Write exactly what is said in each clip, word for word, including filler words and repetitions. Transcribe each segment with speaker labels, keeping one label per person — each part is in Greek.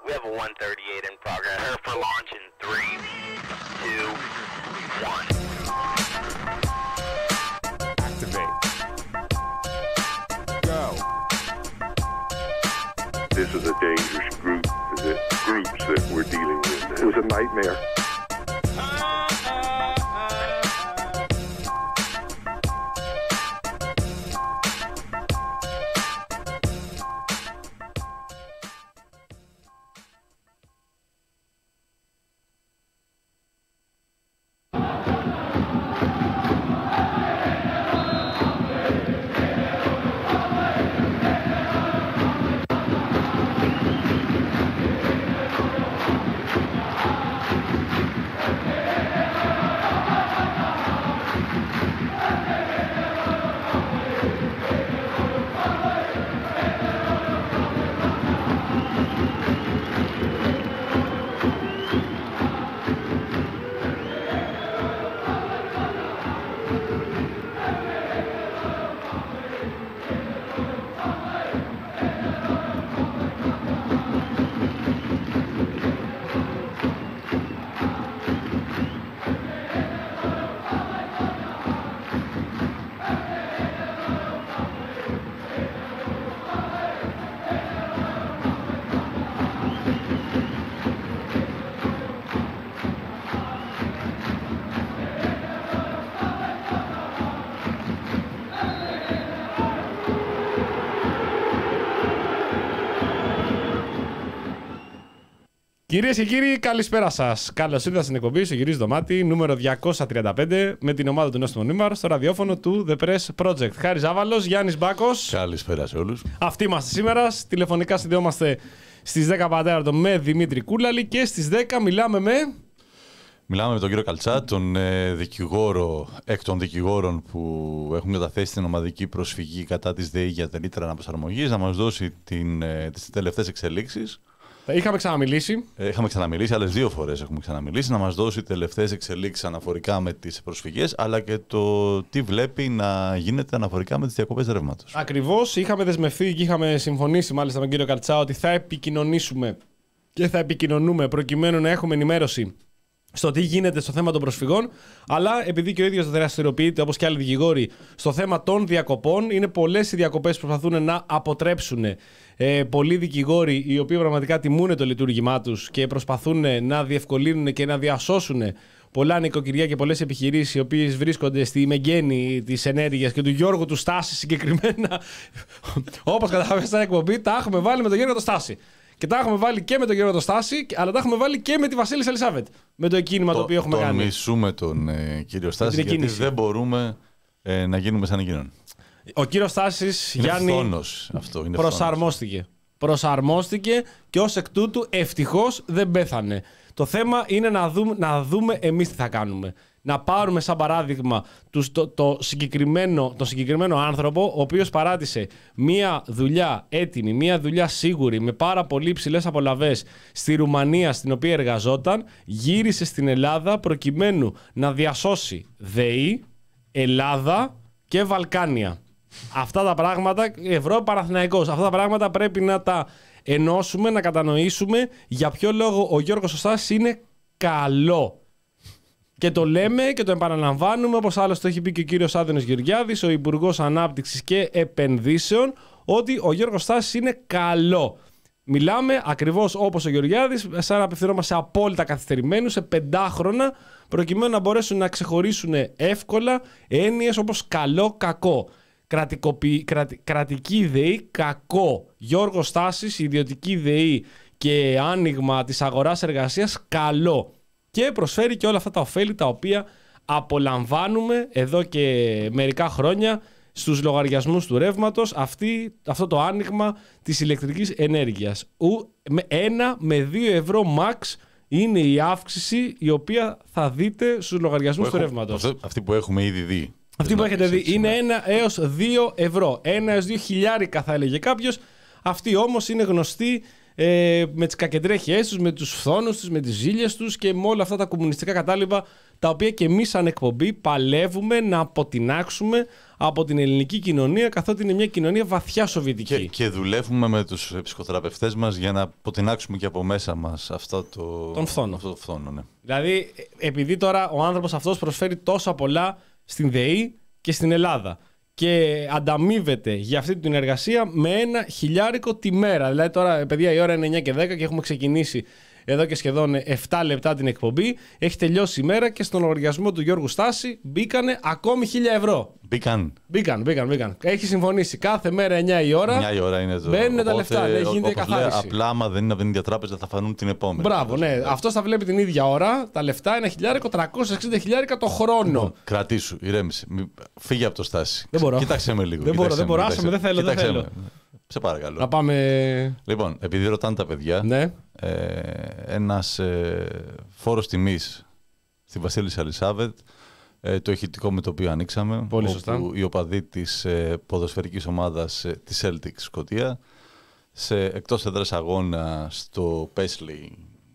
Speaker 1: We have a one thirty-eight in progress. Prepare for launch in three, two, one.
Speaker 2: Activate. Go.
Speaker 3: This is a dangerous group, the groups that we're dealing with. It was a nightmare.
Speaker 4: Κυρίες και κύριοι, καλησπέρα σας. Καλώς ήρθατε στην εκπομπή στο Γυρίζει Δωμάτι, νούμερο διακόσια τριάντα πέντε, με την ομάδα του Νόστιμου Νίμαρ στο ραδιόφωνο του The Press Project. Χάρης Ζάβαλος, Γιάννης Μπάκος.
Speaker 5: Καλησπέρα σε όλους.
Speaker 4: Αυτοί είμαστε σήμερα. Τηλεφωνικά συνδεόμαστε στις δέκα παρατέταρτο με Δημήτρη Κούλαλη και στις δέκα μιλάμε με.
Speaker 5: Μιλάμε με τον κύριο Καλτσά, τον ε, δικηγόρο, εκ των δικηγόρων που έχουν καταθέσει την ομαδική προσφυγή κατά της ΔΕΗ για τελύτερα αναπροσαρμογής, να μας δώσει την, ε, τις τελευταίες εξελίξεις.
Speaker 4: Είχαμε ξαναμιλήσει.
Speaker 5: Ε, είχαμε ξαναμιλήσει, άλλες δύο φορές έχουμε ξαναμιλήσει, να μας δώσει τελευταίες εξελίξεις αναφορικά με τις προσφυγές, αλλά και το τι βλέπει να γίνεται αναφορικά με τις διακοπές ρεύματος.
Speaker 4: Ακριβώς. Είχαμε δεσμευθεί και είχαμε συμφωνήσει μάλιστα με τον κύριο Καλτσά ότι θα επικοινωνήσουμε και θα επικοινωνούμε προκειμένου να έχουμε ενημέρωση στο τι γίνεται στο θέμα των προσφυγών, αλλά επειδή και ο ίδιος δραστηριοποιείται, όπως και άλλοι δικηγόροι, στο θέμα των διακοπών, είναι πολλές οι διακοπές που προσπαθούν να αποτρέψουν ε, πολλοί δικηγόροι, οι οποίοι πραγματικά τιμούν το λειτουργήμά τους και προσπαθούν να διευκολύνουν και να διασώσουν πολλά νοικοκυριά και πολλές επιχειρήσεις οι οποίες βρίσκονται στη μεγένη της ενέργειας και του Γιώργου του Στάση συγκεκριμένα. Όπως καταλαβαίνετε στην εκπομπή, τα έχουμε βάλει με τον Γιώργο του Στάση. Και τα έχουμε βάλει και με τον Γιώργο το Στάση, αλλά τα έχουμε βάλει και με τη Βασίλισσα Ελισάβετ. Με το εκκίνημα το, το οποίο έχουμε
Speaker 5: τον
Speaker 4: κάνει.
Speaker 5: Τον μισούμε τον ε, κύριο Στάση, γιατί δεν μπορούμε ε, να γίνουμε σαν εκείνον.
Speaker 4: Ο κύριος Στάσης, Γιάννη,
Speaker 5: φθόνος, αυτό, είναι
Speaker 4: προσαρμόστηκε. Φθόνος. Προσαρμόστηκε και ως εκ τούτου ευτυχώς δεν πέθανε. Το θέμα είναι να δούμε, να δούμε εμείς τι θα κάνουμε. Να πάρουμε σαν παράδειγμα το, το, το, συγκεκριμένο, το συγκεκριμένο άνθρωπο, ο οποίος παράτησε μία δουλειά έτοιμη, μία δουλειά σίγουρη, με πάρα πολύ ψηλές απολαβές στη Ρουμανία στην οποία εργαζόταν, γύρισε στην Ελλάδα προκειμένου να διασώσει ΔΕΗ, Ελλάδα και Βαλκάνια. Αυτά τα πράγματα, Ευρώπη, Παναθηναϊκός, αυτά τα πράγματα πρέπει να τα ενώσουμε, να κατανοήσουμε για ποιο λόγο ο Γιώργος Στάσης είναι καλό. Και το λέμε και το επαναλαμβάνουμε, όπως άλλωστε το έχει πει και ο κύριος Άδωνης Γεωργιάδης, ο Υπουργός Ανάπτυξης και Επενδύσεων, ότι ο Γιώργος Στάσης είναι καλό. Μιλάμε ακριβώς όπως ο Γεωργιάδης, σαν να απευθυνόμαστε απόλυτα καθυστερημένους, σε πεντάχρονα, προκειμένου να μπορέσουν να ξεχωρίσουν εύκολα έννοιες όπως καλό, κακό. Κρατικοπη... Κρατη... Κρατική ΔΕΗ, κακό. Γιώργος Στάσης, ιδιωτική ΔΕΗ και άνοιγμα της αγοράς εργασίας, καλό. Και προσφέρει και όλα αυτά τα ωφέλη τα οποία απολαμβάνουμε εδώ και μερικά χρόνια στους λογαριασμούς του ρεύματος, αυτή, αυτό το άνοιγμα της ηλεκτρικής ενέργειας. Με ένα με δύο ευρώ max είναι η αύξηση η οποία θα δείτε στους λογαριασμούς του ρεύματος.
Speaker 5: Αυτή που έχουμε ήδη δει.
Speaker 4: Αυτή που έχετε δει είναι ένα έως δύο ευρώ. ένα έως δύο χιλιάρικα θα έλεγε κάποιος. Αυτή όμως είναι γνωστή ε, με τις κακεντρέχειές τους, με τους φθόνους τους, με τις ζήλιες τους και με όλα αυτά τα κομμουνιστικά κατάλοιπα τα οποία και εμείς σαν εκπομπή παλεύουμε να αποτινάξουμε από την ελληνική κοινωνία, καθότι είναι μια κοινωνία βαθιά σοβιετική.
Speaker 5: Και, και δουλεύουμε με τους ψυχοθεραπευτές μας για να αποτινάξουμε και από μέσα μας αυτό το,
Speaker 4: τον φθόνο.
Speaker 5: Αυτό το φθόνο, ναι.
Speaker 4: Δηλαδή, επειδή τώρα ο άνθρωπος αυτός προσφέρει τόσα πολλά στην ΔΕΗ και στην Ελλάδα και ανταμείβεται για αυτή την εργασία με ένα χιλιάρικο τη μέρα. Δηλαδή τώρα, παιδιά, η ώρα είναι εννιά και δέκα και έχουμε ξεκινήσει εδώ και σχεδόν επτά λεπτά την εκπομπή. Έχει τελειώσει η μέρα και στον λογαριασμό του Γιώργου Στάση μπήκανε ακόμη χίλια ευρώ.
Speaker 5: Μπήκαν.
Speaker 4: Μπήκαν, μπήκαν, μπήκαν. Έχει συμφωνήσει κάθε μέρα εννιά η ώρα.
Speaker 5: εννιά η ώρα είναι το.
Speaker 4: Μπαίνουν τα λεφτά, ναι, γίνεται η καθάριση.
Speaker 5: Απλά, άμα δεν είναι από την ίδια τράπεζα, θα φανούν την επόμενη.
Speaker 4: Μπράβο, ναι. Αυτό θα βλέπει την ίδια ώρα. Τα λεφτά, ένα χιλιάρικο, τριακόσια εξήντα χιλιάρικα το χρόνο.
Speaker 5: Λοιπόν, κρατήσου, ηρέμησε. Φύγε από το Στάση.
Speaker 4: Δεν μπορώ.
Speaker 5: Κοίταξε με λίγο.
Speaker 4: Δεν μπορώ, δεν μπορώ. Άσε με, δεν θέλω. Δεν θέλω.
Speaker 5: Σε παρακαλώ.
Speaker 4: Να πάμε.
Speaker 5: Λοιπόν, επειδή ρωτάνε τα παιδιά,
Speaker 4: ναι.
Speaker 5: ε, ένας ε, φόρος τιμής στη Βασίλισσα Ελισάβετ, ε, το ηχητικό με το οποίο ανοίξαμε,
Speaker 4: πολύ
Speaker 5: όπου
Speaker 4: σωστά.
Speaker 5: οι οπαδοί της ε, ποδοσφαιρικής ομάδας ε, της Celtic Σκωτία, σε εκτός έδρας αγώνα στο Paisley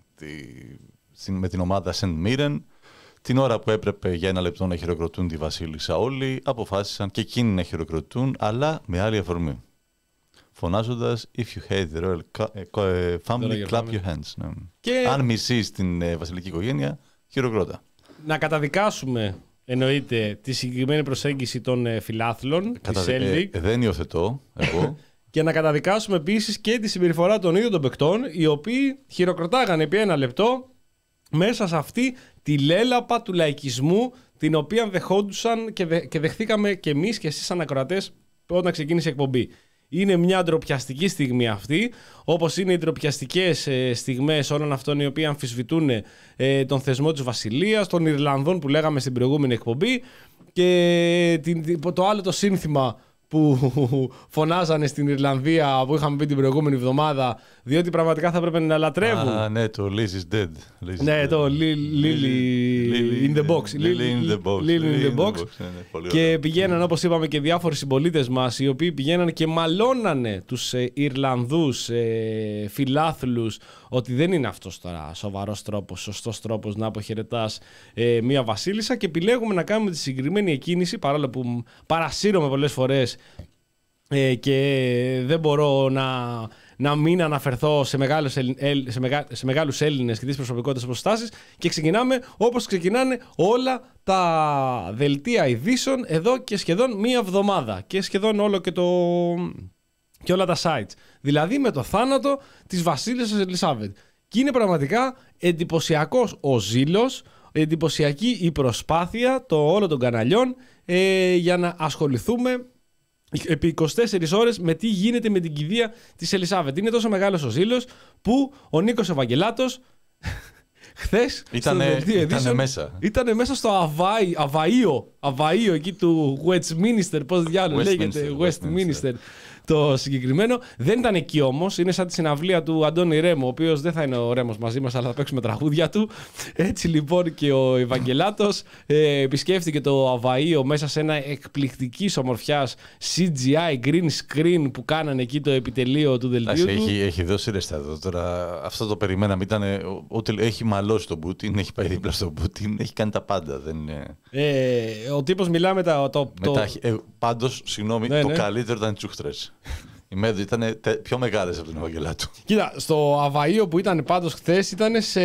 Speaker 5: τη, με την ομάδα Σεντ Μίρεν, την ώρα που έπρεπε για ένα λεπτό να χειροκροτούν τη Βασίλισσα όλοι, αποφάσισαν και εκείνοι να χειροκροτούν, αλλά με άλλη αφορμή. Φωνάζοντας «If you hate the royal family, clap your hands». Ναι. Και... αν μισείς την ε, βασιλική οικογένεια, χειροκρότα.
Speaker 4: Να καταδικάσουμε, εννοείται, τη συγκεκριμένη προσέγγιση των ε, φιλάθλων
Speaker 5: Κατα...
Speaker 4: της Celtic.
Speaker 5: Ε, δεν υιοθετώ εγώ.
Speaker 4: Και να καταδικάσουμε επίσης και τη συμπεριφορά των ίδιων των παικτών, οι οποίοι χειροκροτάγανε επί ένα λεπτό μέσα σε αυτή τη λέλαπα του λαϊκισμού, την οποία δεχόντουσαν και, δε, και δεχθήκαμε και εμείς και εσείς σαν ακροατές όταν ξεκίνησε η εκπομπή. Είναι μια ντροπιαστική στιγμή αυτή, όπως είναι οι ντροπιαστικές ε, στιγμές όλων αυτών οι οποίοι αμφισβητούν ε, τον θεσμό της Βασιλείας, των Ιρλανδών που λέγαμε στην προηγούμενη εκπομπή και την, το άλλο το σύνθημα που φωνάζανε στην Ιρλανδία που είχαμε πει την προηγούμενη εβδομάδα, διότι πραγματικά θα έπρεπε να λατρεύουν.
Speaker 5: Α, ναι, το Liz is dead. Liz
Speaker 4: ναι,
Speaker 5: is
Speaker 4: το
Speaker 5: dead.
Speaker 4: Lily in the box.
Speaker 5: Lily in the box.
Speaker 4: Lily in the box. Και πηγαίναν, όπως είπαμε, και διάφοροι συμπολίτες μας, οι οποίοι πηγαίναν και μαλώνανε τους ε, Ιρλανδούς ε, φιλάθλους ότι δεν είναι αυτός τώρα σοβαρός τρόπος, σωστός τρόπος να αποχαιρετάς ε, μία βασίλισσα, και επιλέγουμε να κάνουμε τη συγκεκριμένη εκκίνηση, παρόλο που παρασύρωμαι πολλές φορές ε, και δεν μπορώ να, να μην αναφερθώ σε μεγάλους, ελ, σε, μεγα, σε μεγάλους Έλληνες και τις προσωπικότητες προστάσεις, και ξεκινάμε όπως ξεκινάνε όλα τα δελτία ειδήσεων εδώ και σχεδόν μία εβδομάδα και σχεδόν όλο και, το, και όλα τα sites. Δηλαδή με το θάνατο της Βασίλισσας Ελισάβετ. Και είναι πραγματικά εντυπωσιακός ο ζήλος, εντυπωσιακή η προσπάθεια των όλων των καναλιών ε, για να ασχοληθούμε επί είκοσι τέσσερις ώρες με τι γίνεται με την κηδεία της Ελισάβετ. Είναι τόσο μεγάλος ο ζήλος που ο Νίκος Ευαγγελάτος χθες
Speaker 5: ήτανε, ήτανε μέσα.
Speaker 4: Ήτανε μέσα στο Αβάη, Αβαΐο, Αβαΐο εκεί του Westminster, πώς διάλογο λέγεται, Westminster. Το συγκεκριμένο δεν ήταν εκεί όμως. Είναι σαν τη συναυλία του Αντώνη Ρέμο, ο οποίος δεν θα είναι ο Ρέμος μαζί μας, αλλά θα παίξουμε τραγούδια του. Έτσι λοιπόν και ο Ευαγγελάτος ε, επισκέφθηκε το Αβαΐο μέσα σε ένα εκπληκτικής ομορφιάς σι τζι άι green screen που κάνανε εκεί το επιτελείο του δελτίου του.
Speaker 5: Έχει, έχει δώσει ρέστα εδώ τώρα. Αυτό το περιμέναμε. Ήταν, ότι έχει μαλώσει τον Πούτιν, έχει πάει δίπλα στον Πούτιν, έχει κάνει τα πάντα. Δεν είναι...
Speaker 4: ε, ο τύπος μιλά με τα. Το,
Speaker 5: Μετά,
Speaker 4: το...
Speaker 5: ε, πάντως, συγγνώμη,
Speaker 4: ναι,
Speaker 5: το
Speaker 4: ναι. καλύτερο
Speaker 5: ήταν οι τσούχτρες. Οι Μέδου ήταν πιο μεγάλες από τον Ευαγγελάτου.
Speaker 4: Κοίτα, στο Αβαΐο που ήταν πάντως χθες ήταν σε,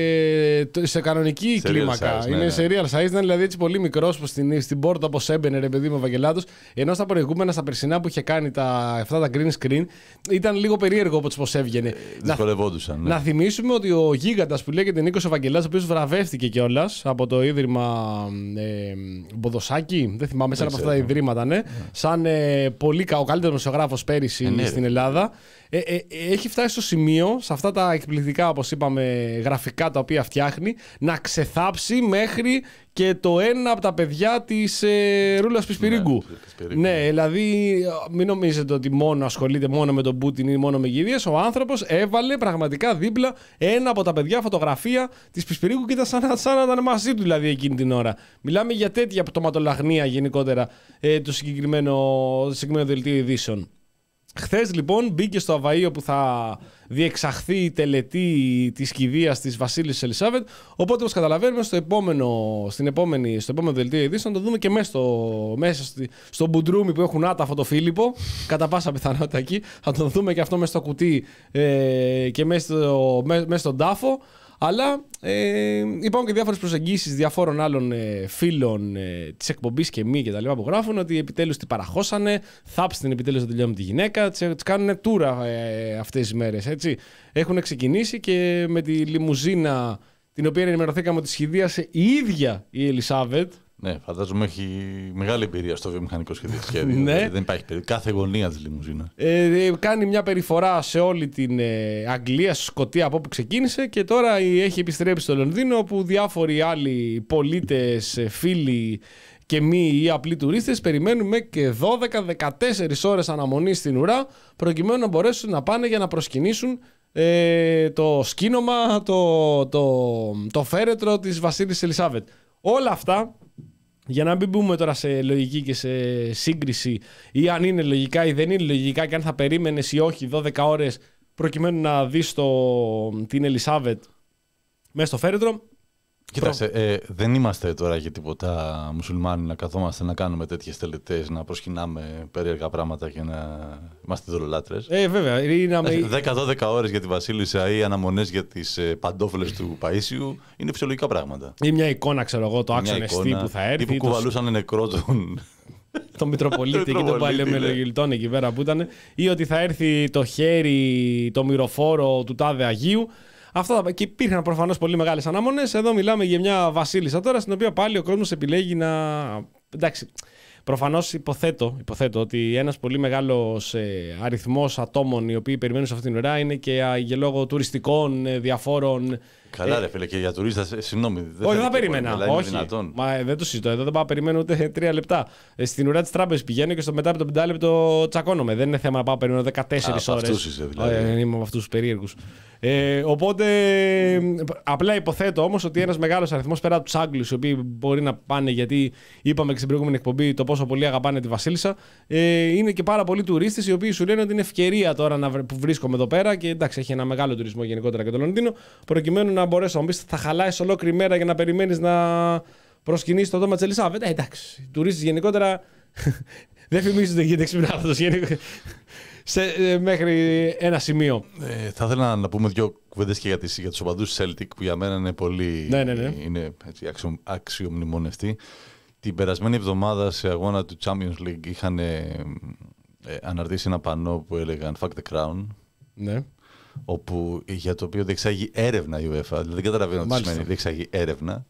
Speaker 4: σε κανονική
Speaker 5: σε
Speaker 4: κλίμακα.
Speaker 5: Size,
Speaker 4: είναι
Speaker 5: ναι, ναι.
Speaker 4: σε real size, ήταν δηλαδή έτσι πολύ μικρός που στην, στην πόρτα όπως έμπαινε ρε παιδί μου ο Ευαγγελάτος. Ενώ στα προηγούμενα, στα περσινά που είχε κάνει τα, αυτά τα green screen, ήταν λίγο περίεργο όπως πώς έβγαινε.
Speaker 5: Δυσκολευόντουσαν.
Speaker 4: Να,
Speaker 5: ναι.
Speaker 4: να θυμίσουμε ότι ο γίγαντας που λέγεται Νίκος Ευαγγελάτος, ο οποίος βραβεύτηκε κιόλας από το ίδρυμα ε, Μποδοσάκη, δεν θυμάμαι, σαν από αυτά τα ιδρύματα, ναι, yeah. σαν ε, πολύ, ο καλύτερος δημοσιογράφος πέρυσι ε, στην Ελλάδα. Ε, ε, έχει φτάσει στο σημείο, σε αυτά τα εκπληκτικά, όπως είπαμε, γραφικά τα οποία φτιάχνει, να ξεθάψει μέχρι και το ένα από τα παιδιά της ε, Ρούλας Πισπυρίγκου. Ναι, ναι, δηλαδή μην νομίζετε ότι μόνο ασχολείται μόνο με τον Πούτιν ή μόνο με κηδείες. Ο άνθρωπος έβαλε πραγματικά δίπλα ένα από τα παιδιά φωτογραφία της Πισπυρίγκου και ήταν σαν, σαν να ήταν μαζί του δηλαδή εκείνη την ώρα. Μιλάμε για τέτοια πτωματολαγνία γενικότερα ε, το συγκεκριμένο, το συγκεκριμένο δελτίο ειδήσεων. Χθες λοιπόν μπήκε στο Αβαΐο που θα διεξαχθεί η τελετή της κηδείας της Βασίλισσας Ελισάβετ. Οπότε, όπως καταλαβαίνουμε, στο επόμενο, στην επόμενη, στο επόμενο δελτίο ειδήσεων θα το δούμε και μέσα στο, μέσα στη, στο μπουντρούμι που έχουν άταφο το Φίλιππο. Κατά πάσα πιθανότητα εκεί. Θα το δούμε και αυτό μέσα στο κουτί ε, και μέσα, στο, μέσα στον τάφο. Αλλά ε, υπάρχουν και διάφορες προσεγγίσεις διαφόρων άλλων ε, φίλων ε, της εκπομπής και μη και τα λοιπά που γράφουν ότι επιτέλους την παραχώσανε, θάψτε επιτέλους να τελειώνουν τη γυναίκα, τις κάνουν τούρα ε, αυτές τις μέρες, έτσι. Έχουν ξεκινήσει και με τη λιμουζίνα την οποία ενημερωθήκαμε ότι σχεδίασε η ίδια η Ελισάβετ.
Speaker 5: Ναι, φαντάζομαι έχει μεγάλη εμπειρία στο βιομηχανικό σχέδιο.
Speaker 4: Ναι.
Speaker 5: Δεν υπάρχει περίπτωση. Κάθε γωνία της λιμουζίνα.
Speaker 4: Ε, κάνει μια περιφορά σε όλη την ε, Αγγλία, στη Σκωτία από όπου ξεκίνησε και τώρα έχει επιστρέψει στο Λονδίνο όπου διάφοροι άλλοι πολίτες, φίλοι και μη ή απλοί τουρίστες περιμένουμε και δώδεκα με δεκατέσσερις ώρες αναμονή στην ουρά προκειμένου να μπορέσουν να πάνε για να προσκυνήσουν ε, το σκήνομα, το, το, το φέρετρο της Βασίλισσας Ελισάβετ. Όλα αυτά, για να μην μπούμε τώρα σε λογική και σε σύγκριση ή αν είναι λογικά ή δεν είναι λογικά και αν θα περίμενες ή όχι δώδεκα ώρες προκειμένου να δεις το, την Ελισάβετ μέσα στο φέρετρο.
Speaker 5: Κοίταξε, ε, δεν είμαστε τώρα για τίποτα μουσουλμάνοι να καθόμαστε να κάνουμε τέτοιες τελετές, να προσκυνάμε περίεργα πράγματα και να είμαστε δωρολάτρες.
Speaker 4: Ε, βέβαια.
Speaker 5: δέκα με δώδεκα ώρες για τη Βασίλισσα ή αναμονές για τις ε, παντόφλες του Παΐσιου είναι φυσιολογικά πράγματα.
Speaker 4: Ή μια εικόνα, ξέρω εγώ, το άξονα εστί που θα έρθει.
Speaker 5: Ή που κουβαλούσαν νεκρό τον.
Speaker 4: Το Μητροπολίτη και τον Παλαιομελογιλτών εκεί πέρα που ήταν. Ή ότι θα έρθει το χέρι, το μυροφόρο του τάδε Αγίου. Αυτά και υπήρχαν προφανώς πολύ μεγάλες αναμονές. Εδώ μιλάμε για μια βασίλισσα τώρα, στην οποία πάλι ο κόσμος επιλέγει να. Εντάξει. Προφανώς υποθέτω, υποθέτω ότι ένας πολύ μεγάλος ε, αριθμός ατόμων οι οποίοι περιμένουν σε αυτήν την ώρα είναι και για λόγω τουριστικών ε, διαφόρων.
Speaker 5: Καλά,
Speaker 4: ε,
Speaker 5: ρε φίλε, και για τουρίστες, συγγνώμη.
Speaker 4: Όχι, δεν θα περίμενα. Όχι. Μα ε, δεν το συζητώ. Εδώ δεν πάω να περιμένω ούτε τρία λεπτά. Ε, στην ουρά της τράπεζας πηγαίνω και στο μετά από το πεντάλεπτο τσακώνομαι. Δεν είναι θέμα να πάω να περιμένω δεκατέσσερις ώρες.
Speaker 5: Αυτούς είσαι, δηλαδή.
Speaker 4: Ε, είμαι από αυτούς τους περίεργους. Ε, οπότε, απλά υποθέτω όμως ότι ένας μεγάλος αριθμός πέρα από τους Άγγλους, οι οποίοι μπορεί να πάνε γιατί είπαμε και στην προηγούμενη εκπομπή το πόσο πολύ αγαπάνε τη Βασίλισσα, ε, είναι και πάρα πολλοί τουρίστες οι οποίοι σου λένε ότι είναι ευκαιρία τώρα να, που βρίσκομαι εδώ πέρα και εντάξει, έχει ένα μεγάλο τουρισμό γενικότερα και το Λονδίνο, προκειμένου να μπορέσω να μου πεις θα χαλάσει ολόκληρη μέρα για να περιμένεις να προσκυνήσεις το δώμα της Ελισάβετ. Ε, εντάξει, οι τουρίστες γενικότερα δεν φημίζονται για εξυπνάδοτος σε, ε, μέχρι ένα σημείο.
Speaker 5: Ε, θα ήθελα να πούμε δύο κουβέντες και για, τις, για τους οπαδούς Celtic που για μένα είναι πολύ
Speaker 4: ναι, ναι, ναι.
Speaker 5: είναι, έτσι, άξιο, αξιομνημονευτοί. Την περασμένη εβδομάδα σε αγώνα του Champions League είχαν ε, ε, αναρτήσει ένα πανό που έλεγαν Fuck the Crown.
Speaker 4: Ναι.
Speaker 5: Όπου, για το οποίο διεξάγει έρευνα η UEFA. Δηλαδή δεν καταλαβαίνω τι σημαίνει διεξάγει έρευνα.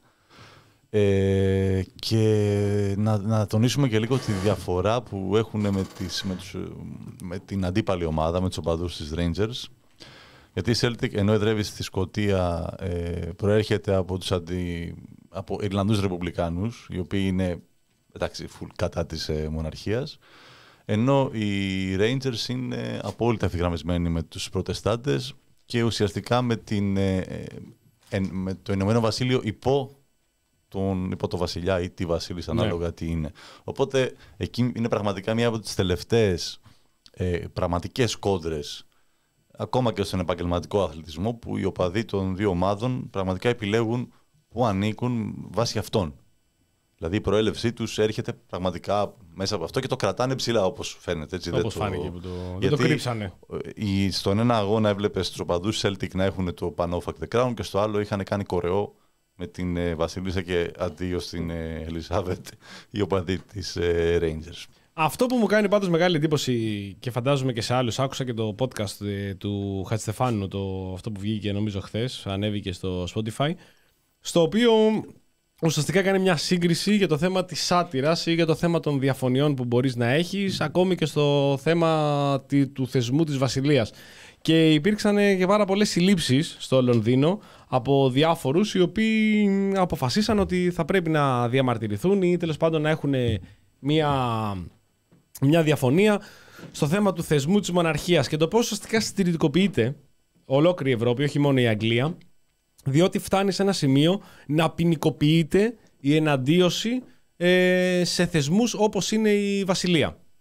Speaker 5: Ε, και να, να τονίσουμε και λίγο τη διαφορά που έχουν με, τις, με, τους, με την αντίπαλη ομάδα, με τους οπαδούς της Rangers. Γιατί η Celtic, ενώ εδρεύει στη Σκωτία, ε, προέρχεται από τους αντι, από Ιρλανδούς Ρεπουμπλικάνους, οι οποίοι είναι εντάξει, full κατά της ε, μοναρχίας, ενώ οι Rangers είναι απόλυτα ευθυγραμμισμένοι με τους Προτεστάντες και ουσιαστικά με, την, ε, ε, με το Ηνωμένο Βασίλειο υπό τον, υπό το βασιλιά ή τη βασίλισσα, ανάλογα ναι. τι είναι. Οπότε εκεί είναι πραγματικά μία από τις τελευταίες ε, πραγματικές κόντρες, ακόμα και στον επαγγελματικό αθλητισμό, που οι οπαδοί των δύο ομάδων πραγματικά επιλέγουν που ανήκουν βάσει αυτών. Δηλαδή η προέλευσή τους έρχεται πραγματικά μέσα από αυτό και το κρατάνε ψηλά, όπως φαίνεται. Έτσι,
Speaker 4: όπως
Speaker 5: δεν
Speaker 4: φάνηκε
Speaker 5: το...
Speaker 4: που το...
Speaker 5: Γιατί
Speaker 4: δεν το κρύψανε.
Speaker 5: Στον ένα αγώνα έβλεπες τους οπαδούς Celtic να έχουν το πανό Fuck the Crown και στο άλλο είχαν κάνει κορεό με την ε, Βασίλισσα και αντίο στην ε, Ελισάβετ, οι οπαδοί της ε, Rangers. Αυτό
Speaker 4: που μου κάνει πάντως μεγάλη εντύπωση και φαντάζομαι και σε άλλους, άκουσα και το podcast ε, του Χατζηστεφάνου, το, αυτό που βγήκε νομίζω χθες, ανέβηκε στο Spotify, στο οποίο ουσιαστικά κάνει μια σύγκριση για το θέμα της σάτυρας ή για το θέμα των διαφωνιών που μπορείς να έχεις, ακόμη και στο θέμα του θεσμού της Βασιλείας. Και υπήρξαν και πάρα πολλές συλλήψεις στο Λονδίνο από διάφορους οι οποίοι αποφασίσαν ότι θα πρέπει να διαμαρτυρηθούν ή τέλος πάντων να έχουν μια, μια διαφωνία στο θέμα του θεσμού της μοναρχίας και το πώς ουσιαστικά συντηρητικοποιείται ολόκληρη η Ευρώπη, όχι μόνο η Αγγλία, διότι φτάνει σε ένα σημείο να ποινικοποιείται η εναντίωση ε, σε θεσμούς όπως είναι η Βασιλεία. Το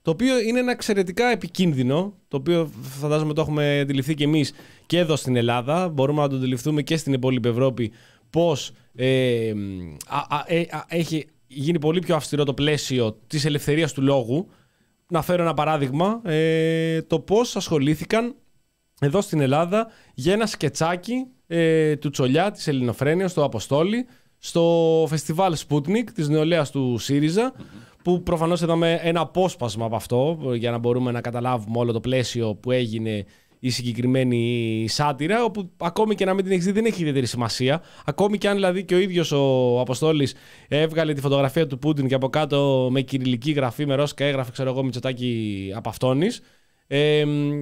Speaker 4: το οποίο είναι ένα εξαιρετικά επικίνδυνο, το οποίο φαντάζομαι το έχουμε αντιληφθεί και εμείς και εδώ στην Ελλάδα. Μπορούμε να το αντιληφθούμε και στην υπόλοιπη Ευρώπη, πώς ε, α, α, ε, α, έχει γίνει πολύ πιο αυστηρό το πλαίσιο της ελευθερίας του λόγου. Να φέρω ένα παράδειγμα, ε, το πώς ασχολήθηκαν εδώ στην Ελλάδα για ένα σκετσάκι ε, του Τσολιά, της Ελληνοφρένειας, στο Αποστόλη, στο φεστιβάλ Sputnik της νεολαίας του ΣΥΡΙΖΑ, mm-hmm. που προφανώς είδαμε ένα απόσπασμα από αυτό για να μπορούμε να καταλάβουμε όλο το πλαίσιο που έγινε η συγκεκριμένη σάτυρα, όπου ακόμη και να μην την έχεις δει δεν έχει ιδιαίτερη σημασία. Ακόμη και αν δηλαδή και ο ίδιος ο Αποστόλης έβγαλε τη φωτογραφία του Πούτιν και από κάτω με κυριλική γραφή, με ρώσικα έγραφε, ξέρω εγώ, Μητσοτάκη Απαυτώνης. Ε,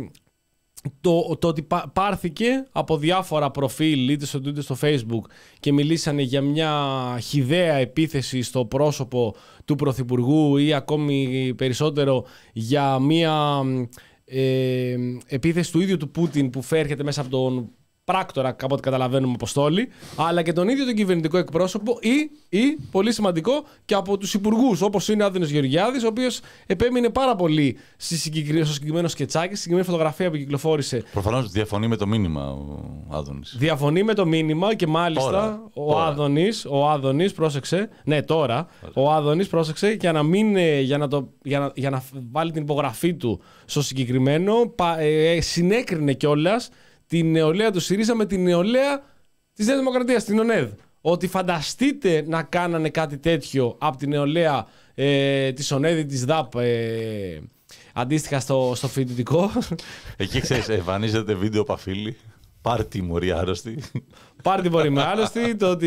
Speaker 4: Το, το ότι πά, πάρθηκε από διάφορα προφίλ είτε στο Twitter είτε στο Facebook και μιλήσανε για μια χυδαία επίθεση στο πρόσωπο του Πρωθυπουργού ή ακόμη περισσότερο για μια ε, επίθεση του ίδιου του Πούτιν που φέρχεται μέσα από τον πράκτορα, από ό,τι καταλαβαίνουμε, Αποστόλη, αλλά και τον ίδιο τον κυβερνητικό εκπρόσωπο ή, ή πολύ σημαντικό, και από τους υπουργούς, όπως είναι ο Άδωνης Γεωργιάδης, ο οποίος επέμεινε πάρα πολύ στο συγκεκριμένο σκετσάκι, στη συγκεκριμένη φωτογραφία που κυκλοφόρησε.
Speaker 5: Προφανώς διαφωνεί με το μήνυμα ο Άδωνης.
Speaker 4: Διαφωνεί με το μήνυμα και μάλιστα τώρα, ο, τώρα. Άδωνης, ο Άδωνης, πρόσεξε, ναι τώρα, ο Άδωνης, πρόσεξε, για να, μην, για, να το, για, να, για να βάλει την υπογραφή του στο συγκεκριμένο, πα, ε, συνέκρινε κιόλας την νεολαία του ΣΥΡΙΖΑ με την νεολαία της Νέας Δημοκρατίας, την ΟΝΕΔ. Ότι φανταστείτε να κάνανε κάτι τέτοιο από την νεολαία ε, της ΟΝΕΔ ή της ΔΑΠ ε, αντίστοιχα στο, στο φοιτητικό. Εκεί
Speaker 5: ξέρεις, εμφανίζεται βίντεο Παφίλη. Πάρτι μωρή άρρωστη.
Speaker 4: Πάρτι μωρή με άρρωστη. Το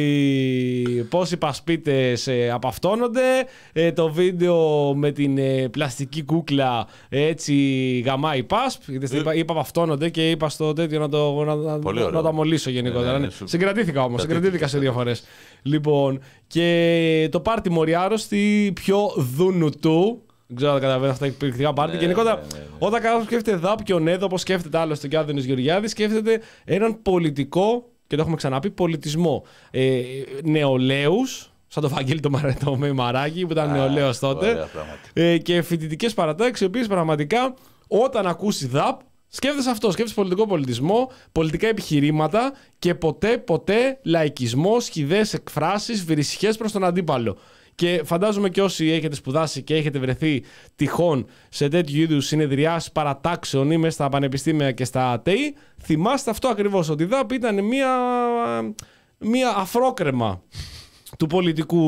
Speaker 4: ότι πόσοι πασπίτες ε, απαυτώνονται. Ε, το βίντεο με την ε, πλαστική κούκλα έτσι γαμάει πασπ. Γιατί είπα, είπα απαυτώνονται και είπα στο τέτοιο να το, να, να, να το αμολύσω γενικότερα. Ναι, ναι, ναι. Συγκρατήθηκα όμως. Συγκρατήθηκα σε δύο φορές. Λοιπόν, και το πάρτι μωρή άρρωστη πιο δούνου του. Δεν ξέρω αν καταλαβαίνω αυτά τα εκπληκτικά πάρτι. Ναι, γενικότερα, ναι, ναι, ναι. Όταν κάποιος σκέφτεται ΔΑΠ και ο ΝΕΔ, όπως σκέφτεται άλλωστε και ο Άδωνης Γεωργιάδης, σκέφτεται έναν πολιτικό, και το έχουμε ξαναπεί, πολιτισμό. Ε, νεολαίους, σαν το Βαγγέλη το, Μαρ, το Μαράκι που ήταν ah, νεολαίος τότε, ε, και φοιτητικές παρατάξεις, οι οποίες πραγματικά όταν ακούσει ΔΑΠ, σκέφτεσαι αυτό. Σκέφτεσαι πολιτικό πολιτισμό, πολιτικά επιχειρήματα και ποτέ, ποτέ λαϊκισμό, σχηδαίες εκφράσεις, βρισχές προς τον αντίπαλο. Και φαντάζομαι και όσοι έχετε σπουδάσει και έχετε βρεθεί τυχόν σε τέτοιου είδους συνεδριάσεις παρατάξεων ή μέσα στα πανεπιστήμια και στα ΤΕΙ, θυμάστε αυτό ακριβώς, ότι η ΔΑΠ ήταν μια, μια αφρόκρεμα του πολιτικού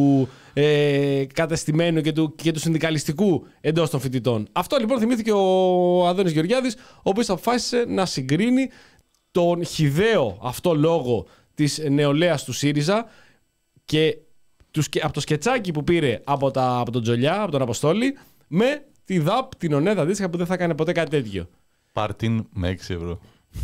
Speaker 4: ε, κατεστημένου και του, και του συνδικαλιστικού εντός των φοιτητών. Αυτό λοιπόν θυμήθηκε ο Άδωνης Γεωργιάδης, ο οποίος αποφάσισε να συγκρίνει τον χυδαίο αυτό λόγο της νεολαίας του ΣΥΡΙΖΑ και από το σκετσάκι που πήρε από, τα, από τον Τζολιά, από τον Αποστόλη, με τη ΔΑΠ, την ΟΝΕΔ αντίστοιχα, που δεν θα έκανε ποτέ κάτι τέτοιο.
Speaker 5: Πάρτιν με έξι ευρώ.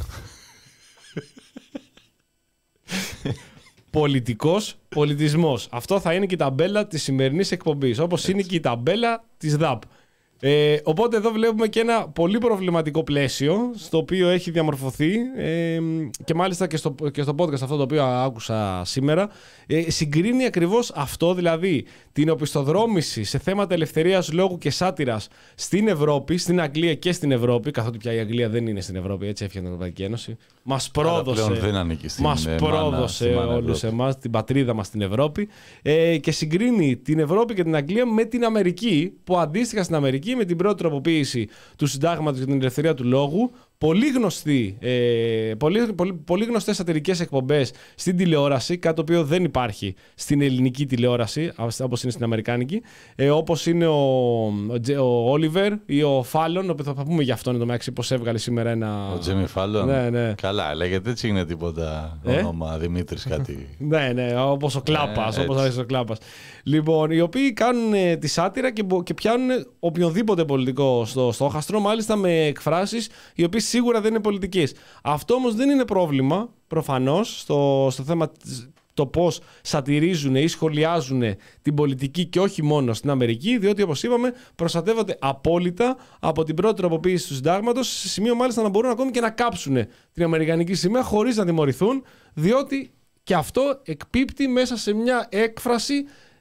Speaker 4: Πολιτικός πολιτισμός. Αυτό θα είναι και η ταμπέλα της σημερινής εκπομπής, όπως Έτσι. είναι και η ταμπέλα της ΔΑΠ. Ε, οπότε εδώ βλέπουμε και ένα πολύ προβληματικό πλαίσιο στο οποίο έχει διαμορφωθεί ε, και μάλιστα και στο, και στο podcast αυτό το οποίο άκουσα σήμερα ε, συγκρίνει ακριβώς αυτό, δηλαδή την οπισθοδρόμηση σε θέματα ελευθερίας λόγου και σάτυρας στην Ευρώπη, στην Αγγλία και στην Ευρώπη, καθότι πια η Αγγλία δεν είναι στην Ευρώπη, έτσι έφτιανε την Ευρωπαϊκή Ένωση. Μας πρόδωσε, μας πρόδωσε όλους εμάς, την πατρίδα μας στην Ευρώπη, ε, και συγκρίνει την Ευρώπη και την Αγγλία με την Αμερική, που αντίστοιχα στην Αμερική με την πρώτη τροποποίηση του συντάγματος για την ελευθερία του λόγου, πολύ, γνωστή, ε, πολύ, πολύ, πολύ γνωστές σατυρικές εκπομπές στην τηλεόραση, κάτι το οποίο δεν υπάρχει στην ελληνική τηλεόραση, όπως είναι στην αμερικάνικη, ε, όπως είναι ο Όλιβερ ή ο Φάλλον, θα πούμε για αυτόν εδώ μεταξύ, πως έβγαλε σήμερα ένα...
Speaker 5: Ο Τζέμι Φάλλον.
Speaker 4: Ναι, ναι.
Speaker 5: Καλά, λέγεται έτσι, είναι τίποτα ε? όνομα Δημήτρης κάτι.
Speaker 4: Ναι, ναι, όπως ο Κλάπας, ε, όπως αρέσει ο Κλάπας. Λοιπόν, οι οποίοι κάνουν ε, τη σάτυρα και, και πιάνουν οποιονδήποτε πολιτικό στο στόχαστρο, μάλιστα με εκφράσεις οι οποίες σίγουρα δεν είναι πολιτικές. Αυτό όμως δεν είναι πρόβλημα, προφανώς, στο, στο θέμα το πώς σατυρίζουν ή σχολιάζουν την πολιτική και όχι μόνο στην Αμερική, διότι όπως είπαμε προστατεύονται απόλυτα από την πρώτη τροποποίηση του συντάγματος, σε σημείο μάλιστα να μπορούν ακόμη και να κάψουν την αμερικανική σημαία χωρίς να τιμωρηθούν, διότι και αυτό εκπίπτει μέσα σε μια έκφραση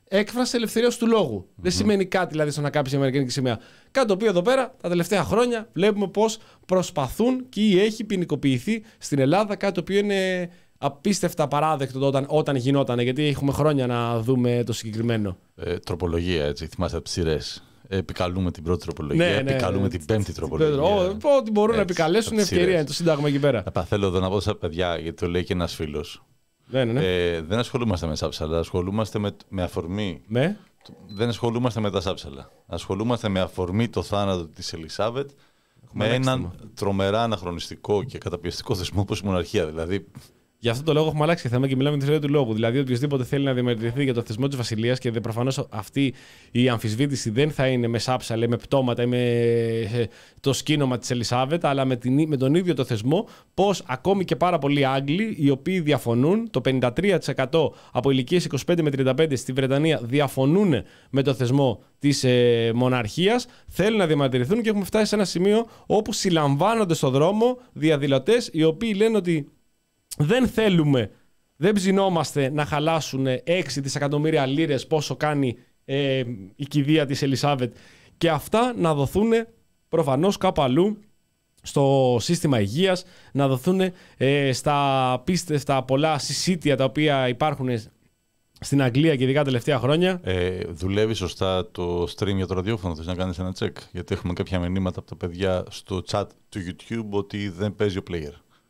Speaker 4: έκφραση ελευθερίας του λόγου. Mm-hmm. Δεν σημαίνει κάτι δηλαδή στο να κάψει η Αμερικανική σημαία. Κάτι το οποίο εδώ πέρα τα τελευταία χρόνια βλέπουμε πως προσπαθούν και έχει ποινικοποιηθεί στην Ελλάδα. Κάτι το οποίο είναι απίστευτα παράδεκτο όταν, όταν γινόταν, γιατί έχουμε χρόνια να δούμε το συγκεκριμένο.
Speaker 5: Ε, τροπολογία, έτσι. Θυμάστε από τις σειρές. Επικαλούμε την πρώτη τροπολογία,
Speaker 4: ναι, ναι,
Speaker 5: επικαλούμε την πέμπτη τροπολογία.
Speaker 4: Ό,τι μπορούν έτσι, να επικαλέσουν, ευκαιρία είναι το Σύνταγμα εκεί πέρα.
Speaker 5: Απα, θέλω εδώ να πω στα παιδιά, γιατί το λέει και ένας φίλος.
Speaker 4: Ναι, ναι, ναι.
Speaker 5: Ε, δεν ασχολούμαστε με σάψαλα, ασχολούμαστε με, με αφορμή.
Speaker 4: Με?
Speaker 5: Δεν ασχολούμαστε με τα σάψαλα. Ασχολούμαστε με αφορμή το θάνατο της Ελισάβετ, με έναν τρομερά αναχρονιστικό και καταπιεστικό θεσμό όπως η μοναρχία. Δηλαδή.
Speaker 4: Γι' αυτό το λόγο έχουμε αλλάξει θέμα και μιλάμε με τη θεωρία του λόγου. Δηλαδή, οποιοδήποτε θέλει να διαμαρτυρηθεί για το θεσμό της Βασιλείας και προφανώς αυτή η αμφισβήτηση δεν θα είναι με σάψαλα, με πτώματα ή με το σκήνομα της Ελισάβετ, αλλά με, την, με τον ίδιο το θεσμό, πως ακόμη και πάρα πολλοί Άγγλοι, οι οποίοι διαφωνούν, το πενήντα τρία τοις εκατό από ηλικίες είκοσι πέντε με τριάντα πέντε στη Βρετανία διαφωνούν με το θεσμό της ε, μοναρχίας, θέλουν να διαμαρτυρηθούν και έχουμε φτάσει σε ένα σημείο όπου συλλαμβάνονται στο δρόμο διαδηλωτές οι οποίοι λένε ότι δεν θέλουμε, δεν ψινόμαστε να χαλάσουν έξι δισεκατομμύρια λίρες πόσο κάνει ε, η κηδεία της Ελισάβετ και αυτά να δοθούν προφανώς κάπου αλλού στο σύστημα υγείας, να δοθούν ε, στα πίστευτα πολλά συσίτια τα οποία υπάρχουν στην Αγγλία και ειδικά τελευταία χρόνια.
Speaker 5: Ε, δουλεύει σωστά το stream για το ραδιόφωνο, θες να κάνεις ένα check? Γιατί έχουμε κάποια μηνύματα από τα παιδιά στο chat του YouTube ότι δεν παίζει ο player.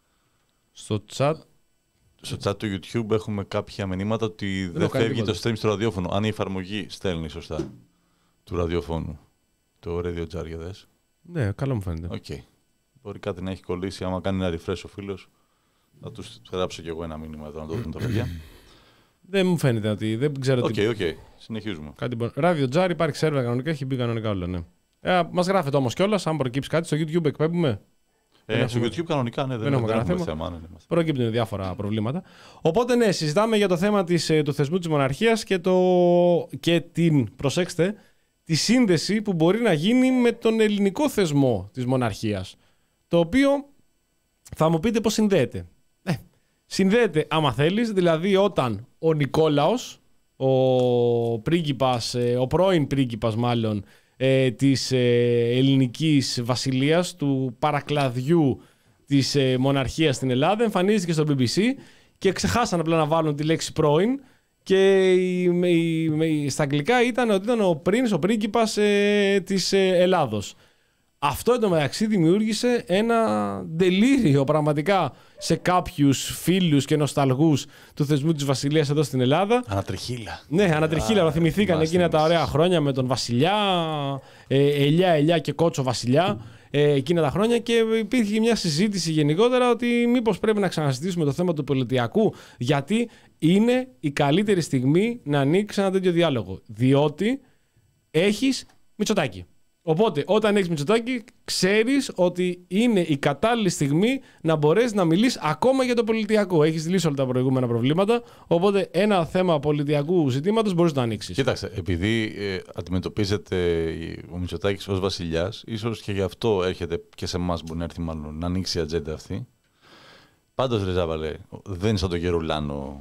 Speaker 4: Στο chat.
Speaker 5: Στο chat του YouTube έχουμε κάποια μηνύματα ότι δεν, δεν φεύγει το stream στο ραδιόφωνο. Αν η εφαρμογή στέλνει σωστά του ραδιοφώνου. Το Radio Jar, για δες.
Speaker 4: Ναι, καλό μου φαίνεται.
Speaker 5: Okay. Μπορεί κάτι να έχει κολλήσει. Άμα κάνει ένα refresh ο φίλος, θα τους γράψω κι εγώ ένα μήνυμα εδώ να το δουν τα παιδιά.
Speaker 4: Δεν μου φαίνεται ότι. Δεν ξέρω
Speaker 5: okay,
Speaker 4: τι.
Speaker 5: Οκ, οκ. Συνεχίζουμε.
Speaker 4: Κάτι μπο... Radio Jar, υπάρχει σερβερ κανονικά, έχει μπει κανονικά όλο, ναι. Ε, μας γράφετε όμως κιόλας, αν προκύψει κάτι, στο YouTube εκπέμπουμε.
Speaker 5: Ε, στο YouTube κανονικά, ναι, δεν, δεν έχουμε κανένα θέμα. θέμα ναι, ναι.
Speaker 4: Προκύπτουν διάφορα προβλήματα. Οπότε, ναι, συζητάμε για το θέμα της, του θεσμού της μοναρχίας και, το... και την, προσέξτε, τη σύνδεση που μπορεί να γίνει με τον ελληνικό θεσμό της μοναρχίας. Το οποίο θα μου πείτε πώς συνδέεται. Ε, συνδέεται, άμα θέλεις, δηλαδή όταν ο Νικόλαος, ο πρίγκιπας, ο πρώην πρίγκιπας μάλλον, Ε, της ε, ελληνικής βασιλείας, του παρακλαδιού της ε, μοναρχίας στην Ελλάδα, εμφανίστηκε στο μπι μπι σι και ξεχάσαν απλά να βάλουν τη λέξη πρώην και η, η, η, στα αγγλικά ήταν ότι ήταν ο πρίνς, ο πρίγκιπας ε, της ε, Ελλάδος. Αυτό εντωμεταξύ δημιούργησε ένα τελείριο πραγματικά σε κάποιους φίλους και νοσταλγούς του θεσμού της Βασιλείας εδώ στην Ελλάδα.
Speaker 5: Ανατριχίλα.
Speaker 4: Ναι, ανατριχίλα. Θυμηθήκαν εκείνα τα ωραία χρόνια με τον Βασιλιά, ε, ελιά, ελιά και κότσο Βασιλιά, ε, εκείνα τα χρόνια και υπήρχε μια συζήτηση γενικότερα ότι μήπως πρέπει να ξανασυζητήσουμε το θέμα του πολιτιακού, γιατί είναι η καλύτερη στιγμή να ανοίξει ένα τέτοιο διάλογο. Διότι έχεις Μητσοτάκη. Οπότε, όταν έχεις Μητσοτάκη, ξέρεις ότι είναι η κατάλληλη στιγμή να μπορέσεις να μιλήσεις ακόμα για το πολιτιακό. Έχεις λύσει όλα τα προηγούμενα προβλήματα. Οπότε, ένα θέμα πολιτιακού ζητήματος μπορείς να ανοίξεις.
Speaker 5: Κοίταξε, επειδή ε, αντιμετωπίζεται ο Μητσοτάκης ως βασιλιάς, ίσως και γι' αυτό έρχεται και σε εμάς μπορεί να έρθει μάλλον να ανοίξει η ατζέντα αυτή. Πάντως, ρε Ζάβαλε, δεν είναι σαν τον Γερουλάνο.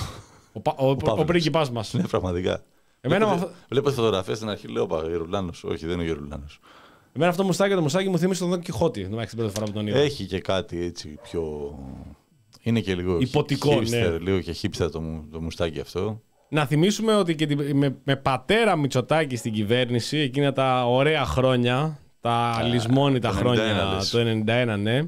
Speaker 4: Ο, ο, ο, ο πρίγκιπάς μας.
Speaker 5: Ναι, πραγματικά.
Speaker 4: Εμένα
Speaker 5: βλέπω,
Speaker 4: αυτό...
Speaker 5: βλέπω φωτογραφίες στην αρχή, λέω πα, Γερουλάνος. Όχι, δεν είναι ο Γερουλάνος.
Speaker 4: Εμένα αυτό μουστάκι, το μουστάκι μου θύμισε τον Δον Κιχώτη. Δεν την πρώτη φορά που τον είδα.
Speaker 5: Έχει και κάτι έτσι πιο. Είναι και λίγο.
Speaker 4: Υποτικό, hipster,
Speaker 5: ναι. Λίγο και hipster το, το μουστάκι αυτό.
Speaker 4: Να θυμίσουμε ότι και με, με πατέρα Μητσοτάκη στην κυβέρνηση, εκείνα τα ωραία χρόνια, τα λησμόνητα χρόνια, το ενενήντα ένα, ναι.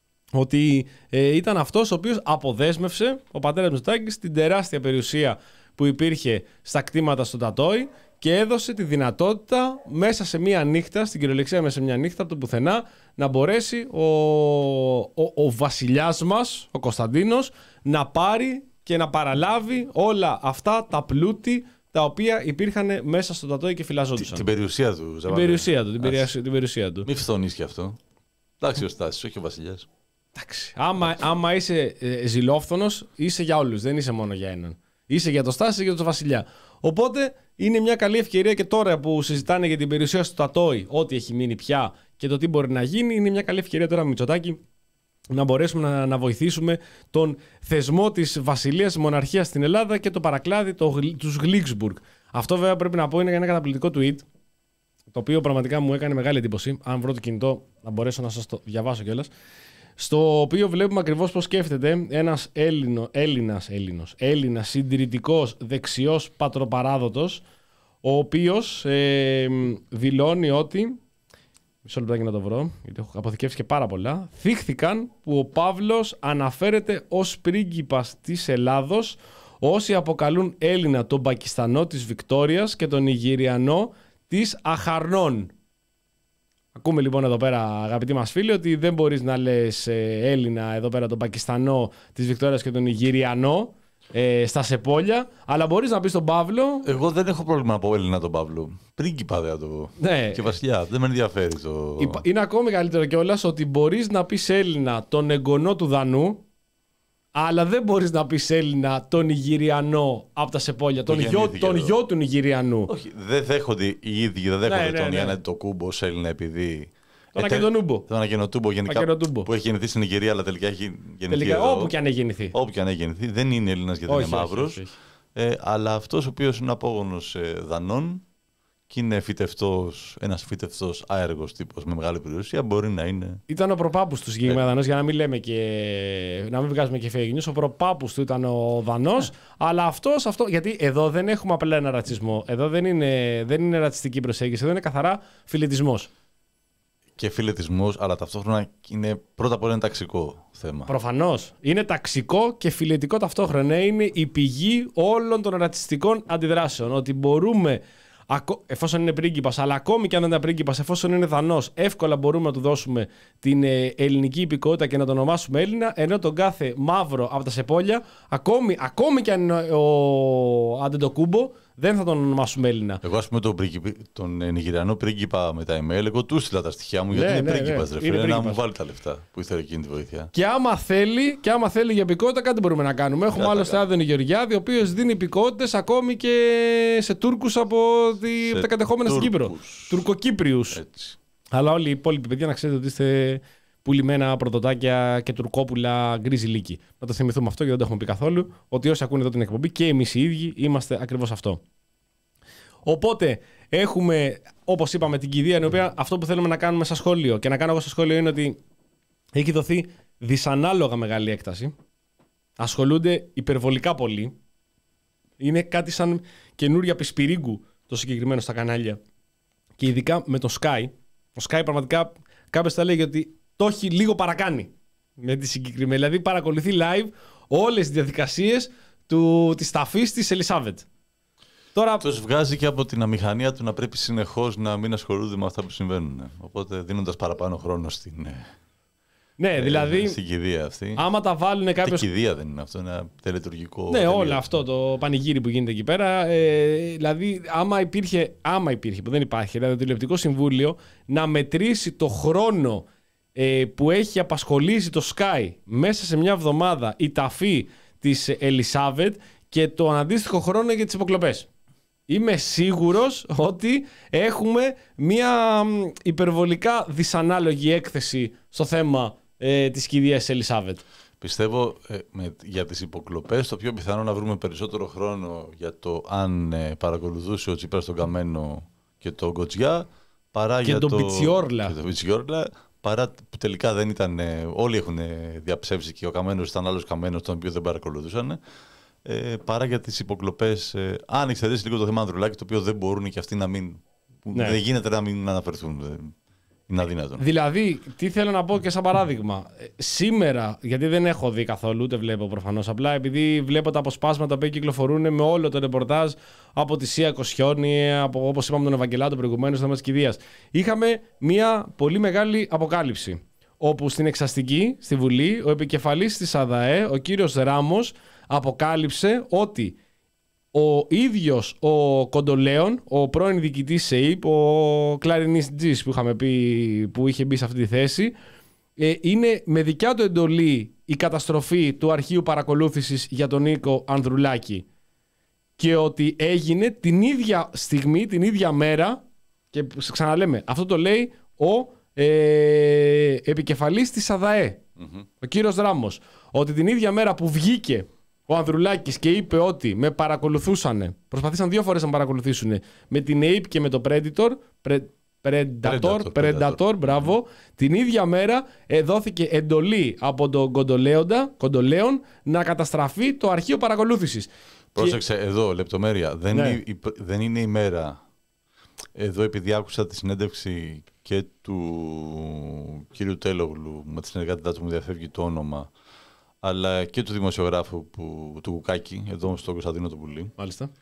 Speaker 4: Ότι ε, ήταν αυτός ο οποίος αποδέσμευσε, ο πατέρας Μητσοτάκης, την τεράστια περιουσία που υπήρχε στα κτήματα στο Τατόι και έδωσε τη δυνατότητα μέσα σε μία νύχτα, στην κυριολεξία μέσα σε μία νύχτα, από το πουθενά, να μπορέσει ο, ο, ο βασιλιάς μας, ο Κωνσταντίνος, να πάρει και να παραλάβει όλα αυτά τα πλούτη τα οποία υπήρχαν μέσα στο Τατόι και φυλαζόντουσαν.
Speaker 5: Την περιουσία του,
Speaker 4: Την περιουσία του, την, περιουσία, την περιουσία του.
Speaker 5: Μη φθονείς και αυτό. Εντάξει ο Στάσης, όχι ο βασιλιάς.
Speaker 4: Εντάξει. Άμα, άμα είσαι ε, ζηλόφθονος, είσαι για όλους, δεν είσαι μόνο για έναν. Είσαι για το Στάση, είσαι για τον Βασιλιά. Οπότε είναι μια καλή ευκαιρία και τώρα που συζητάνε για την περιουσία στο Τατόι, ό,τι έχει μείνει πια και το τι μπορεί να γίνει, είναι μια καλή ευκαιρία τώρα με Μητσοτάκη να μπορέσουμε να, να βοηθήσουμε τον θεσμό της βασιλείας, της μοναρχίας στην Ελλάδα και το παρακλάδι, το, τους Γλίξμπουργκ. Αυτό βέβαια πρέπει να πω είναι ένα καταπληκτικό tweet, το οποίο πραγματικά μου έκανε μεγάλη εντύπωση. Αν βρω το κινητό, να μπορέσω να σας το διαβάσω κιόλας. Στο οποίο βλέπουμε ακριβώς πώς σκέφτεται ένας Έλληνο, Έλληνας, Έλληνος, Έλληνας συντηρητικός δεξιός πατροπαράδοτος, ο οποίος ε, δηλώνει ότι. Μισό λεπτάκι να το βρω, γιατί έχω αποθηκεύσει και πάρα πολλά. Θύχθηκαν που ο Παύλος αναφέρεται ως πρίγκιπας της Ελλάδος, όσοι αποκαλούν Έλληνα τον Πακιστανό της Βικτόριας και τον Ιγυριανό της Αχαρνών. Ακούμε λοιπόν εδώ πέρα, αγαπητοί μας φίλοι, ότι δεν μπορείς να λες ε, Έλληνα εδώ πέρα τον Πακιστανό της Βικτόριας και τον Ιγυριανό ε, στα Σεπόλια, αλλά μπορείς να πεις τον Παύλο.
Speaker 5: Εγώ δεν έχω πρόβλημα να πω Έλληνα τον Παύλο. Πρίγκιπα δεν θα το πω.
Speaker 4: Ναι.
Speaker 5: Και βασιλιά, δεν με ενδιαφέρει το.
Speaker 4: Είναι ακόμη καλύτερο κιόλας ότι μπορείς να πεις Έλληνα τον εγγονό του Δανού, αλλά δεν μπορείς να πεις Έλληνα τον Ιγυριανό από τα Σεπόλια, τον, γιο, τον γιο του Ιγυριανού.
Speaker 5: Όχι, δεν δέχονται οι ίδιοι, δεν δέχονται
Speaker 4: ναι, ναι,
Speaker 5: τον
Speaker 4: ναι.
Speaker 5: Γιάννη το Κούμπο ως Έλληνα επειδή.
Speaker 4: Τον Ακεντονούμπο.
Speaker 5: Τον Ακεντονούμπο γενικά.
Speaker 4: Ακεντονούμπο.
Speaker 5: Που έχει γεννηθεί στην Ιγυρία, αλλά τελικά έχει γεννηθεί.
Speaker 4: Τελικά,
Speaker 5: εδώ.
Speaker 4: όπου και αν έχει γεννηθεί.
Speaker 5: Όπου και αν έχει γεννηθεί. Δεν είναι Έλληνας γιατί
Speaker 4: όχι,
Speaker 5: είναι μαύρος. Ε, αλλά αυτός ο οποίος είναι απόγονος ε, Δανών και είναι φυτευτός, ένας φυτευτός άεργος τύπος με μεγάλη περιουσία, μπορεί να είναι.
Speaker 4: Ήταν ο προπάπους του συγκεκριμένα Δανός, για να μην λέμε και. Να μην βγάζουμε και fake news. Ο προπάπους του ήταν ο Δανός, αλλά αυτός, αυτό. Γιατί εδώ δεν έχουμε απλά ένα ρατσισμό. Εδώ δεν είναι, δεν είναι ρατσιστική προσέγγιση. Εδώ είναι καθαρά φιλετισμός.
Speaker 5: Και φιλετισμός, αλλά ταυτόχρονα είναι πρώτα απ' όλα ένα ταξικό θέμα.
Speaker 4: Προφανώς. Είναι ταξικό και φιλετικό ταυτόχρονα. Είναι η πηγή όλων των ρατσιστικών αντιδράσεων. Ότι μπορούμε, εφόσον είναι πρίγκιπας, αλλά ακόμη και αν δεν είναι πρίγκιπας, εφόσον είναι Δανός, εύκολα μπορούμε να του δώσουμε την ελληνική υπηκότητα και να τον ονομάσουμε Έλληνα, ενώ τον κάθε μαύρο από τα Σεπόλια, ακόμη, ακόμη και αν είναι ο Αντετοκούμπο, δεν θα τον ονομάσουμε Έλληνα.
Speaker 5: Εγώ, ας πούμε, τον, πρίγκιπη, τον Νιγηριανό πρίγκιπα με τα email, εγώ του στείλα τα στοιχεία μου, γιατί
Speaker 4: ναι,
Speaker 5: είναι
Speaker 4: ναι,
Speaker 5: πρίγκιπας,
Speaker 4: ναι,
Speaker 5: ρε φίλε, να μου βάλει τα λεφτά που ήθελε εκείνη τη βοήθεια.
Speaker 4: Και άμα θέλει, και άμα θέλει για υπηκότητα, κάτι μπορούμε να κάνουμε. Έχουμε άλλο στο Άδωνη Γεωργιάδη, ο οποίος δίνει υπηκότητες ακόμη και σε Τούρκους από, τη, από τα κατεχόμενα στην Κύπρο. Τουρκοκύπριους.
Speaker 5: Έτσι.
Speaker 4: Αλλά όλοι οι υπόλοιποι παιδιά να ξέρετε ότι είστε πουλημένα προδοτάκια και τουρκόπουλα γκρίζι λύκη. Να το θυμηθούμε αυτό και δεν το έχουμε πει καθόλου. Ότι όσοι ακούνε εδώ την εκπομπή και εμείς οι ίδιοι είμαστε ακριβώς αυτό. Οπότε έχουμε, όπως είπαμε, την κηδεία, η οποία αυτό που θέλουμε να κάνουμε σαν σχόλιο και να κάνω εγώ στο σχόλιο είναι ότι έχει δοθεί δυσανάλογα μεγάλη έκταση. Ασχολούνται υπερβολικά πολύ. Είναι κάτι σαν καινούρια πισπυρίγκου το συγκεκριμένο στα κανάλια. Και ειδικά με το Sky. Το Sky πραγματικά κάποιος θα λέγει ότι το έχει λίγο παρακάνει με τη συγκεκριμένη. Δηλαδή παρακολουθεί live όλες τις διαδικασίες του, της ταφής της Ελισάβετ. Τώρα...
Speaker 5: Τους βγάζει και από την αμηχανία του να πρέπει συνεχώς να μην ασχολούνται με αυτά που συμβαίνουν. Οπότε δίνοντας παραπάνω χρόνο στην,
Speaker 4: ναι, δηλαδή,
Speaker 5: ε, στην κηδεία αυτή.
Speaker 4: Άμα τα βάλουν κάποιος...
Speaker 5: Τι κηδεία δεν είναι αυτό, είναι ένα τελετουργικό...
Speaker 4: Ναι,
Speaker 5: τελείο.
Speaker 4: όλο αυτό το πανηγύρι που γίνεται εκεί πέρα. Ε, δηλαδή, άμα υπήρχε, άμα υπήρχε, που δεν υπάρχει, δηλαδή το τηλεοπτικό συμβούλιο να μετρήσει το χρόνο ε, που έχει απασχολήσει το Sky μέσα σε μια εβδομάδα η ταφή της Ελισάβετ και το αντίστοιχο χρόνο για τις υποκλοπές. Είμαι σίγουρος ότι έχουμε μια υπερβολικά δυσανάλογη έκθεση στο θέμα ε, της κηδείας Ελισάβετ.
Speaker 5: Πιστεύω ε, με, για τις υποκλοπές το πιο πιθανό να βρούμε περισσότερο χρόνο για το αν ε, παρακολουθούσε ο Τσίπρας τον Καμένο και τον Κοτζιά παρά
Speaker 4: και
Speaker 5: για
Speaker 4: τον
Speaker 5: το...
Speaker 4: Πιτσιόρλα.
Speaker 5: Και τον Πιτσιόρλα, παρά που τελικά δεν ήταν... Ε, όλοι έχουν διαψεύσει και ο Καμένος ήταν άλλος Καμένος τον οποίο δεν παρακολουθούσαν. Ε, παρά για τις υποκλοπές, ε, αν εξαιρέσει λίγο το θέμα Ανδρουλάκη, το οποίο δεν μπορούν και αυτοί να μην... Ναι. Δεν γίνεται να μην αναφερθούν. Είναι αδύνατον.
Speaker 4: Δηλαδή, τι θέλω να πω και σαν παράδειγμα. Σήμερα, γιατί δεν έχω δει καθόλου, ούτε βλέπω προφανώς, απλά επειδή βλέπω τα αποσπάσματα που κυκλοφορούν με όλο το ρεπορτάζ από τη Σία Κοσιόνη, από, όπως είπαμε τον Ευαγγελάτο προηγουμένως, στο θέμα της κηδείας. Είχαμε μια πολύ μεγάλη αποκάλυψη. Όπου στην εξαστική, στη Βουλή, ο επικεφαλής της ΑΔΑΕ, ο κύριος Ράμος, αποκάλυψε ότι ο ίδιος ο Κοντολέων, ο πρώην διοικητής ΣΕΙΠ, ο κλαρινιστής που είχαμε πει, που είχε μπει σε αυτή τη θέση, ε, είναι με δικιά του εντολή η καταστροφή του αρχείου παρακολούθησης για τον Νίκο Ανδρουλάκη και ότι έγινε την ίδια στιγμή, την ίδια μέρα, και ξαναλέμε, αυτό το λέει ο ε, επικεφαλής της ΑΔΑΕ, mm-hmm. ο κύριος Ράμος, ότι την ίδια μέρα που βγήκε ο Ανδρουλάκης και είπε ότι με παρακολουθούσαν, προσπαθήσαν δύο φορές να με παρακολουθήσουν με την Ape και με το Predator, Pre, Predator, Predator, Predator, Predator, μπράβο, την ίδια μέρα ε, δόθηκε εντολή από τον Κοντολέοντα, Κοντολέον να καταστραφεί το αρχείο παρακολούθησης.
Speaker 5: Πρόσεξε, και... εδώ, λεπτομέρεια. Δεν,
Speaker 4: ναι.
Speaker 5: είναι, δεν είναι η μέρα. Εδώ, επειδή άκουσα τη συνέντευξη και του κύριου Τέλογλου, με τη συνεργάτητά του μου διαφεύγει το όνομα, αλλά και του δημοσιογράφου που, του Κουκάκη, εδώ στο Κωνσταντίνο το Πουλί.
Speaker 4: Μάλιστα.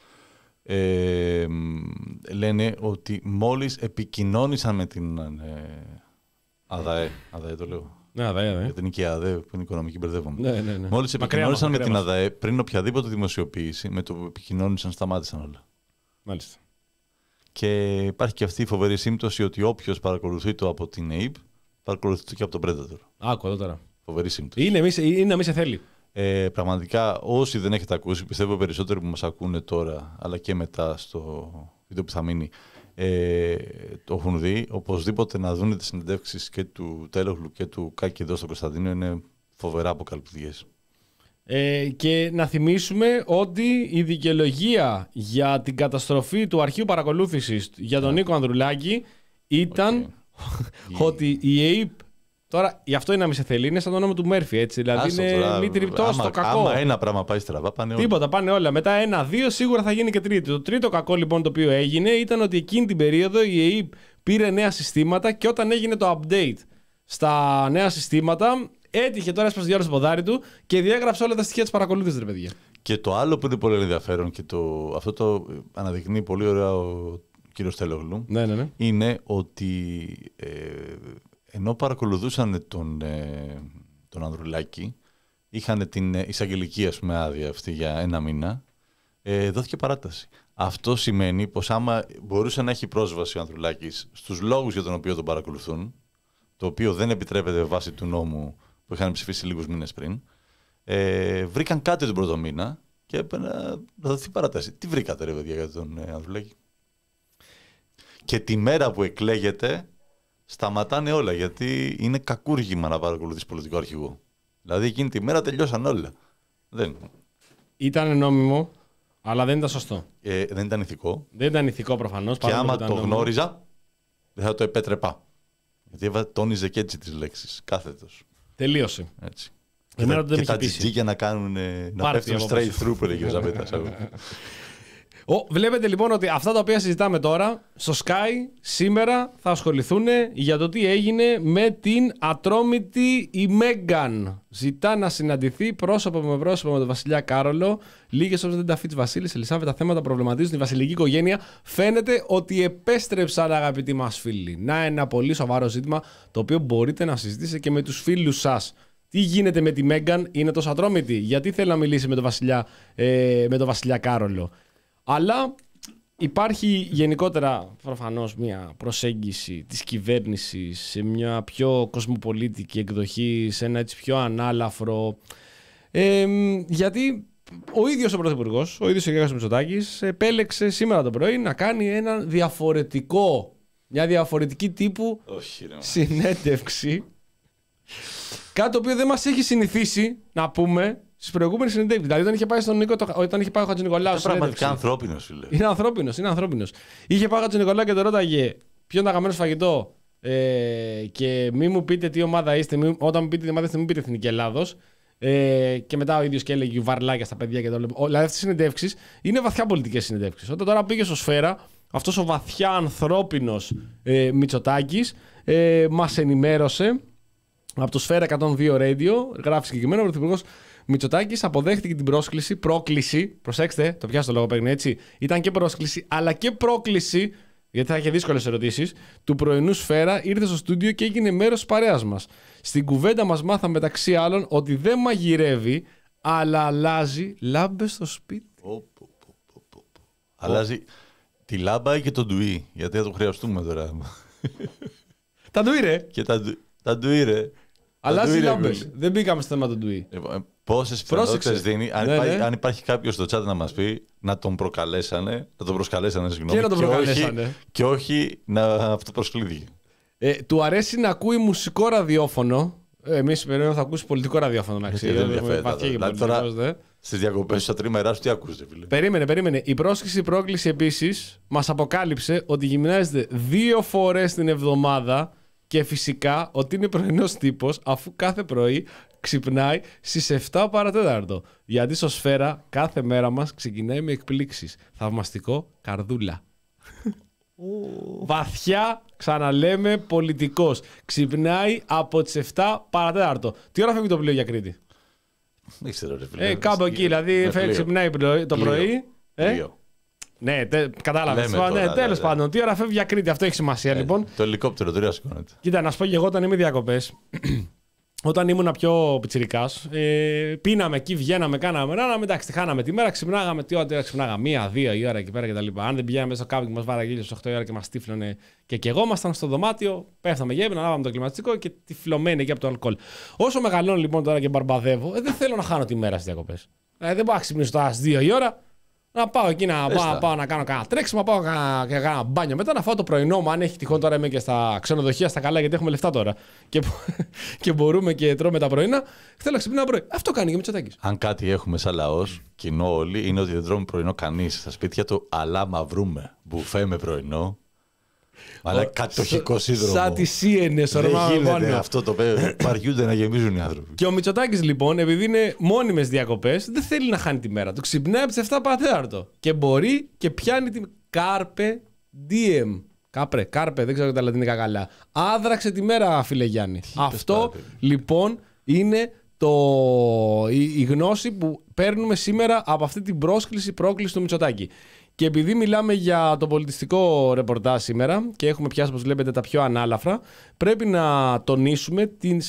Speaker 5: Ε, λένε ότι μόλις επικοινώνησαν με την ε, ΑΔΑΕ, ΑΔΑΕ το λέω,
Speaker 4: ναι, ΑΔΑΕ, ΑΔΑΕ.
Speaker 5: γιατί είναι και η ΑΔΑΕ που είναι οικονομική, μπερδεύομαι.
Speaker 4: Ναι, ναι, ναι.
Speaker 5: Μόλις επικοινώνησαν
Speaker 4: μακριά,
Speaker 5: με
Speaker 4: μακριά
Speaker 5: την ΑΔΑΕ, πριν οποιαδήποτε δημοσιοποίηση, με το που επικοινώνησαν σταμάτησαν όλα.
Speaker 4: Μάλιστα.
Speaker 5: Και υπάρχει και αυτή η φοβερή σύμπτωση ότι όποιος παρακολουθεί το από την Ape, παρακολουθεί το και από τον Predator.
Speaker 4: Άκου εδώ τώρα.
Speaker 5: Φοβερή σύμπτωση.
Speaker 4: Είναι, μη, είναι να μην σε θέλει.
Speaker 5: Ε, πραγματικά, όσοι δεν έχετε ακούσει, πιστεύω περισσότεροι που μας ακούνε τώρα, αλλά και μετά στο βίντεο που θα μείνει, ε, το έχουν δει. Οπωσδήποτε να δουν τις συνεντεύξεις και του Τέλογλου και του Κάκη εδώ στο Κωνσταντίνο, είναι φοβερά αποκαλυπτικές. Ε,
Speaker 4: και να θυμίσουμε ότι η δικαιολογία για την καταστροφή του αρχείου παρακολούθησης για τον yeah. Νίκο Ανδρουλάκη ήταν okay. ότι η Ape. Τώρα, γι' αυτό είναι να μην σε θέλει, είναι σαν το όνομα του Μέρφυ, έτσι. Δηλαδή
Speaker 5: Άσο,
Speaker 4: είναι
Speaker 5: τώρα,
Speaker 4: μη τριπτό στο κακό.
Speaker 5: Άμα ένα πράγμα πάει στραβά, πάνε όλα.
Speaker 4: Τίποτα, πάνε όλα. Μετά ένα-δύο σίγουρα θα γίνει και τρίτο. Το τρίτο κακό λοιπόν το οποίο έγινε ήταν ότι εκείνη την περίοδο η Ape πήρε νέα συστήματα και όταν έγινε το update στα νέα συστήματα, έτυχε τώρα έσπασε διάρκεια στο ποδάρι του και διέγραψε όλα τα στοιχεία της παρακολούθησης, ρε παιδιά.
Speaker 5: Και το άλλο που είναι πολύ ενδιαφέρον και το, αυτό το αναδεικνύει πολύ ωραία ο κύριος Τέλογλου,
Speaker 4: ναι, ναι, ναι.
Speaker 5: είναι ότι ε, ενώ παρακολουθούσαν τον, ε, τον Ανδρουλάκη, είχαν την εισαγγελική ας πούμε, άδεια αυτή για ένα μήνα, ε, δόθηκε παράταση. Αυτό σημαίνει πως άμα μπορούσε να έχει πρόσβαση ο Ανδρουλάκης στους λόγους για τον οποίο τον παρακολουθούν, το οποίο δεν επιτρέπεται βάσει του νόμου που είχαν ψηφίσει λίγους μήνες πριν, ε, βρήκαν κάτι τον πρώτο μήνα και έπρεπε να δοθεί παράταση. Τι βρήκατε ρε παιδιά για τον ε, Ανδρουλάκη? Και τη μέρα που εκλέγεται σταματάνε όλα, γιατί είναι κακούργημα να παρακολουθείς πολιτικό αρχηγό. Δηλαδή εκείνη τη μέρα τελειώσαν όλα. Δεν.
Speaker 4: Ήταν νόμιμο, αλλά δεν ήταν σωστό.
Speaker 5: Ε, δεν ήταν ηθικό.
Speaker 4: Δεν ήταν ηθικό προφανώς.
Speaker 5: Και άμα το νόμιμο. Γνώριζα, δεν θα το επέτρεπα. Γιατί τόνιζε και έτσι τις λέξεις. Κάθετος.
Speaker 4: Τελείωσε.
Speaker 5: Έτσι.
Speaker 4: Και,
Speaker 5: και, τα, και τα τζιτζίκια να κάνουν να πέφτουν straight through που έλεγε ο Ζαπέτας.
Speaker 4: Ο, βλέπετε λοιπόν ότι αυτά τα οποία συζητάμε τώρα στο Sky σήμερα θα ασχοληθούν για το τι έγινε με την ατρόμητη η Μέγκαν. Ζητά να συναντηθεί πρόσωπο με πρόσωπο με τον βασιλιά Κάρολο. Λίγες ώρες δεν τα αφήνει Βασίλης Ελισάβετ, τα θέματα προβληματίζουν τη βασιλική οικογένεια. Φαίνεται ότι επέστρεψαν, αγαπητοί μας φίλοι. Να, ένα πολύ σοβαρό ζήτημα το οποίο μπορείτε να συζητήσετε και με τους φίλους σας. Τι γίνεται με τη Μέγκαν, είναι τόσο ατρόμητη? Γιατί θέλει να μιλήσει με τον βασιλιά, ε, με τον βασιλιά Κάρολο? Αλλά υπάρχει γενικότερα προφανώς μια προσέγγιση της κυβέρνησης σε μια πιο κοσμοπολίτικη εκδοχή, σε ένα έτσι πιο ανάλαφρο. Ε, γιατί ο ίδιος ο Πρωθυπουργός, ο ίδιος ο Κυριάκος Μητσοτάκης, επέλεξε σήμερα το πρωί να κάνει ένα διαφορετικό, μια διαφορετική τύπου
Speaker 5: Όχι, ρε,
Speaker 4: συνέντευξη. Κάτι το οποίο δεν μας έχει συνηθίσει να πούμε στις προηγούμενες συνεντεύξεις. Δηλαδή, όταν είχε πάει στον Νίκο, όταν είχε πάει ο Χατζηνικολάου.
Speaker 5: Είναι πραγματικά ανθρώπινος, φίλε.
Speaker 4: Είναι ανθρώπινος, είναι ανθρώπινος. Είχε πάει ο Χατζηνικολάου και το ρώταγε ποιο είναι το αγαπημένο φαγητό. Ε, και μη μου πείτε τι ομάδα είστε. Μη, όταν μου πείτε τι ομάδα είστε, μην πείτε Εθνική Ελλάδος. Ε, και μετά ο ίδιος και έλεγε βαρλάκια στα παιδιά και το λέω. Δηλαδή, αυτές οι συνεντεύξεις είναι βαθιά πολιτικές συνεντεύξεις. Όταν τώρα πήγε στο Σφαίρα, αυτός ο βαθιά ανθρώπινος ε, Μητσοτάκης ε, μας ενημέρωσε από το Σφαίρα εκατόν δύο Radio, γράφει συγκεκριμένα ο Πρωθυπουργός Μητσοτάκης αποδέχτηκε την πρόσκληση, πρόκληση, προσέξτε, το πιάστε το λόγο παίρνει έτσι, ήταν και πρόσκληση αλλά και πρόκληση, γιατί θα είχε δύσκολες ερωτήσεις, του πρωινού Σφαίρα, ήρθε στο στούντιο και έγινε μέρος της παρέας μας. Στην κουβέντα μας μάθαμε μεταξύ άλλων ότι δεν μαγειρεύει, αλλά αλλάζει λάμπες στο σπίτι.
Speaker 5: Oh, oh, oh, oh, oh. Αλλάζει τη λάμπα ή και τον ντουί, γιατί θα το χρειαστούμε τώρα.
Speaker 4: Τα ντουί ρε.
Speaker 5: Και τα, τα ντουί ρε.
Speaker 4: Αλλάζει λάμπες. Δεν μπήκαμε στο θέμα του ντουί.
Speaker 5: Πόσες πιθανότητες δίνει, αν,
Speaker 4: ναι,
Speaker 5: υπάρχει,
Speaker 4: ναι.
Speaker 5: αν υπάρχει κάποιος στο chat να μας πει να τον προκαλέσανε, να τον προσκαλέσανε, συγγνώμη,
Speaker 4: και, να τον
Speaker 5: και,
Speaker 4: προκαλέσανε.
Speaker 5: όχι, και όχι να αυτοπροσκλήθηκε.
Speaker 4: Ε, του αρέσει να ακούει μουσικό ραδιόφωνο. Εμείς περιμένουμε θα ακούσει πολιτικό ραδιόφωνο να ξέρει.
Speaker 5: Δεν ενδιαφέρει. Δηλαδή τώρα Στις διακοπές στα τρίμερά σου τι ακούσετε, φίλε?
Speaker 4: Περίμενε, περίμενε. Η πρόσκληση πρόκληση επίσης μας αποκάλυψε ότι γυμνάζεται δύο φορές την εβδομάδα και φυσικά ότι είναι πρωινός τύπος αφού κάθε πρωί ξυπνάει στις επτά παρατέταρτο. Γιατί στο Σφαίρα κάθε μέρα μας ξεκινάει με εκπλήξεις. Θαυμαστικό καρδούλα. Βαθιά, ξαναλέμε, πολιτικός. Ξυπνάει από τις επτά παρατέταρτο. Τι ώρα φεύγει το πλοίο για Κρήτη?
Speaker 5: Δεν ξέρω, ρε φίλε.
Speaker 4: Ε, κάπου εκεί, δηλαδή φεύγει, ξυπνάει το πρωί. Ε? Ναι, τε, κατάλαβες. Ναι, τέλος πάντων, τι ώρα φεύγει για Κρήτη, αυτό έχει σημασία ε, λοιπόν.
Speaker 5: Το ελικόπτερο, το σηκώνεται.
Speaker 4: Κοίτα, να σου πω και εγώ όταν είμαι διακοπές, όταν ήμουν πιο πιτσιρικάς, ε, πίναμε εκεί, βγαίναμε, κάναμε ράναμε, εντάξει, χάναμε τη μέρα, ξυπνάγαμε, τι ώρα ξυπνάγαμε, μία, δύο η ώρα εκεί πέρα κτλ. Αν δεν πηγαίναμε στο κάμπινγκ, μας βάραγε στις οκτώ η ώρα και μας τύφλωνε και καιγόμασταν στο δωμάτιο, πέφταμε για ύπνο, ανάβαμε το κλιματιστικό και τυφλωμένοι εκεί από το αλκοόλ. Όσο μεγαλώνω λοιπόν τώρα και μπαρμπαδεύω, ε, δεν θέλω να χάνω τη μέρα στις διακοπές. Ε, δεν μπορώ να ξυπνήσω τώρα στις δύο η ώρα. Να πάω εκεί να, πάω, πάω να κάνω κανένα τρέξιμο, να πάω να κάνω ένα μπάνιο. Μετά να φάω το πρωινό μου. Αν έχει τυχόν, τώρα είμαι και στα ξενοδοχεία στα καλά, γιατί έχουμε λεφτά τώρα. Και, και μπορούμε και τρώμε τα πρωινά. Θέλω να ξυπνάω πρωί. Αυτό κάνει και ο Μητσοτάκης.
Speaker 5: Αν κάτι έχουμε σαν λαός, κοινό όλοι, είναι ότι δεν τρώμε πρωινό κανείς. Στα σπίτια του, αλλά μα βρούμε. Μπουφέ με πρωινό. Αλλά κατοχικό σύνδρομο.
Speaker 4: Σαν τη σι εν ες,
Speaker 5: δεν γίνεται αυτό το πέρα. Βαριούνται να γεμίζουν οι άνθρωποι.
Speaker 4: Και ο Μητσοτάκης λοιπόν, επειδή είναι μόνιμες διακοπές, δεν θέλει να χάνει τη μέρα του. Ξυπνάει από τις επτά παρατέταρτο. Και μπορεί και πιάνει την Κάρπε Diem. Κάπρε, Κάρπε, δεν ξέρω τα λατινικά καλά. Άδραξε τη μέρα, φίλε Γιάννη. Τι αυτό λοιπόν είναι το... η, η γνώση που παίρνουμε σήμερα από αυτή την πρόσκληση πρόκληση του Μητσοτάκη. Και επειδή μιλάμε για το πολιτιστικό ρεπορτάζ σήμερα και έχουμε πιάσει, όπως βλέπετε, τα πιο ανάλαφρα, πρέπει να τονίσουμε την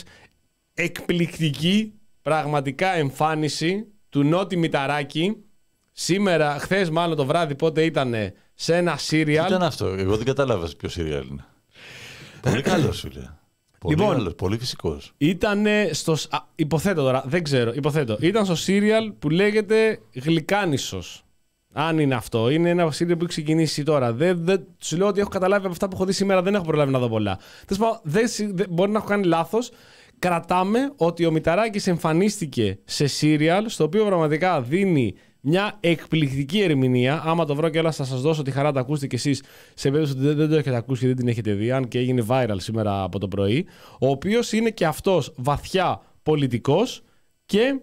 Speaker 4: εκπληκτική πραγματικά εμφάνιση του Νότι Μηταράκη σήμερα, χθες μάλλον το βράδυ, πότε ήταν, σε ένα σύριαλ.
Speaker 5: Τι ήταν αυτό, εγώ δεν κατάλαβα ποιο σύριαλ είναι. Πολύ καλό σου λέει. Πολύ λοιπόν, καλός, πολύ φυσικός.
Speaker 4: Ήταν στο. Α, υποθέτω τώρα, δεν ξέρω. Υποθέτω. Ήταν στο σύριαλ που λέγεται Γλυκάνισσος. Αν είναι αυτό. Είναι ένα σύριαλ που έχει ξεκινήσει τώρα. Δεν, δεν, σου λέω ότι έχω καταλάβει από αυτά που έχω δει σήμερα, δεν έχω προλάβει να δω πολλά. Δεν, δεν, μπορεί να έχω κάνει λάθος. Κρατάμε ότι ο Μηταράκης εμφανίστηκε σε σύριαλ στο οποίο πραγματικά δίνει μια εκπληκτική ερμηνεία. Άμα το βρω κιόλας θα σας δώσω τη χαρά να τα ακούσετε κι εσείς, σε περίπτωση ότι δεν, δεν το έχετε ακούσει και δεν την έχετε δει, αν και έγινε viral σήμερα από το πρωί. Ο οποίος είναι και αυτός βαθιά πολιτικός και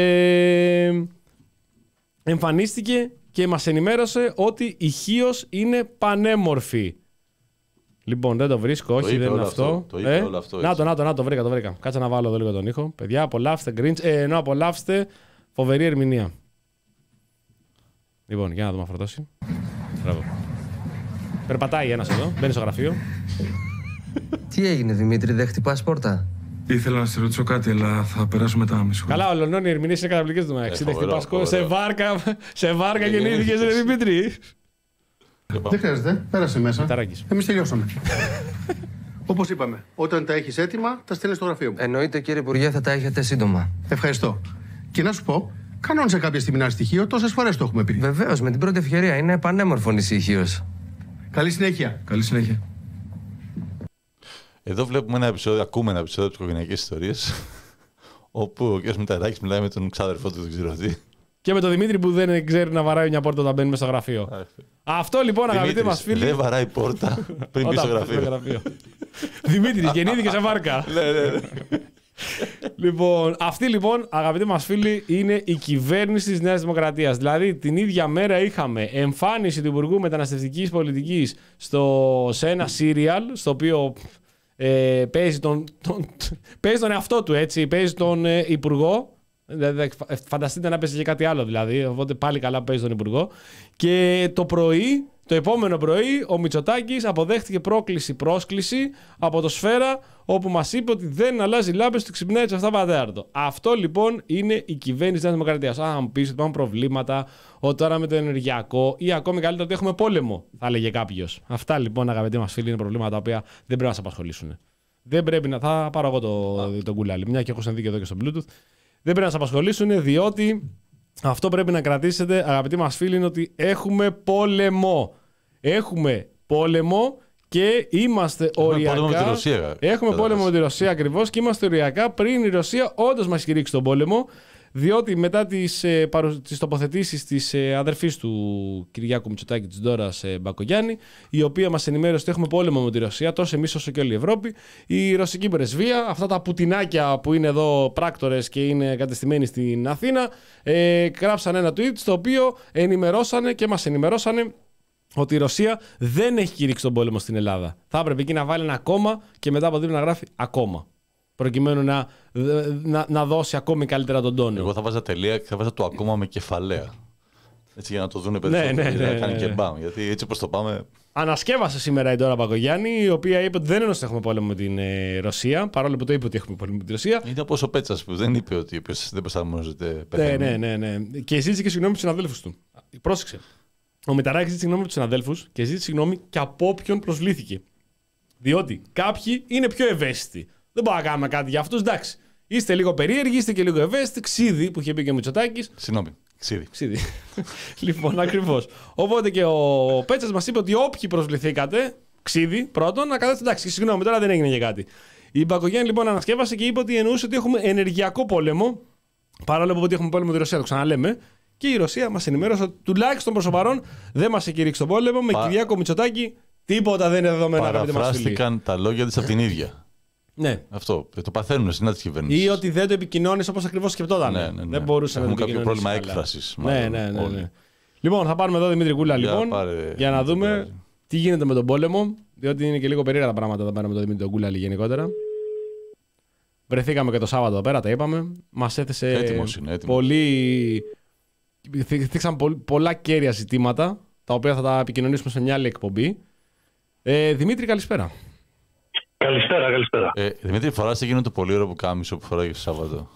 Speaker 4: ε, εμφανίστηκε και μας ενημέρωσε ότι η Χίος είναι πανέμορφη. Λοιπόν, δεν το βρίσκω, όχι,
Speaker 5: το
Speaker 4: δεν είναι αυτό.
Speaker 5: αυτό. Το είπε
Speaker 4: ε?
Speaker 5: όλο αυτό.
Speaker 4: Να το, να το, να το, βρήκα, το βρήκα. Κάτσε να βάλω εδώ λίγο τον ήχο. Παιδιά, απολαύστε Grinch, ε, ενώ απολαύστε φοβερή ερμηνεία. Λοιπόν, για να δούμε αφροτώσει. Μπράβο. Περπατάει ένας εδώ, μπαίνει στο γραφείο.
Speaker 2: Τι έγινε, Δημήτρη, δεν χτυπάς πόρτα?
Speaker 6: Ήθελα να σε ρωτήσω κάτι, αλλά θα περάσουμε μετά μισό.
Speaker 4: Καλά, ολονών οι ερμηνείες είναι καταπληκτικές του μεταξύ. Δεν χτυπάς σε βάρκα, σε βάρκα γεννήθηκες, ρε Δημήτρη.
Speaker 7: Δεν χρειάζεται, πέρασε μέσα.
Speaker 4: Μηταράκης.
Speaker 7: Εμείς τελειώσαμε. Όπως είπαμε, όταν τα έχεις έτοιμα, τα στέλνεις στο γραφείο μου.
Speaker 2: Εννοείται, κύριε Υπουργέ, θα τα έχετε σύντομα.
Speaker 7: Ευχαριστώ. Και να σου πω, κανόνισε κάποια στιγμή ένα στοιχείο, τόσες φορές το έχουμε πει.
Speaker 2: Βεβαίως, με την πρώτη ευκαιρία. Είναι πανέμορφο νησί η Χίος.
Speaker 7: Καλή συνέχεια.
Speaker 6: Καλή συνέχεια.
Speaker 5: Εδώ βλέπουμε ένα επεισόδιο, ακούμε ένα επεισόδιο από τις οικογενειακές ιστορίες, όπου ο κ. Μηταράκης μιλάει με τον ξάδερφό του, δεν ξέρω τι.
Speaker 4: Και με τον Δημήτρη που δεν ξέρει να βαράει μια πόρτα όταν μπαίνει μέσα στο γραφείο. Αυτό λοιπόν, αγαπητοί μας φίλοι.
Speaker 5: Δεν βαράει πόρτα πριν μπει στο γραφείο.
Speaker 4: Δημήτρης, γεννήθηκε σε βάρκα.
Speaker 5: Ναι, ναι.
Speaker 4: Λοιπόν, αυτή λοιπόν, αγαπητοί μας φίλοι, είναι η κυβέρνηση της Νέας Δημοκρατίας. Δηλαδή, την ίδια μέρα είχαμε εμφάνιση του Υπουργού Μεταναστευτικής Πολιτικής στο, σε ένα σύριαλ, στο οποίο ε, παίζει, τον, τον, παίζει τον εαυτό του, έτσι, παίζει τον ε, Υπουργό. Δηλαδή, φανταστείτε να παίζει και κάτι άλλο δηλαδή, οπότε πάλι καλά παίζει τον Υπουργό. Και το πρωί, το επόμενο πρωί, ο Μητσοτάκης αποδέχτηκε πρόκληση-πρόσκληση από το Σφαίρα, όπου μας είπε ότι δεν αλλάζει λάμπες του ξυπνάει τις επτά παρατέταρτο. Αυτό λοιπόν είναι η κυβέρνηση της Νέας Δημοκρατίας. Αν μου πεις ότι υπάρχουν προβλήματα, ότι τώρα με το ενεργειακό ή ακόμη καλύτερα ότι έχουμε πόλεμο, θα έλεγε κάποιος. Αυτά λοιπόν, αγαπητοί μας φίλοι, είναι προβλήματα τα οποία δεν πρέπει να σας απασχολήσουν. Δεν πρέπει να. Θα πάρω εγώ το, το κουλάλι, μια και έχω συνδίκη εδώ και στο Bluetooth. Δεν πρέπει να σας απασχολήσουν, διότι αυτό πρέπει να κρατήσετε, αγαπητοί μας φίλοι, είναι ότι έχουμε πόλεμο. Έχουμε πόλεμο και είμαστε
Speaker 5: έχουμε
Speaker 4: οριακά.
Speaker 5: Πόλεμο με τη Ρωσία,
Speaker 4: έχουμε πόλεμο με τη Ρωσία ακριβώς και είμαστε οριακά πριν η Ρωσία όντως μας κηρύξει τον πόλεμο. διότι μετά τις, ε, παρου... τις τοποθετήσεις της ε, αδερφής του Κυριάκου Μητσοτάκη, της Ντόρας ε, Μπακογιάννη, η οποία μας ενημέρωσε ότι έχουμε πόλεμο με τη Ρωσία, τόσο εμείς όσο και όλη η Ευρώπη, η ρωσική πρεσβεία, αυτά τα πουτινάκια που είναι εδώ πράκτορες και είναι κατεστημένοι στην Αθήνα, ε, γράψαν ένα tweet στο οποίο ενημερώσανε και μας ενημερώσανε ότι η Ρωσία δεν έχει κηρύξει τον πόλεμο στην Ελλάδα. Θα έπρεπε εκεί να βάλει ένα ακόμα και μετά από δίπλα να γράφει ακόμα. Προκειμένου να, να, να δώσει ακόμη καλύτερα τον τόνο.
Speaker 5: Εγώ θα βάζα τελεία και θα βάζα το ακόμα με κεφαλαία. Έτσι για να το δούνε περισσότερο.
Speaker 4: Ναι, ναι, ναι,
Speaker 5: να
Speaker 4: ναι,
Speaker 5: κάνει
Speaker 4: ναι.
Speaker 5: και μπαμ. Γιατί έτσι όπως το πάμε.
Speaker 4: Ανασκεύασε σήμερα η Ντόρα Μπακογιάννη, η οποία είπε ότι δεν είναι ότι έχουμε πόλεμο με την ε, Ρωσία, παρόλο που το είπε ότι έχουμε πόλεμο με την Ρωσία.
Speaker 5: Είναι όπως ο Πέτσας που δεν είπε ότι όποιος δεν προσαρμόζεται
Speaker 4: Ναι,
Speaker 5: πεθαίνει.
Speaker 4: ναι, ναι, ναι. Και ζήτησε και συγγνώμη από του συναδέλφους του. Πρόσεξε. Ο Μηταράκης ζήτησε συγγνώμη από του συναδέλφους και ζήτησε συγγνώμη και από όποιον προσβλήθηκε. Διότι κάποιοι είναι πιο ευαίσθητοι. Δεν μπορούμε να κάνουμε κάτι για αυτούς. Εντάξει. Είστε λίγο περίεργοι, είστε και λίγο ευαίσθητοι. Ξίδι που είχε πει και ο Μητσοτάκης.
Speaker 5: Συγγνώμη. Ξίδι.
Speaker 4: Ξίδι. Λοιπόν, ακριβώς. Οπότε και ο Πέτσας μας είπε ότι όποιοι προσβληθήκατε, ξίδι πρώτον, να καθίσετε. Εντάξει, συγγνώμη, τώρα δεν έγινε για κάτι. Η Μπακογιάννη λοιπόν ανασκεύασε και είπε ότι εννοούσε ότι έχουμε ενεργειακό πόλεμο. Παρόλο που ότι έχουμε πόλεμο με τη Ρωσία, το ξαναλέμε. Και η Ρωσία μας ενημέρωσε ότι τουλάχιστον προς το παρόν δεν μας έχει κηρύξει τον πόλεμο. Με
Speaker 5: Πα...
Speaker 4: Κυριάκο Μητσοτάκη τίποτα δεν είναι δεδομένο.
Speaker 5: Παραφράστηκαν τα λόγια της από την ίδια.
Speaker 4: Ναι.
Speaker 5: Αυτό. Το παθαίνουν συνά τη κυβέρνηση.
Speaker 4: Ή ότι δεν το επικοινώνησε όπως ακριβώς σκεφτόταν.
Speaker 5: Ναι, ναι, ναι.
Speaker 4: Δεν μπορούσε
Speaker 5: Έχουν
Speaker 4: να το
Speaker 5: κάποιο πρόβλημα
Speaker 4: καλά.
Speaker 5: έκφρασης.
Speaker 4: Ναι, ναι, ναι, ναι. Λοιπόν, θα πάρουμε εδώ Δημήτρη Κούλα
Speaker 5: Για
Speaker 4: λοιπόν,
Speaker 5: πάρε,
Speaker 4: για να δούμε
Speaker 5: πάρε.
Speaker 4: τι γίνεται με τον πόλεμο. Διότι είναι και λίγο περίεργα τα πράγματα εδώ πέρα με τον Δημήτρη Κούλα γενικότερα. Βρεθήκαμε και το Σάββατο εδώ πέρα, τα είπαμε. Μας έθεσε
Speaker 5: Έτοιμος είναι, έτοιμος.
Speaker 4: πολύ. Θίξαν πολλά κέρια ζητήματα, τα οποία θα τα επικοινωνήσουμε σε μια άλλη εκπομπή. Ε, Δημήτρη, καλησπέρα.
Speaker 8: Καλησπέρα, καλησπέρα.
Speaker 5: Ε, Δημήτρη, φοράς εκείνο το πολύ ωραίο που κάμισο που φοράγες το Σάββατο.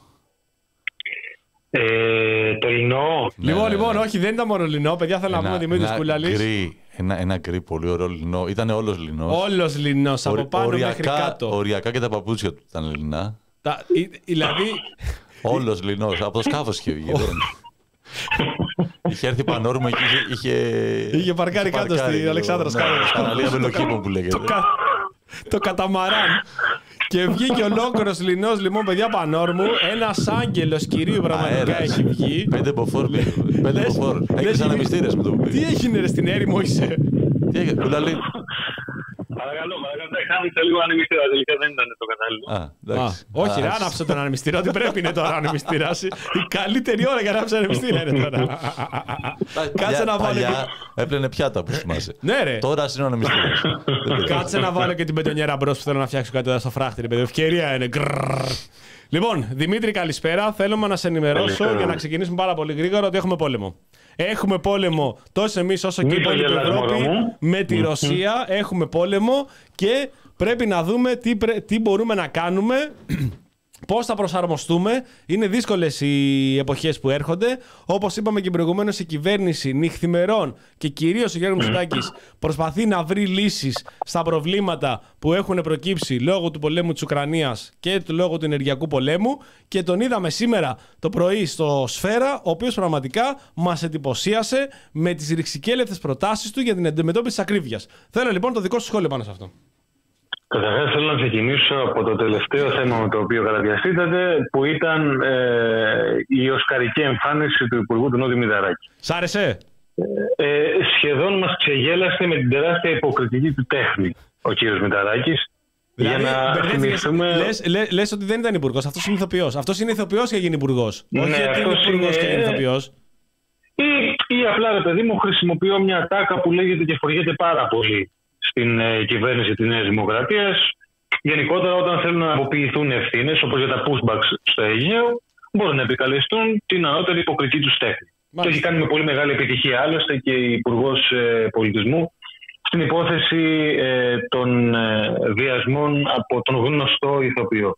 Speaker 8: Ε, το λινό.
Speaker 4: Λοιπόν,
Speaker 5: ναι,
Speaker 4: λοιπόν,
Speaker 5: ναι.
Speaker 4: όχι, δεν ήταν μόνο λινό. Παιδιά, θέλω να πούμε Δημήτρης Κούλαλης.
Speaker 5: Γκρι, ένα, ένα γκρι πολύ ωραίο λινό. Ήταν όλος λινός.
Speaker 4: Όλος λινός, από
Speaker 5: Ορι-
Speaker 4: πάνω
Speaker 5: οριακά,
Speaker 4: μέχρι κάτω.
Speaker 5: Οριακά και τα παπούτσια του ήταν λινά.
Speaker 4: Τα, ή- δηλαδή,
Speaker 5: Όλος λινός. Από το σκάφος είχε βγει. δεν- Είχε έρθει πανόρμο εκεί. Είχε, είχε,
Speaker 4: Είχε παρκάρει κάτω στη
Speaker 5: λίγο,
Speaker 4: Αλεξάνδρα
Speaker 5: ναι,
Speaker 4: Σκάλα.
Speaker 5: Καναλία Βελοκήπων που λέγεται.
Speaker 4: το, κα, το καταμαράν. Και βγήκε ολόκληρος λινός, λοιπόν, παιδιά πανόρμου. Ένας άγγελος κυρίου πραγματικά
Speaker 5: Αέρας.
Speaker 4: έχει βγει.
Speaker 5: Πέντε μποφόρ. Πέντε
Speaker 4: Λες-
Speaker 5: μποφόρ.
Speaker 4: λες
Speaker 5: Έκλεισαν
Speaker 4: είναι-
Speaker 5: ανεμιστήρες με το που
Speaker 4: Τι
Speaker 5: πήγε.
Speaker 4: έγινε ρε στην έρημο είσαι.
Speaker 5: Τι έγινε, Κούλαλη.
Speaker 8: Παρακαλώ, παρακαλώ. Χάμισα λίγο ανεμιστήρα, τελικά δεν ήταν το κατάλληλο.
Speaker 5: Α,
Speaker 4: Α,
Speaker 5: εντάξει.
Speaker 4: όχι, ρε,
Speaker 5: Α,
Speaker 4: άναψε τον ανεμιστήρα. Ό,τι πρέπει είναι τώρα ανεμιστήρα. Η καλύτερη ώρα για να ανάψει ανεμιστήρα είναι τώρα. Κάτσε
Speaker 5: παλιά-
Speaker 4: να βάλω.
Speaker 5: παλιά έπλαινε πιάτα που θυμάσαι.
Speaker 4: Ναι, ρε.
Speaker 5: Τώρα είναι ο ανεμιστήρας. Δεν πειράζει.
Speaker 4: Κάτσε να βάλω και την πεντονιέρα μπρος που θέλω να φτιάξω κάτι εδώ στο φράχτη. Ρε παιδί, ευκαιρία είναι. Γκρρρρ. Λοιπόν, Δημήτρη, καλησπέρα. Θέλουμε να σε ενημερώσω
Speaker 8: Καλησπέρα.
Speaker 4: για να ξεκινήσουμε πάρα πολύ γρήγορα ότι έχουμε πόλεμο. Έχουμε πόλεμο τόσο εμείς όσο και η
Speaker 8: Μην το
Speaker 4: υπόλοιπη
Speaker 8: γελάς,
Speaker 4: Ευρώπη
Speaker 8: μωρό μου.
Speaker 4: με τη Ρωσία. Έχουμε πόλεμο και πρέπει να δούμε τι, πρέ- τι μπορούμε να κάνουμε. Πώς θα προσαρμοστούμε. Είναι δύσκολες οι εποχές που έρχονται. Όπως είπαμε και προηγουμένως, η κυβέρνηση νυχθημερών και κυρίως ο Γιώργος Μητσοτάκης προσπαθεί να βρει λύσεις στα προβλήματα που έχουν προκύψει λόγω του πολέμου της Ουκρανίας και του λόγω του ενεργειακού πολέμου. Και τον είδαμε σήμερα το πρωί στο Σφαίρα, ο οποίος πραγματικά μας εντυπωσίασε με τις ρηξικέλευτες προτάσεις του για την αντιμετώπιση της ακρίβειας. Θέλω λοιπόν το δικό σου σχόλιο πάνω σε αυτό.
Speaker 8: Καταρχάς θέλω να ξεκινήσω από το τελευταίο θέμα με το οποίο καταδιαστήκατε, που ήταν ε, η οσκαρική εμφάνιση του Υπουργού του Νότιου Μητσοτάκη.
Speaker 4: Σ' άρεσε?
Speaker 8: Ε, σχεδόν μας ξεγέλασε με την τεράστια υποκριτική του τέχνη ο κύριος Μητσοτάκης. Για
Speaker 4: Δηλαδή,
Speaker 8: να
Speaker 4: μπερδεύτηκες,
Speaker 8: θυμηθούμε...
Speaker 4: λες, λες, λες ότι δεν ήταν υπουργός. Αυτός είναι ηθοποιός. Αυτός είναι ηθοποιός και γίνει υπουργός.
Speaker 8: Ναι,
Speaker 4: Όχι ότι είναι
Speaker 8: αυτός
Speaker 4: υπουργός
Speaker 8: είναι-
Speaker 4: και γίνει ηθοποιός.
Speaker 8: Ή, ή απλά, ρε παιδί μου, χρησιμοποιώ μια τάκα που λέγεται και φοριέται πάρα πολύ στην ε, κυβέρνηση της Νέας Δημοκρατίας. Γενικότερα, όταν θέλουν να αποποιηθούν ευθύνες, όπως για τα pushbacks στο Αιγαίο, μπορούν να επικαλεστούν την ανώτερη υποκριτική του τέχνη. Το έχει κάνει με πολύ μεγάλη επιτυχία άλλωστε και η Υπουργός ε, Πολιτισμού στην υπόθεση ε, των ε, βιασμών από τον γνωστό ηθοποιό.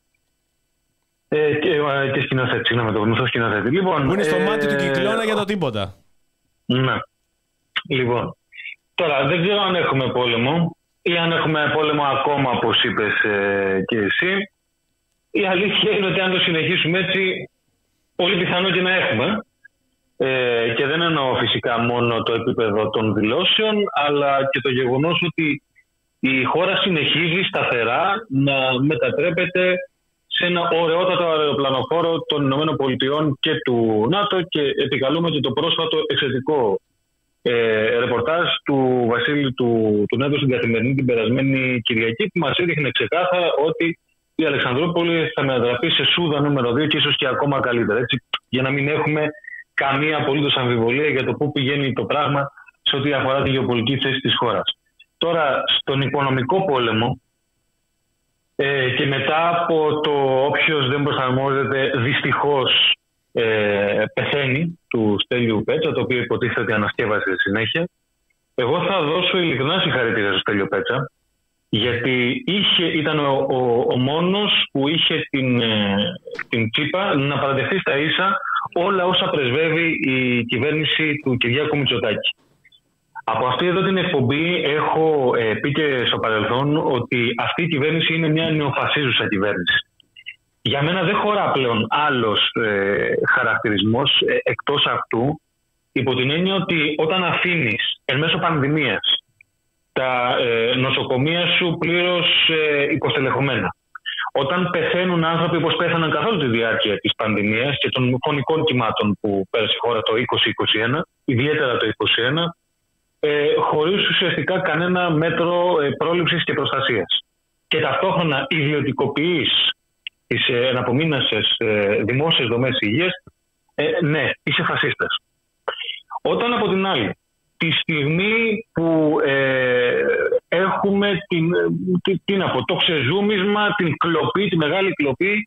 Speaker 8: Ε, και, ε, και σκηνοθέτη, συγγνώμη, τον γνωστό σκηνοθέτη. Λοιπόν,
Speaker 4: Που είναι στο
Speaker 8: ε,
Speaker 4: μάτι του κυκλώνα για το τίποτα.
Speaker 8: Ναι. Λοιπόν, τώρα δεν ξέρω αν έχουμε πόλεμο ή αν έχουμε πόλεμο ακόμα, όπως είπες ε, και εσύ. Η αλήθεια είναι ότι αν το συνεχίσουμε έτσι, πολύ πιθανό και να έχουμε. Ε, και δεν εννοώ φυσικά μόνο το επίπεδο των δηλώσεων, αλλά και το γεγονός ότι η χώρα συνεχίζει σταθερά να μετατρέπεται σε ένα ωραιότατο αεροπλανοφόρο των Ηνωμένων Πολιτειών και του ΝΑΤΟ, και επικαλούμε και το πρόσφατο εξαιρετικό ε, ρεπορτάζ του Βασίλη του, του ΝΑΤΟ στην Καθημερινή την περασμένη Κυριακή, που μας έδειχνε ξεκάθαρα ότι η Αλεξανδρούπολη θα μετατραπεί σε σούδα νούμερο δύο και ίσως και ακόμα καλύτερα. Έτσι, για να μην έχουμε καμία απολύτως αμφιβολία για το πού πηγαίνει το πράγμα σε ό,τι αφορά τη γεωπολιτική θέση της χώρας. Τώρα, στον οικονομικό πόλεμο, ε, και μετά από το όποιος δεν προσαρμόζεται δυστυχώς ε, πεθαίνει, του Στέλιου Πέτσα, το οποίο υποτίθεται ότι ανασκεύασε συνέχεια, εγώ θα δώσω ειλικρινά συγχαρητήρια στο Στέλιο Πέτσα, γιατί είχε, ήταν ο, ο, ο μόνος που είχε την, ε, την τσίπα να παραδεχτεί στα ίσα όλα όσα πρεσβεύει η κυβέρνηση του Κυριάκου Μητσοτάκη. Από αυτή εδώ την εκπομπή έχω ε, πει και στο παρελθόν ότι αυτή η κυβέρνηση είναι μια νεοφασίζουσα κυβέρνηση. Για μένα δεν χωρά πλέον άλλος ε, χαρακτηρισμός ε, εκτός αυτού, υπό την έννοια ότι όταν αφήνεις εν μέσω πανδημίας τα ε, νοσοκομεία σου πλήρως ε, υποστελεχωμένα, όταν πεθαίνουν άνθρωποι όπως πέθαναν καθ' όλη τη διάρκεια της πανδημίας και των φωνικών κυμάτων που πέρασε η χώρα το είκοσι είκοσι ένα, ιδιαίτερα το είκοσι ένα, ε, χωρίς ουσιαστικά κανένα μέτρο ε, πρόληψης και προστασίας, και ταυτόχρονα ιδιωτικοποιείς τις ε, εναπομείνασες ε, δημόσιες δομές υγείας, ε, ναι, είσαι φασίστας. Όταν από την άλλη, τη στιγμή που ε, έχουμε την, τι, τι να πω, το ξεζούμισμα, την κλοπή, τη μεγάλη κλοπή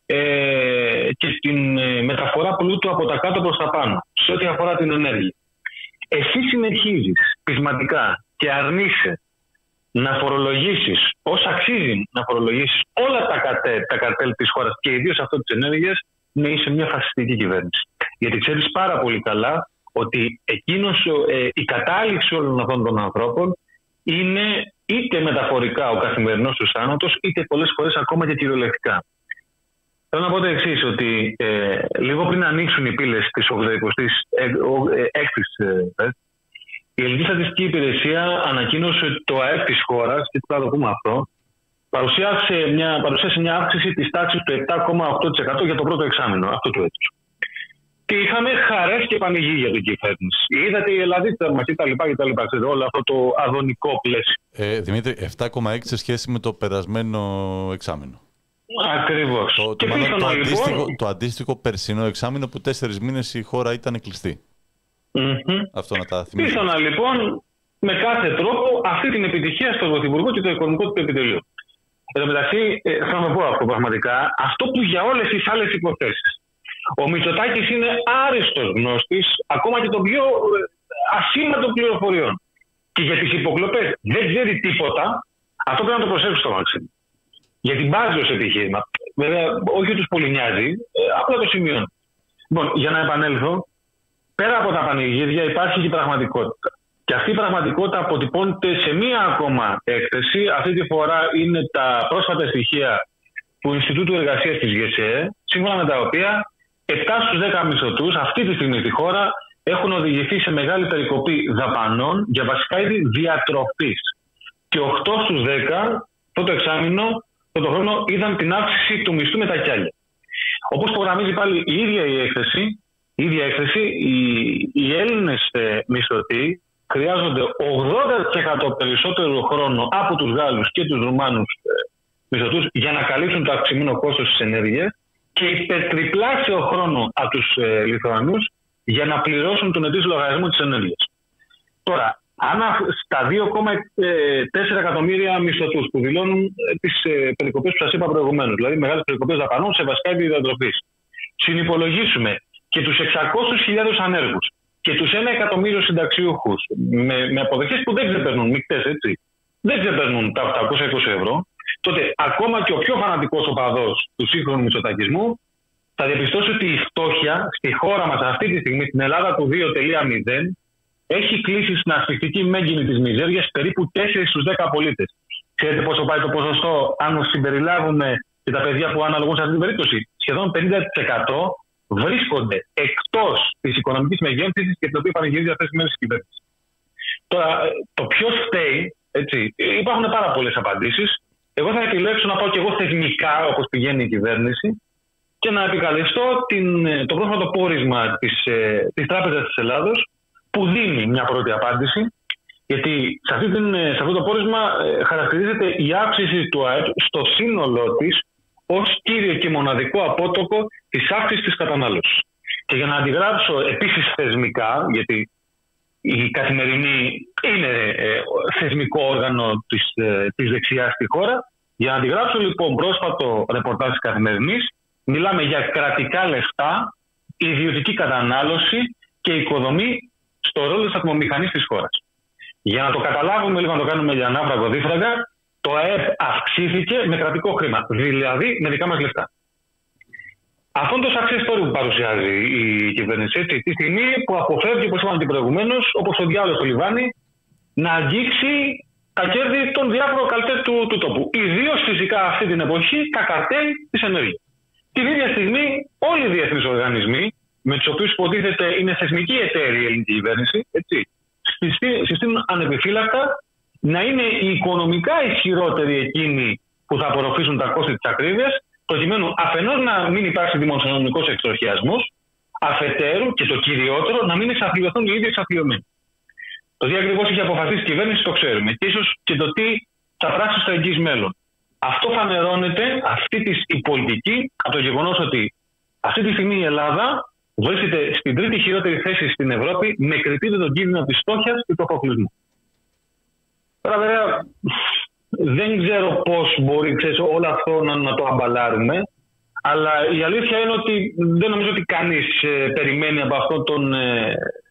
Speaker 8: ε, και την ε, μεταφορά πλούτου από τα κάτω προς τα πάνω σε ό,τι αφορά την ενέργεια, εσύ συνεχίζεις πεισματικά και αρνείσαι να φορολογήσεις όσα αξίζει να φορολογήσεις όλα τα, κατε, τα καρτέλ της χώρας και ιδίως αυτό της ενέργειας, ναι, είσαι μια φασιστική κυβέρνηση. Γιατί ξέρεις πάρα πολύ καλά ότι εκείνος, ε, η κατάληξη όλων αυτών των ανθρώπων είναι είτε μεταφορικά ο καθημερινός τους θάνατος, είτε πολλές φορές ακόμα και κυριολεκτικά. Θέλω να πω το εξής, ότι ε, λίγο πριν ανοίξουν οι πύλες της ογδοηκοστής έκτης ε, η Ελληνική Στατιστική Υπηρεσία ανακοίνωσε ότι το ΑΕΠ της χώρας, και θα το πούμε αυτό, παρουσίασε μια, παρουσίασε μια αύξηση της τάξης του επτά κόμμα οκτώ τοις εκατό για το πρώτο εξάμηνο αυτού του έτους. Και είχαμε χαρές και πανηγύρια για την κυβέρνηση. Είδατε η Ελλαδίτσα μας κτλ. Όλο αυτό το αδωνικό πλαίσιο.
Speaker 5: Ε, Δημήτρη, επτά κόμμα έξι σε σχέση με το περασμένο εξάμηνο.
Speaker 8: Ακριβώς.
Speaker 5: Το, το, μάλλον, το, αντίστοιχο, λοιπόν... το αντίστοιχο περσινό εξάμηνο που τέσσερις μήνες η χώρα ήταν κλειστή. Mm-hmm. Αυτό να τα θυμίσουμε.
Speaker 8: Πίστονα λοιπόν με κάθε τρόπο αυτή την επιτυχία στο Πρωθυπουργό και το οικονομικό του επιτελείο. Εν τω μεταξύ, ε, θα να πω αυτό πραγματικά, αυτό που για όλες τις άλλες υποθέσεις ο Μητσοτάκης είναι άριστος γνώστης ακόμα και των πιο ασήμαντων πληροφοριών. Και για τις υποκλοπές δεν ξέρει τίποτα. Αυτό πρέπει να το προσέξουμε στο Μαξίμ. Για την βάζει ως επιχείρημα. Βέβαια, όχι τους πολύ νοιάζει, απλά το σημειώνω. Λοιπόν, για να επανέλθω, πέρα από τα πανηγύρια υπάρχει και η πραγματικότητα. Και αυτή η πραγματικότητα αποτυπώνεται σε μία ακόμα έκθεση. Αυτή τη φορά είναι τα πρόσφατα στοιχεία του Ινστιτούτου Εργασίας της ΓΕΣΕ, σύμφωνα με τα οποία επτά στους δέκα μισθωτούς αυτή τη στιγμή στη χώρα έχουν οδηγηθεί σε μεγάλη περικοπή δαπανών για βασικά είδη διατροφής. Και οκτώ στους δέκα πρώτο εξάμηνο, πρώτο χρόνο, είδαν την αύξηση του μισθού με τα κιάλια. Όπως προγραμμίζει πάλι η ίδια η έκθεση, η ίδια έκθεση, οι, οι Έλληνες ε, μισθωτοί χρειάζονται ογδόντα τοις εκατό περισσότερο χρόνο από τους Γάλλους και τους Ρουμάνους ε, μισθωτούς για να καλύψουν το αυξημένο κόστος της ενέργειας και υπερτριπλάσιο χρόνο από τους ε, Λιθουανούς για να πληρώσουν τον ετήσιο λογαριασμό της ενέργειας. Τώρα, αν στα δύο κόμμα τέσσερα εκατομμύρια μισθωτούς που δηλώνουν ε, τις ε, περικοπές που σας είπα προηγουμένως, δηλαδή μεγάλες περικοπές δαπανών σε βασικά είδη διατροφής, συνυπολογίσουμε και τους εξακόσιες χιλιάδες ανέργους και τους ένα εκατομμύριο συνταξιούχους με, με αποδοχές που δεν ξεπερνούν, μικτές έτσι, δεν ξεπερνούν τα οκτακόσια είκοσι ευρώ, τότε ακόμα και ο πιο φανατικός οπαδός του σύγχρονου μητσοτακισμού θα διαπιστώσει ότι η φτώχεια στη χώρα μας αυτή τη στιγμή, στην Ελλάδα του δύο κόμμα μηδέν, έχει κλείσει στην ασφυκτική μέγενη της μιζέριας περίπου τέσσερις στους δέκα πολίτες. Ξέρετε πόσο πάει το ποσοστό αν συμπεριλάβουμε και τα παιδιά που αναλογούν σε αυτή την περίπτωση? Σχεδόν πενήντα τοις εκατό βρίσκονται εκτός της οικονομικής μεγέθυνσης και την οποία πανηγυρίζει αυτές τις μέρες της κυβέρνησης. Τώρα, το ποιος φταίει, έτσι, υπάρχουν πάρα πολλές απαντήσεις. Εγώ θα επιλέξω να πάω και εγώ θεσμικά, όπως πηγαίνει η κυβέρνηση, και να επικαλεστώ την, το πρόσφατο πόρισμα της, της Τράπεζας της Ελλάδος, που δίνει μια πρώτη απάντηση. Γιατί σε, αυτή την, σε αυτό το πόρισμα ε, χαρακτηρίζεται η αύξηση του ΑΕΠ στο σύνολό της ως κύριο και μοναδικό απότοκο της αύξησης της κατανάλωσης. Και για να αντιγράψω επίσης θεσμικά, γιατί η Καθημερινή είναι ε, θεσμικό όργανο της, ε, της δεξιάς στη χώρα, για να αντιγράψω λοιπόν πρόσφατο ρεπορτάζ της Καθημερινής, μιλάμε για κρατικά λεφτά, ιδιωτική κατανάλωση και οικοδομή στο ρόλο της ατμομηχανής της χώρας. Για να το καταλάβουμε λίγο, να το κάνουμε για ανάφραγο δίφραγα, το ΑΕΠ αυξήθηκε με κρατικό χρήμα, δηλαδή με δικά μας λεφτά. Αυτό είναι το success story που παρουσιάζει η κυβέρνηση. Έτσι, τη στιγμή που αποφεύγει, όπως είπαμε και προηγουμένως, όπως ο διάολος στο λιβάνι, να αγγίξει τα κέρδη των διάφορων καρτέλ του, του τόπου. Ιδίως φυσικά αυτή την εποχή τα καρτέλ της ενέργειας. Την ίδια στιγμή, όλοι οι διεθνείς οργανισμοί, με τους οποίους υποτίθεται είναι θεσμική εταίρεια η ελληνική κυβέρνηση, έτσι, συστήνουν ανεπιφύλακτα να είναι οι οικονομικά ισχυρότεροι εκείνοι που θα απορροφήσουν τα κόστη της ακρίβειας, προκειμένου αφενός να μην υπάρξει δημοσιονομικός εξορχιασμός, αφετέρου και το κυριότερο να μην εξαθλιωθούν οι ίδιοι εξαθλιωμένοι. Το τι ακριβώς έχει αποφασίσει η κυβέρνηση το ξέρουμε, και ίσως και το τι θα πράξει στο εγγύς μέλλον. Αυτό φανερώνεται, αυτή της η πολιτική, από το γεγονός ότι αυτή τη στιγμή η Ελλάδα βρίσκεται στην τρίτη χειρότερη θέση στην Ευρώπη με κριτήριο τον κίνδυνο της φτώχειας και του αποκλεισμού. Τώρα βέβαια δεν ξέρω πώς μπορεί, ξέρεις, όλο αυτό να, να το αμπαλάρουμε, αλλά η αλήθεια είναι ότι δεν νομίζω ότι κανείς ε, περιμένει από αυτόν τον, ε,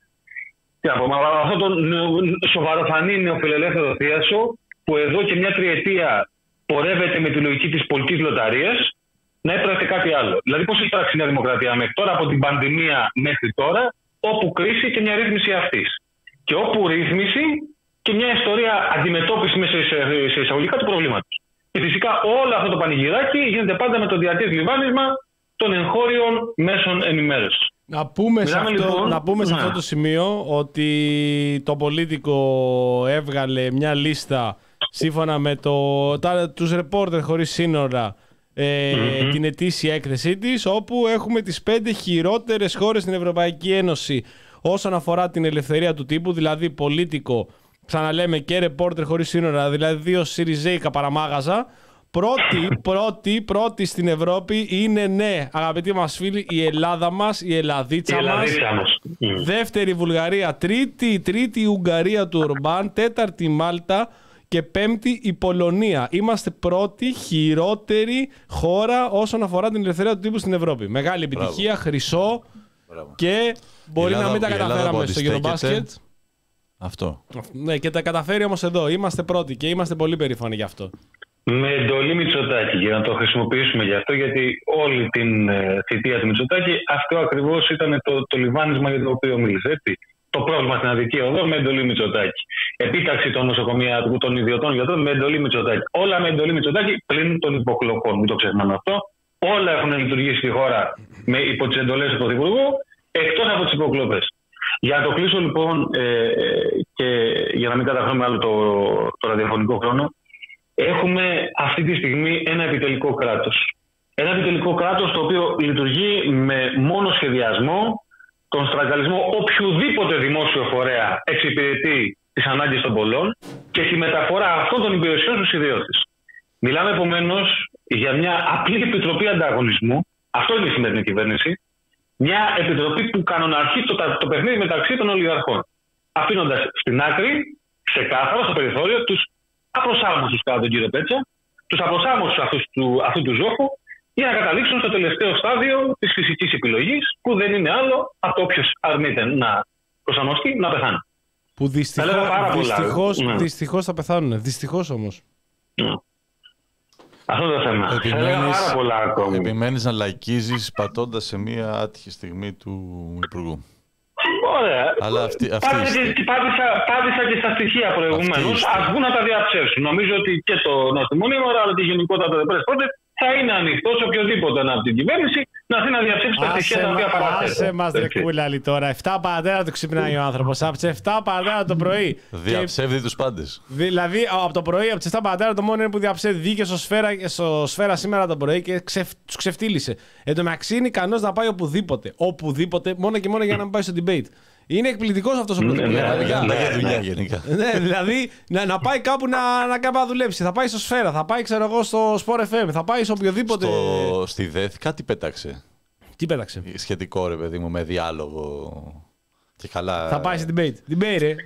Speaker 8: από αυτό τον σοβαροφανή νεοφιλελεύθερο θίασο, που εδώ και μια τριετία πορεύεται με τη λογική της πολιτικής λοταρίας, να έπρεπε κάτι άλλο. Δηλαδή, πώς έχει πράξει η Νέα Δημοκρατία μέχρι τώρα, από την πανδημία μέχρι τώρα, όπου κρίση και μια ρύθμιση αυτής. Και όπου ρύθμιση και μια ιστορία αντιμετώπιση μέσα σε εισαγωγικά του προβλήματος. Και φυσικά όλο αυτό το πανηγυράκι γίνεται πάντα με το διαρκές λιβάνισμα των εγχώριων μέσων ενημέρωσης.
Speaker 4: Να πούμε, σε αυτό, λοιπόν, να πούμε σε αυτό το σημείο ότι το Πολίτικο έβγαλε μια λίστα σύμφωνα με το, τα, τους ρεπόρτερ χωρίς σύνορα, ε, mm-hmm. την ετήσια έκθεσή της, όπου έχουμε τις πέντε χειρότερες χώρες στην Ευρωπαϊκή Ένωση όσον αφορά την ελευθερία του τύπου, δηλαδή Πολίτικο, ξαναλέμε, και ρεπόρτερ χωρίς σύνορα, δηλαδή δύο Σιριζέικα παραμάγαζα. Πρώτη, πρώτη, πρώτη στην Ευρώπη είναι, ναι, αγαπητοί μας φίλοι, η Ελλάδα μας, η Ελλαδίτσα, η Ελλαδίτσα μας. μας. Δεύτερη Βουλγαρία, τρίτη, τρίτη η Ουγγαρία του Ορμπάν, τέταρτη η Μάλτα και πέμπτη η Πολωνία. Είμαστε πρώτη χειρότερη χώρα όσον αφορά την ελευθερία του τύπου στην Ευρώπη. Μεγάλη επιτυχία, Μπράβο. χρυσό. Μπράβο. Και μπορεί Ελλάδα, να μην τα καταφέραμε στο γερομπάσκετ.
Speaker 5: Αυτό.
Speaker 4: Ναι, και τα καταφέρει όμως εδώ. Είμαστε πρώτοι και είμαστε πολύ περήφανοι γι' αυτό.
Speaker 8: Με εντολή Μητσοτάκη, για να το χρησιμοποιήσουμε γι' αυτό, γιατί όλη την ε, θητεία του Μητσοτάκη αυτό ακριβώς ήταν το, το λιβάνισμα για το οποίο μίλησε. Έτσι. Το πρόβλημα στην Αδική Οδό με εντολή Μητσοτάκη. Επίταξη των νοσοκομείων των ιδιωτών γιατρών με εντολή Μητσοτάκη. Όλα με εντολή Μητσοτάκη πλην των υποκλοπών. Μην το ξεχνάμε αυτό. Όλα έχουν λειτουργήσει στη χώρα με, υπό τις εντολές του Πρωθυπουργού, εκτός από τις υποκλοπές. Για να το κλείσω λοιπόν ε, και για να μην καταχρώνουμε άλλο το, το ραδιοφωνικό χρόνο, έχουμε αυτή τη στιγμή ένα επιτελικό κράτος. Ένα επιτελικό κράτος το οποίο λειτουργεί με μόνο σχεδιασμό, τον στραγγαλισμό οποιοδήποτε δημόσιο φορέα εξυπηρετεί τις ανάγκες των πολλών και τη μεταφορά αυτών των υπηρεσιών στους ιδιώτες. Μιλάμε επομένως για μια απλή επιτροπή ανταγωνισμού, αυτό είναι η σημερινή κυβέρνηση, μια επιτροπή που κανοναρχεί το, το παιχνίδι μεταξύ των ολιγαρχών, αφήνοντας στην άκρη, ξεκάθαρα στο περιθώριο, τους απροσάρμοστους κατά τον κύριο Πέτσα, τους απροσάρμοστους αυτούς του, αυτού του ζώχου, για να καταλήξουν στο τελευταίο στάδιο της φυσικής επιλογής, που δεν είναι άλλο από όποιος αρνείται να προσαρμοστεί, να πεθάνει.
Speaker 4: Που δυστυχώς, δυστυχώς, ναι. δυστυχώς θα πεθάνουν. Δυστυχώς όμως.
Speaker 8: Ναι. Αυτό το θέμα.
Speaker 5: Επιμένεις,
Speaker 8: πάρα πολλά ακόμη.
Speaker 5: Επιμένεις να λαϊκίζεις πατώντας σε μία άτυχη στιγμή του Υπουργού.
Speaker 8: Ωραία.
Speaker 5: Αλλά αυτή, αυτή
Speaker 8: πάτησα, πάτησα και στα στοιχεία προηγουμένως. Ας βγουν να τα διαψεύσουν. Νομίζω ότι και το νοσημονίμορα, αλλά και γενικότερα το Press Project θα είναι ανοιχτό σε οποιοδήποτε από την κυβέρνηση να θέλει να διαψεύσει τα στοιχεία τα οποία παραθέτουν.
Speaker 4: Άσε μας ρε κούλαλη τώρα. εφτά παρατέρα το ξυπνάει ο άνθρωπος. Από τις εφτά παρατέρα το πρωί.
Speaker 5: Διαψεύδει τους πάντες.
Speaker 4: Δηλαδή από το πρωί, από τις εφτά παρατέρα το μόνο είναι που διαψεύδει. Βγήκε στο σφαίρα, στο σφαίρα σήμερα το πρωί και ξεφ, τους ξεφτύλισε. Εν τω μεταξύ είναι ικανός να πάει οπουδήποτε. Οπουδήποτε, μόνο και μόνο για να μην πάει στο debate. Είναι εκπληκτικός αυτός ο πρωθυπουργός.
Speaker 5: Για δουλειά γενικά.
Speaker 4: Ναι, δηλαδή να, να πάει κάπου να, να, να δουλέψει. Θα πάει στο Σφαίρα, θα πάει ξέρω εγώ στο Sport εφ εμ, θα πάει σε οποιοδήποτε.
Speaker 5: Στο, στη ΔΕΘ κάτι πέταξε.
Speaker 4: Τι πέταξε.
Speaker 5: Σχετικό ρε παιδί μου με διάλογο. Και καλά.
Speaker 4: Θα πάει σε debate. Debate, ρε.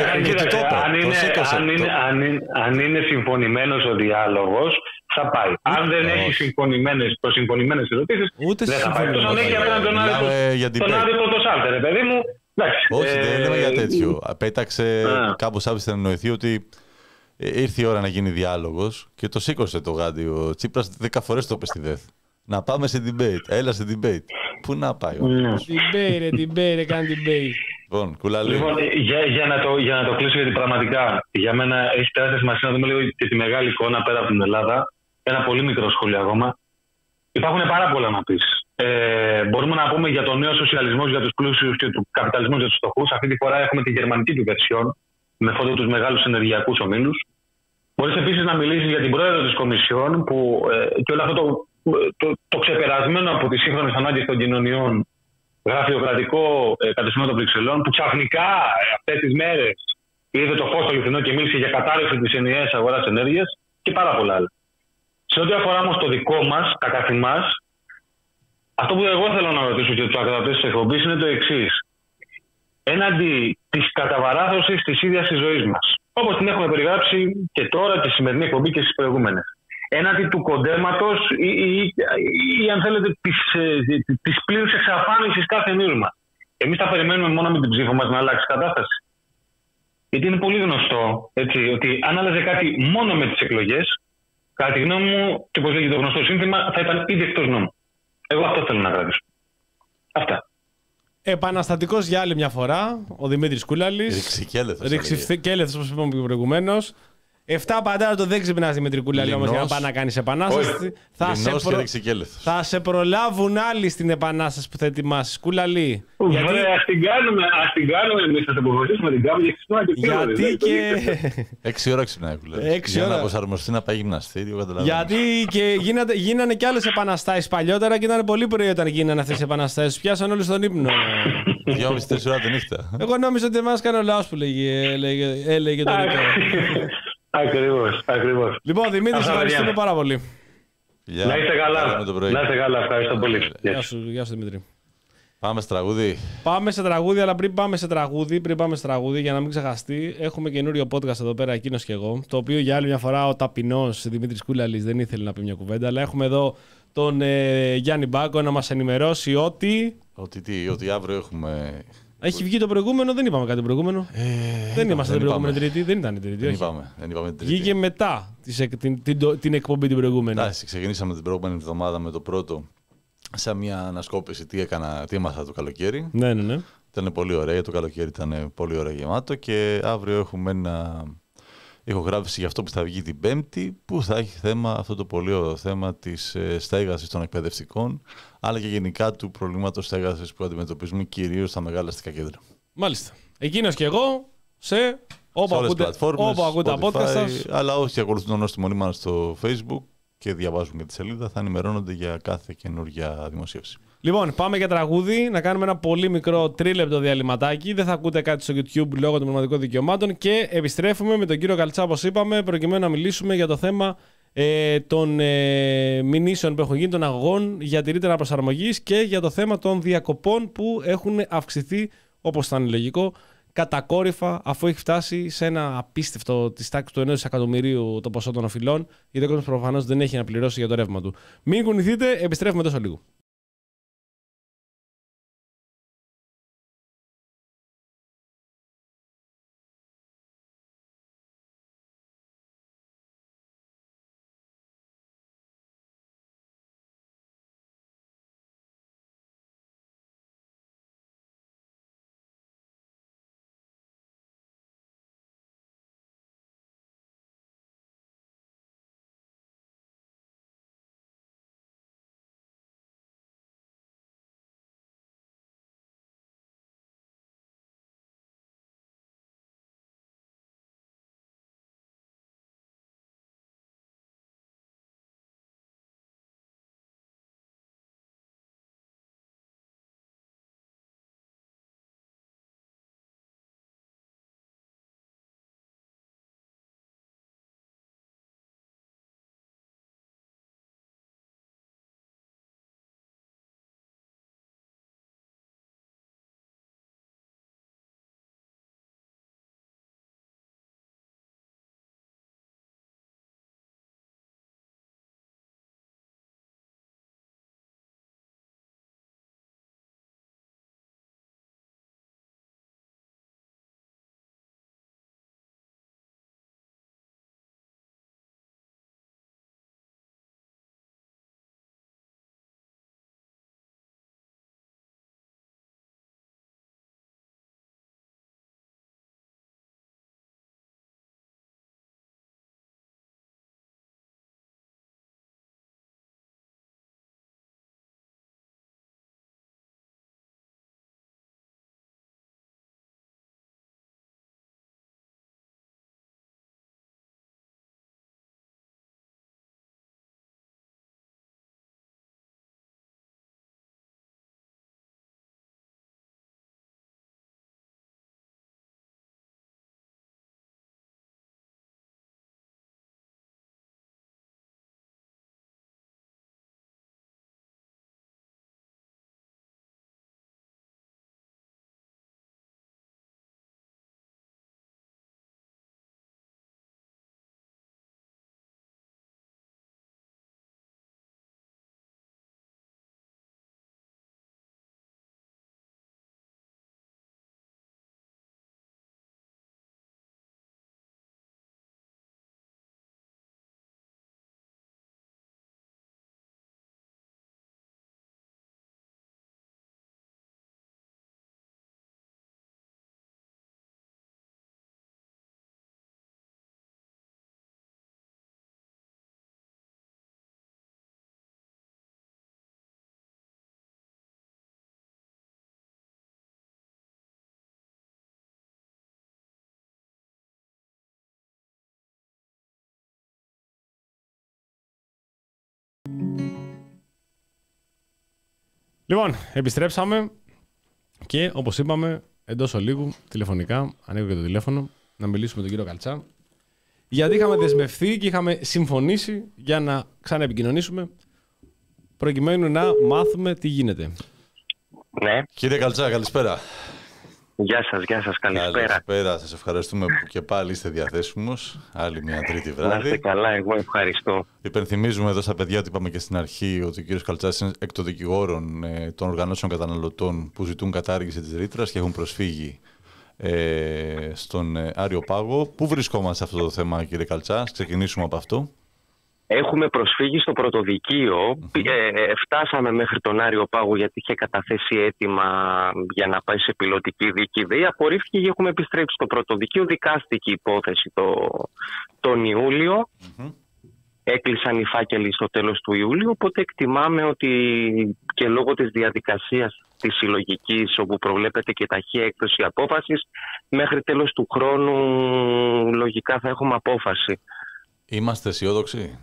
Speaker 8: Αν είναι συμφωνημένος ο διάλογος, θα πάει. Αν δεν έχει συμφωνημένες προσυμφωνημένες ερωτήσεις, δεν θα πάει. Τόσο αν έχει απέναντι τον άδειο το σάλτερ, ρε παιδί μου.
Speaker 5: Όχι, δεν λέμε για τέτοιο. Πέταξε, κάπως άφησε να εννοηθεί ότι ήρθε η ώρα να γίνει διάλογος και το σήκωσε το γάντι ο Τσίπρας. Δέκα φορές το είπε στη ΔΕΘ. Να πάμε σε debate. Έλα σε debate. Πού να πάει ο άνθρωπος.
Speaker 4: Debate, ρε, debate, ρε, κάνει debate.
Speaker 5: Λοιπόν, κουλαλή.
Speaker 8: Λοιπόν, για, για, να το, για να το κλείσω, γιατί πραγματικά για μένα έχει τεράστια σημασία να δούμε λίγο και τη μεγάλη εικόνα πέρα από την Ελλάδα. Ένα πολύ μικρό σχόλιο ακόμα. Υπάρχουν πάρα πολλά να πεις. Ε, μπορούμε να πούμε για τον νέο σοσιαλισμό για τους πλούσιους και του καπιταλισμού για τους φτωχούς. Αυτή τη φορά έχουμε τη γερμανική του βερσιόν, με φόντο τους μεγάλους ενεργειακούς ομίλους. Μπορείς επίσης να μιλήσεις για την πρόεδρο της Κομισιόν, που ε, και όλο αυτό το, το, το ξεπερασμένο από τις σύγχρονες ανάγκες των κοινωνιών γραφειοκρατικό ε, κατεστημένο των Βρυξελών, που ξαφνικά ε, αυτές τις μέρες είδε το φως στο αληθινό και μίλησε για κατάρρευση της ενιαίας αγοράς ενέργειας και πάρα πολλά άλλα. Σε ό,τι αφορά όμως το δικό μας, τα καθ' εμάς, αυτό που εγώ θέλω να ρωτήσω και τους ακροατές της εκπομπής είναι το εξής. Έναντι της καταβαράθωσης της ίδιας της ζωής μας, όπως την έχουμε περιγράψει και τώρα τη σημερινή εκπομπή και στις προηγούμενες. Έναντι του κοντέματος ή, ή, ή, ή αν θέλετε της, της πλήρους εξαφάνισης κάθε μύρου μας. Εμείς θα περιμένουμε μόνο με την ψήφο μας να αλλάξει η κατάσταση. Γιατί είναι πολύ γνωστό έτσι, ότι αν άλλαζε κάτι μόνο με τις εκλογές, κατά τη γνώμη μου, και όπως λέγει το γνωστό σύνθημα, θα ήταν ήδη εκτός νόμου. Εγώ αυτό θέλω να κρατήσω. Αυτά.
Speaker 4: Επαναστατικός για άλλη μια φορά, ο Δημήτρης Κούλαλης.
Speaker 5: Ρηξικέλεθος.
Speaker 4: Ρηξικέλεθος, όπως είπαμε και προηγουμένως. εφτά παντάρα το δεν ξυπνάς, Δημήτρη Κούλαλη, όμως για να πάει να κάνεις επανάσταση. Θα σε, προ... θα σε προλάβουν άλλοι στην επανάσταση που θα ετοιμάσεις. Κούλαλη.
Speaker 8: Γιατί... Ωραία, ας την κάνουμε, ας την κάνουμε εμείς, θα την αποφασίσουμε την κάνουμε και ξυπνάμε και φύγουμε.
Speaker 4: Γιατί και...
Speaker 5: Έξι ώρα ξυπνάει, Κούλαλη. Για να προσαρμοστεί να πάει γυμναστήριο, καταλαβαίνω.
Speaker 4: Γιατί και γίνατε, γίνανε και άλλες επαναστάσεις παλιότερα και ήταν πολύ πρωί όταν γίνανε αυτές οι επαναστάσεις. Πιάσαν όλοι στον ύπνο.
Speaker 5: Δυόμιση τέσσερις ώρα τη νύχτα.
Speaker 4: Εγώ νόμιζα ότι εμάς κάνει ο λαός που έλεγε τον Νίκο.
Speaker 8: Ακριβώς, ακριβώς.
Speaker 4: Λοιπόν, Δημήτρη, σε ευχαριστούμε πάρα πολύ.
Speaker 5: Γεια.
Speaker 8: Να είστε καλά. Να είστε καλά, ευχαριστώ πολύ.
Speaker 4: Γεια σου, γεια σου Δημήτρη.
Speaker 5: Πάμε σε τραγούδι.
Speaker 4: Πάμε σε τραγούδι, αλλά πριν πάμε σε τραγούδι, πριν πάμε σε τραγούδι, για να μην ξεχαστεί, έχουμε καινούριο podcast εδώ πέρα, εκείνος και εγώ. Το οποίο για άλλη μια φορά ο ταπεινός Δημήτρης Κούλαλης δεν ήθελε να πει μια κουβέντα, αλλά έχουμε εδώ τον ε, Γιάννη Μπάκο να μας ενημερώσει ότι.
Speaker 5: Ότι τι, ότι αύριο έχουμε.
Speaker 4: Έχει βγει το προηγούμενο, δεν είπαμε κάτι προηγούμενο. Ε, δεν είμαστε την προηγούμενη Τρίτη, δεν ήταν η Τρίτη.
Speaker 5: Δεν είπαμε, δεν είπαμε την Τρίτη.
Speaker 4: Βγήκε μετά την, την, την, την εκπομπή την προηγούμενη.
Speaker 5: Εντάξει, ξεκινήσαμε την προηγούμενη εβδομάδα με το πρώτο, σαν μια ανασκόπηση τι, έκανα, τι έμαθα το καλοκαίρι.
Speaker 4: Ναι, ναι, ναι.
Speaker 5: Ήταν πολύ ωραία, το καλοκαίρι ήταν πολύ ωραία γεμάτο και αύριο έχουμε ένα ηχογράφηση για αυτό που θα βγει την Πέμπτη, που θα έχει θέμα αυτό το πολύ ωραίο θέμα της στέγασης των εκπαιδευτικών, αλλά και γενικά του προβλήματος στέγασης που αντιμετωπίζουμε κυρίως στα μεγάλα αστικά κέντρα.
Speaker 4: Μάλιστα. Εκείνος και εγώ σε όπου
Speaker 5: σε
Speaker 4: ακούτε, όπου ακούτε τα podcast σας.
Speaker 5: Αλλά όσοι ακολουθούν ως τη μονή μας στο Facebook και διαβάζουν για τη σελίδα, θα ενημερώνονται για κάθε καινούργια δημοσίευση.
Speaker 4: Λοιπόν, πάμε για τραγούδι, να κάνουμε ένα πολύ μικρό τρίλεπτο διαλυματάκι. Δεν θα ακούτε κάτι στο YouTube λόγω των πνευματικών δικαιωμάτων και επιστρέφουμε με τον κύριο Καλτσά, όπως είπαμε, προκειμένου να μιλήσουμε για το θέμα ε, των ε, μηνύσεων που έχουν γίνει, των αγωγών για τη ρήτρα προσαρμογής και για το θέμα των διακοπών που έχουν αυξηθεί, όπως θα είναι λογικό, κατακόρυφα, αφού έχει φτάσει σε ένα απίστευτο της τάξης του ενός δισεκατομμυρίου το ποσό των οφειλών, γιατί ο κόσμος προφανώς δεν έχει να πληρώσει για το ρεύμα του. Μην κουνηθείτε, επιστρέφουμε τόσο λίγο. Λοιπόν, επιστρέψαμε και όπως είπαμε, εντός ολίγου τηλεφωνικά, ανοίγω και το τηλέφωνο, να μιλήσουμε με τον κύριο Καλτσά. Γιατί είχαμε δεσμευθεί και είχαμε συμφωνήσει για να ξαναεπικοινωνήσουμε προκειμένου να μάθουμε τι γίνεται.
Speaker 1: Ναι.
Speaker 5: Κύριε Καλτσά, καλησπέρα.
Speaker 1: Γεια σας, γεια σας, καλησπέρα.
Speaker 5: Καλησπέρα, σας ευχαριστούμε που και πάλι είστε διαθέσιμος. Άλλη μια τρίτη βράδυ.
Speaker 1: Να είστε καλά, εγώ ευχαριστώ.
Speaker 5: Υπενθυμίζουμε εδώ στα παιδιά ότι είπαμε και στην αρχή ότι ο κύριος Καλτσάς είναι εκ των δικηγόρων ε, των οργανώσεων καταναλωτών που ζητούν κατάργηση της ρήτρας και έχουν προσφύγει ε, στον ε, Άριο Πάγο. Πού βρισκόμαστε σε αυτό το θέμα, κύριε Καλτσά, ξεκινήσουμε από αυτό.
Speaker 1: Έχουμε προσφύγει στο πρωτοδικείο. Mm-hmm. Ε, φτάσαμε μέχρι τον Άριο Πάγο γιατί είχε καταθέσει αίτημα για να πάει σε πιλωτική δίκη. ΔΕΗ. Απορρίφθηκε και έχουμε επιστρέψει στο πρωτοδικείο. Δικάστηκε η υπόθεση το, τον Ιούλιο. Mm-hmm. Έκλεισαν οι φάκελοι στο τέλος του Ιουλίου. Οπότε εκτιμάμε ότι και λόγω της διαδικασίας της συλλογικής, όπου προβλέπεται και ταχεία έκδοση απόφασης, μέχρι τέλος του χρόνου λογικά θα έχουμε απόφαση.
Speaker 5: Είμαστε αισιόδοξοι.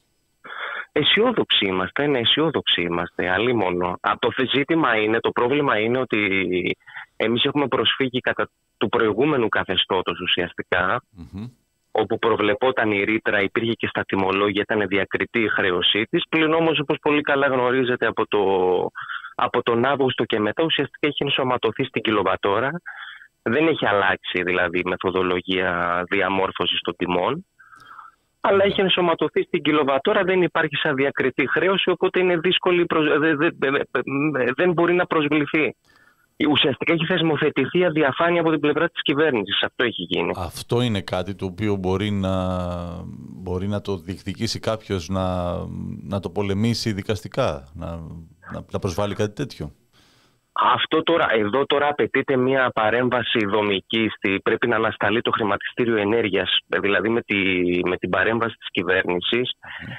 Speaker 1: Αισιόδοξοι είμαστε, ναι, αισιόδοξοι είμαστε, αλίμονο. Το ζήτημα είναι, το πρόβλημα είναι ότι εμείς έχουμε προσφύγει κατά του προηγούμενου καθεστώτος ουσιαστικά, mm-hmm. όπου προβλεπόταν η ρήτρα, υπήρχε και στα τιμολόγια, ήταν διακριτή η χρέωσή της. Πλην όμως, όπως πολύ καλά γνωρίζετε, από, το, από τον Αύγουστο και μετά ουσιαστικά έχει ενσωματωθεί στην κιλοβατόρα. Δεν έχει αλλάξει δηλαδή η μεθοδολογία διαμόρφωσης των τιμών. Αλλά έχει ενσωματωθεί στην κιλοβατόρα, δεν υπάρχει σαν διακριτή χρέωση, οπότε είναι δύσκολη, προσ... δεν, δεν, δεν μπορεί να προσβληθεί. Ουσιαστικά έχει θεσμοθετηθεί αδιαφάνεια από την πλευρά της κυβέρνησης. Αυτό έχει γίνει.
Speaker 5: Αυτό είναι κάτι το οποίο μπορεί να, μπορεί να το διεκδικήσει κάποιος, να, να το πολεμήσει δικαστικά, να, να, να προσβάλλει κάτι τέτοιο.
Speaker 1: Αυτό τώρα, εδώ τώρα απαιτείται μια παρέμβαση δομική. Στη, πρέπει να ανασταλεί το χρηματιστήριο ενέργειας, δηλαδή με, τη, με την παρέμβαση της κυβέρνησης,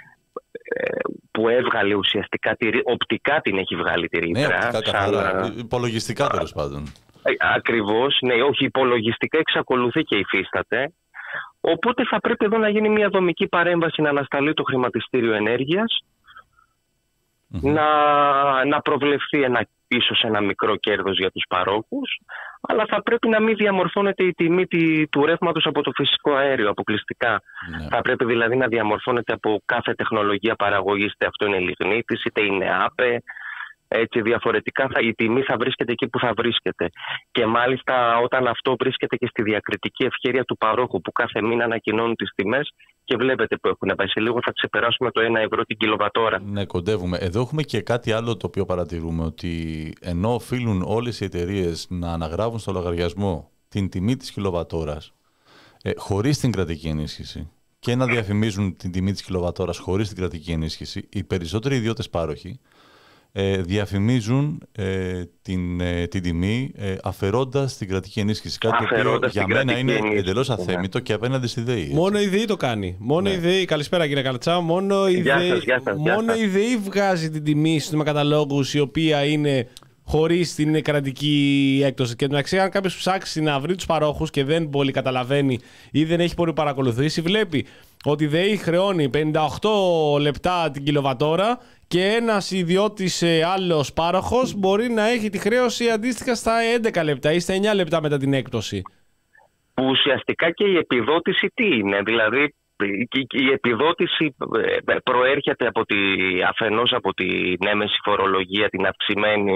Speaker 1: mm. που έβγαλε ουσιαστικά, τη, οπτικά την έχει βγάλει τη ρήτρα.
Speaker 5: Ναι, οπτικά καθαρά, σαν, υπολογιστικά τέλος πάντων.
Speaker 1: Ακριβώς, ναι, όχι, υπολογιστικά εξακολουθεί και υφίσταται. Οπότε θα πρέπει εδώ να γίνει μια δομική παρέμβαση, να ανασταλεί το χρηματιστήριο ενέργειας, mm-hmm. να, να προβλεφθεί ένα ίσως ένα μικρό κέρδος για τους παρόχους, αλλά θα πρέπει να μην διαμορφώνεται η τιμή του ρεύματος από το φυσικό αέριο αποκλειστικά. Ναι. Θα πρέπει δηλαδή να διαμορφώνεται από κάθε τεχνολογία παραγωγής, είτε αυτό είναι λιγνίτης, είτε είναι άπε. Έτσι διαφορετικά θα, η τιμή θα βρίσκεται εκεί που θα βρίσκεται. Και μάλιστα όταν αυτό βρίσκεται και στη διακριτική ευχέρεια του παρόχου, που κάθε μήνα ανακοινώνουν τις τιμές και βλέπετε που έχουν πάει. Σε λίγο θα ξεπεράσουμε το ένα ευρώ την κιλοβατόρα.
Speaker 5: Ναι, κοντεύουμε. Εδώ έχουμε και κάτι άλλο το οποίο παρατηρούμε, ότι ενώ οφείλουν όλες οι εταιρείες να αναγράφουν στο λογαριασμό την τιμή της κιλοβατόρας ε, χωρίς την κρατική ενίσχυση και να διαφημίζουν την τιμή της κιλοβατόρας χωρίς την κρατική ενίσχυση, οι περισσότεροι ιδιώτες πάροχοι Ε, διαφημίζουν ε, την, ε, την τιμή ε, αφαιρώντας την κρατική ενίσχυση. Κάτι το οποίο για μένα είναι εντελώς αθέμητο και απέναντι στη ΔΕΗ. Έτσι.
Speaker 4: Μόνο η ΔΕΗ το κάνει. Μόνο ναι. η ΔΕΗ, καλησπέρα κύριε Καλτσά, μόνο η ΔΕΗ,
Speaker 1: σας, γεια σας,
Speaker 4: μόνο η ΔΕΗ βγάζει την τιμή στους μετακαταλόγους, η οποία είναι χωρίς την κρατική έκπτωση. Και μεταξύ, αν κάποιος ψάξει να βρει τους παρόχους και δεν πολύ καταλαβαίνει ή δεν έχει πολύ παρακολουθήσει, βλέπει ότι η ΔΕΗ χρεώνει πενήντα οκτώ λεπτά την κιλοβατόρα και ένας ιδιώτης ε, άλλος πάροχος μπορεί να έχει τη χρέωση αντίστοιχα στα έντεκα λεπτά ή στα εννιά λεπτά μετά την έκπτωση.
Speaker 1: Που ουσιαστικά και η επιδότηση τι είναι, δηλαδή η επιδότηση προέρχεται από τη, αφενός από την έμεση φορολογία, την αυξημένη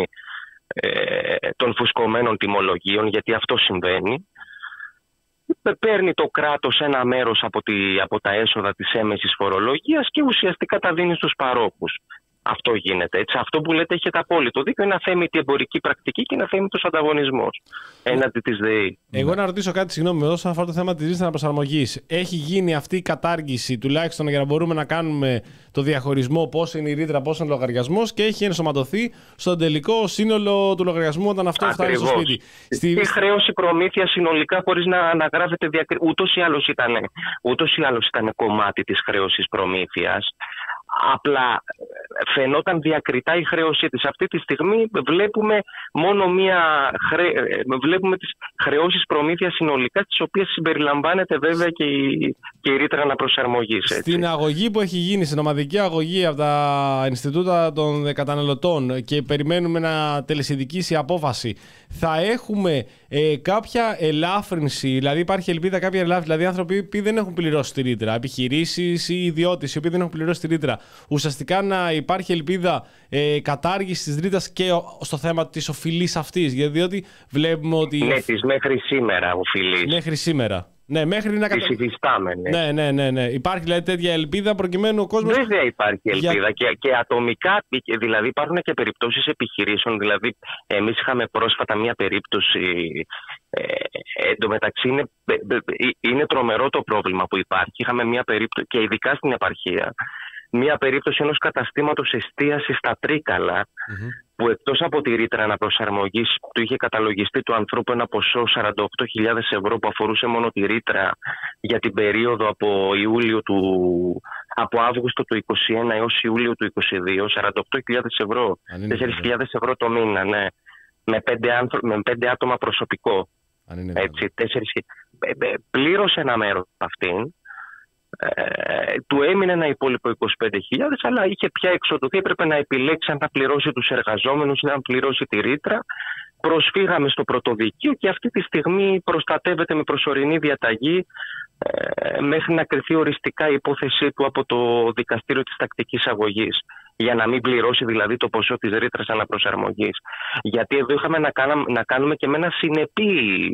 Speaker 1: ε, των φουσκωμένων τιμολογίων, γιατί αυτό συμβαίνει. Παίρνει το κράτος ένα μέρος από, τη, από τα έσοδα της έμεσης φορολογίας και ουσιαστικά τα δίνει στους παρόχους. Αυτό γίνεται. Έτσι. Αυτό που λέτε έχετε απόλυτο δίκιο. Είναι αθέμητη εμπορική πρακτική και είναι αθέμητος ανταγωνισμός έναντι της ΔΕΗ.
Speaker 4: Εγώ να ρωτήσω κάτι, συγγνώμη, εδώ, όσον αφορά το θέμα της ρήτρας αναπροσαρμογής. Έχει γίνει αυτή η κατάργηση, τουλάχιστον για να μπορούμε να κάνουμε το διαχωρισμό πόσο είναι η ρήτρα, πόσο είναι ο λογαριασμός, και έχει ενσωματωθεί στο τελικό σύνολο του λογαριασμού όταν αυτό φτάνει στο σπίτι.
Speaker 1: Στη... Η χρέωση προμήθεια συνολικά, χωρίς να αναγράφεται διακριτικά, ούτως ή άλλως ήταν, ούτως ή άλλως ήταν κομμάτι της χρέωσης προμήθειας. απλά φαινόταν διακριτά η χρέωσή της. Αυτή τη στιγμή βλέπουμε μόνο μία χρέ... βλέπουμε τις χρεώσεις προμήθειας συνολικά, τις οποίες συμπεριλαμβάνεται βέβαια και η, και η ρήτρα αναπροσαρμογής. Έτσι.
Speaker 4: Στην αγωγή που έχει γίνει, στην ομαδική αγωγή από τα Ινστιτούτα των Καταναλωτών και περιμένουμε να τελεσιδικήσει η απόφαση, θα έχουμε ε, κάποια ελάφρυνση, δηλαδή υπάρχει ελπίδα κάποια ελάφρυνση, δηλαδή άνθρωποι που δεν έχουν πληρώσει τη ρήτρα, επιχειρήσεις ή ιδιώτες οι οποίοι δεν έχουν πληρώσει τη ρήτρα, ουσιαστικά να υπάρχει ελπίδα ε, κατάργηση της ρήτρας και στο θέμα της οφειλής αυτής, διότι βλέπουμε ότι...
Speaker 1: Ναι, της μέχρι σήμερα οφειλής.
Speaker 4: Μέχρι σήμερα. Ναι, μέχρι να
Speaker 1: κατα...
Speaker 4: ναι, ναι, ναι, ναι. Υπάρχει δηλαδή τέτοια ελπίδα προκειμένου ο κόσμος...
Speaker 1: Βέβαια υπάρχει ελπίδα
Speaker 4: για...
Speaker 1: και, και ατομικά, δηλαδή υπάρχουν και περιπτώσεις επιχειρήσεων, δηλαδή εμείς είχαμε πρόσφατα μία περίπτωση, ε, εντωμεταξύ είναι, είναι τρομερό το πρόβλημα που υπάρχει, είχαμε μία περίπτωση και ειδικά στην επαρχία, μία περίπτωση ενός καταστήματος εστίασης στα Τρίκαλα, mm-hmm. που εκτός από τη ρήτρα αναπροσαρμογής του είχε καταλογιστεί του ανθρώπου ένα ποσό σαράντα οκτώ χιλιάδες ευρώ που αφορούσε μόνο τη ρήτρα για την περίοδο από, Ιούλιο του, από Αύγουστο του είκοσι ένα έως Ιούλιο του είκοσι δύο, σαράντα οκτώ χιλιάδες ευρώ, τέσσερις χιλιάδες ευρώ το μήνα, ναι, με πέντε, άνθρω... με πέντε άτομα προσωπικό. Έτσι, τέσσερις... Πλήρωσε ένα μέρος από αυτήν. Ε, του έμεινε ένα υπόλοιπο είκοσι πέντε χιλιάδες, αλλά είχε πια εξοδοθεί, έπρεπε να επιλέξει αν θα πληρώσει τους εργαζόμενους ή αν πληρώσει τη ρήτρα. Προσφύγαμε στο πρωτοδικείο και αυτή τη στιγμή προστατεύεται με προσωρινή διαταγή ε, μέχρι να κριθεί οριστικά η υπόθεσή του από το δικαστήριο της τακτικής αγωγής, για να μην πληρώσει δηλαδή το ποσό της ρήτρας αναπροσαρμογής. Γιατί εδώ είχαμε να, κάνα, να κάνουμε και με ένα συνεπή,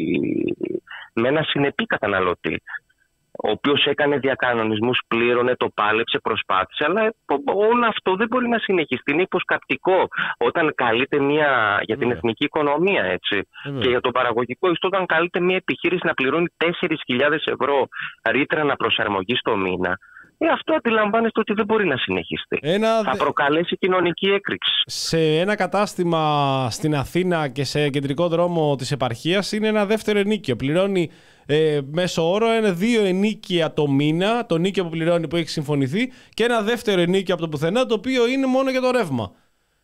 Speaker 1: με ένα συνεπή καταναλωτή, ο οποίος έκανε διακανονισμούς, πλήρωνε, το πάλεψε, προσπάθησε, αλλά όλο αυτό δεν μπορεί να συνεχιστεί. Είναι υποσκαπτικό όταν καλείται μια, για την εθνική οικονομία, έτσι, και για το παραγωγικό ιστό, όταν καλείται μια επιχείρηση να πληρώνει τέσσερις χιλιάδες ευρώ ρήτρα αναπροσαρμογής το μήνα. Ε, αυτό αντιλαμβάνεστε ότι δεν μπορεί να συνεχιστεί. Ένα... Θα προκαλέσει κοινωνική έκρηξη.
Speaker 4: Σε ένα κατάστημα στην Αθήνα και σε κεντρικό δρόμο της επαρχίας είναι ένα δεύτερο ενίκιο. Πληρώνει ε, μέσο όρο είναι δύο ενίκια το μήνα, το νίκιο που πληρώνει που έχει συμφωνηθεί, και ένα δεύτερο ενίκιο από το πουθενά, το οποίο είναι μόνο για το ρεύμα.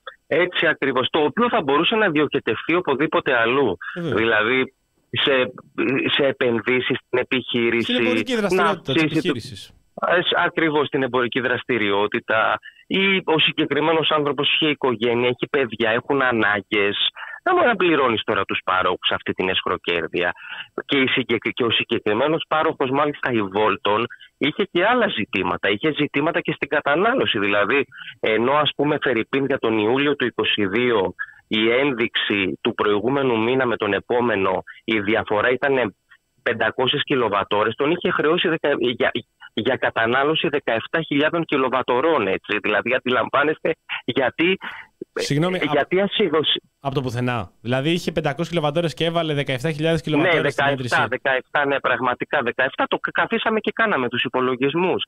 Speaker 1: Έτσι ακριβώς. Το οποίο θα μπορούσε να διοικητευτεί οπουδήποτε αλλού. Ε, δηλαδή σε, σε επενδύσεις στην επιχείρηση.
Speaker 4: Στην εμπορική δραστηριότητα της επιχείρησης.
Speaker 1: Ακριβώς, στην εμπορική δραστηριότητα, ή ο συγκεκριμένος άνθρωπος είχε οικογένεια, έχει παιδιά, έχουν ανάγκες. Να μπορεί να πληρώνεις τώρα τους πάροχους αυτή την εσχροκέρδεια. Και, και ο συγκεκριμένος πάροχος, μάλιστα η Volton, είχε και άλλα ζητήματα. Είχε ζητήματα και στην κατανάλωση. Δηλαδή, ενώ ας πούμε φερειπίν για τον Ιούλιο του είκοσι δύο η ένδειξη του προηγούμενου μήνα με τον επόμενο, η διαφορά ήταν πεντακόσιες κιλοβατόρες, τον είχε χρεώσει δεκα, για, για κατανάλωση δεκαεπτά χιλιάδες κιλοβατορών. Έτσι. Δηλαδή, αντιλαμβάνεστε γιατί,
Speaker 4: Συγγνώμη,
Speaker 1: γιατί ασύδωση.
Speaker 4: Από το πουθενά. Δηλαδή, είχε πεντακόσιες κιλοβατόρες και έβαλε δεκαεπτά χιλιάδες κιλοβατόρες.
Speaker 1: Ναι, δεκαεπτά, δεκαεπτά, ναι, πραγματικά δεκαεπτά. Το καθίσαμε και κάναμε τους υπολογισμούς.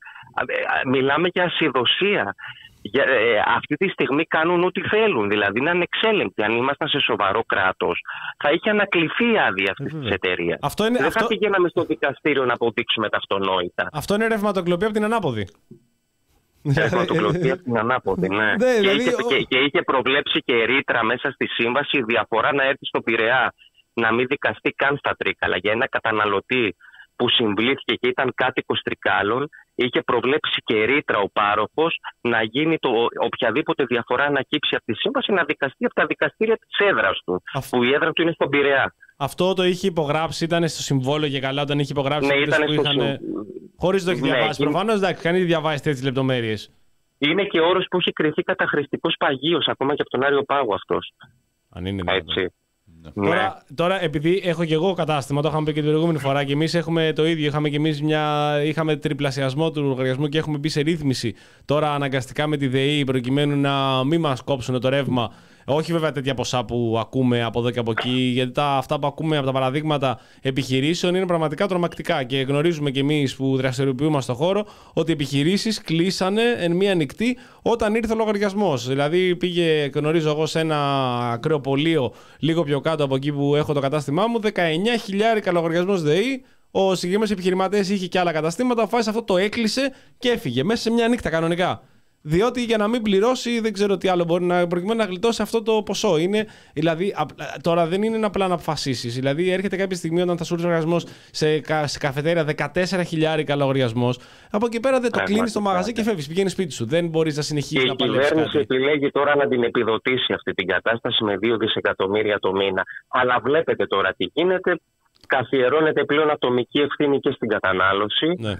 Speaker 1: Μιλάμε για ασυδοσία. Για, ε, αυτή τη στιγμή κάνουν ό,τι θέλουν, δηλαδή είναι ανεξέλεγκτοι. Αν ήμασταν σε σοβαρό κράτος, θα είχε ανακληθεί η άδεια αυτή τη εταιρεία. Δεν
Speaker 4: αυτό...
Speaker 1: θα πηγαίναμε στο δικαστήριο να αποδείξουμε τα αυτονόητα.
Speaker 4: Αυτό είναι ρευματοκλοπή από την ανάποδη.
Speaker 1: Ρευματοκλοπή από την ανάποδη, ναι.
Speaker 4: ναι
Speaker 1: και,
Speaker 4: δηλαδή...
Speaker 1: είχε, και, και είχε προβλέψει και ρήτρα μέσα στη σύμβαση η διαφορά να έρθει στο Πειραιά, να μην δικαστεί καν στα Τρίκαλα. Για ένα καταναλωτή που συμβλήθηκε και ήταν κάτοικος Τρικάλων, είχε προβλέψει και ρήτρα ο πάροχος να γίνει το, οποιαδήποτε διαφορά ανακύψει από τη σύμβαση να δικαστεί από τα δικαστήρια της έδρας του,
Speaker 4: Αυτό...
Speaker 1: που η έδρα του είναι στον Πειραιά.
Speaker 4: Αυτό το είχε υπογράψει, ήταν στο συμβόλαιο και καλά όταν είχε υπογράψει.
Speaker 1: Ναι, ήταν
Speaker 4: που
Speaker 1: στο
Speaker 4: είχαν...
Speaker 1: συμ...
Speaker 4: Χωρίς το έχει
Speaker 1: ναι,
Speaker 4: διαβάσει.
Speaker 1: είναι...
Speaker 4: Προφανώς εντάξει, κανείς δεν διαβάζει τέτοιες λεπτομέρειες.
Speaker 1: Είναι και όρος που έχει κριθεί καταχρηστικός παγίος, ακόμα και από τον Άριο Πάγο αυτός.
Speaker 4: Αν είναι
Speaker 1: έτσι.
Speaker 4: Ναι. Τώρα, τώρα, επειδή έχω και εγώ κατάστημα, το είχαμε πει και την προηγούμενη φορά και εμείς έχουμε το ίδιο. Είχαμε και εμείς μια. Είχαμε τριπλασιασμό του λογαριασμού και έχουμε μπει σε ρύθμιση τώρα αναγκαστικά με τη ΔΕΗ προκειμένου να μην μας κόψουν το ρεύμα. Όχι βέβαια τέτοια ποσά που ακούμε από εδώ και από εκεί, γιατί τα, αυτά που ακούμε από τα παραδείγματα επιχειρήσεων είναι πραγματικά τρομακτικά. Και γνωρίζουμε κι εμείς που δραστηριοποιούμαστε στον χώρο ότι οι επιχειρήσεις κλείσανε εν μία νυχτή όταν ήρθε ο λογαριασμός. Δηλαδή, πήγε, γνωρίζω εγώ, σε ένα ακρεοπολείο λίγο πιο κάτω από εκεί που έχω το κατάστημά μου, δεκαεννιά χιλιάρικα λογαριασμός ΔΕΗ. Ο συγκεκριμένος επιχειρηματίας είχε και άλλα καταστήματα. Φάση αυτό το έκλεισε και έφυγε μέσα σε μια νύχτα κανονικά. Διότι για να μην πληρώσει, δεν ξέρω τι άλλο μπορεί να προκειμένου να γλιτώσει αυτό το ποσό. Είναι, δηλαδή, τώρα δεν είναι απλά να αποφασίσει. Δηλαδή, έρχεται κάποια στιγμή όταν θα σου έρθει ο λογαριασμός σε, σε καφετέρια δεκατέσσερα χιλιάρικα λογαριασμός. Από εκεί πέρα δεν το κλείνεις το μαγαζί και φεύγεις. Πηγαίνεις σπίτι σου. Δεν μπορείς να συνεχίσεις να παλεύεις.
Speaker 1: Η κυβέρνηση επιλέγει τώρα να την επιδοτήσει αυτή την κατάσταση με δύο δισεκατομμύρια το μήνα. Αλλά βλέπετε τώρα τι γίνεται. Καθιερώνεται πλέον ατομική ευθύνη και στην κατανάλωση.
Speaker 4: Ναι.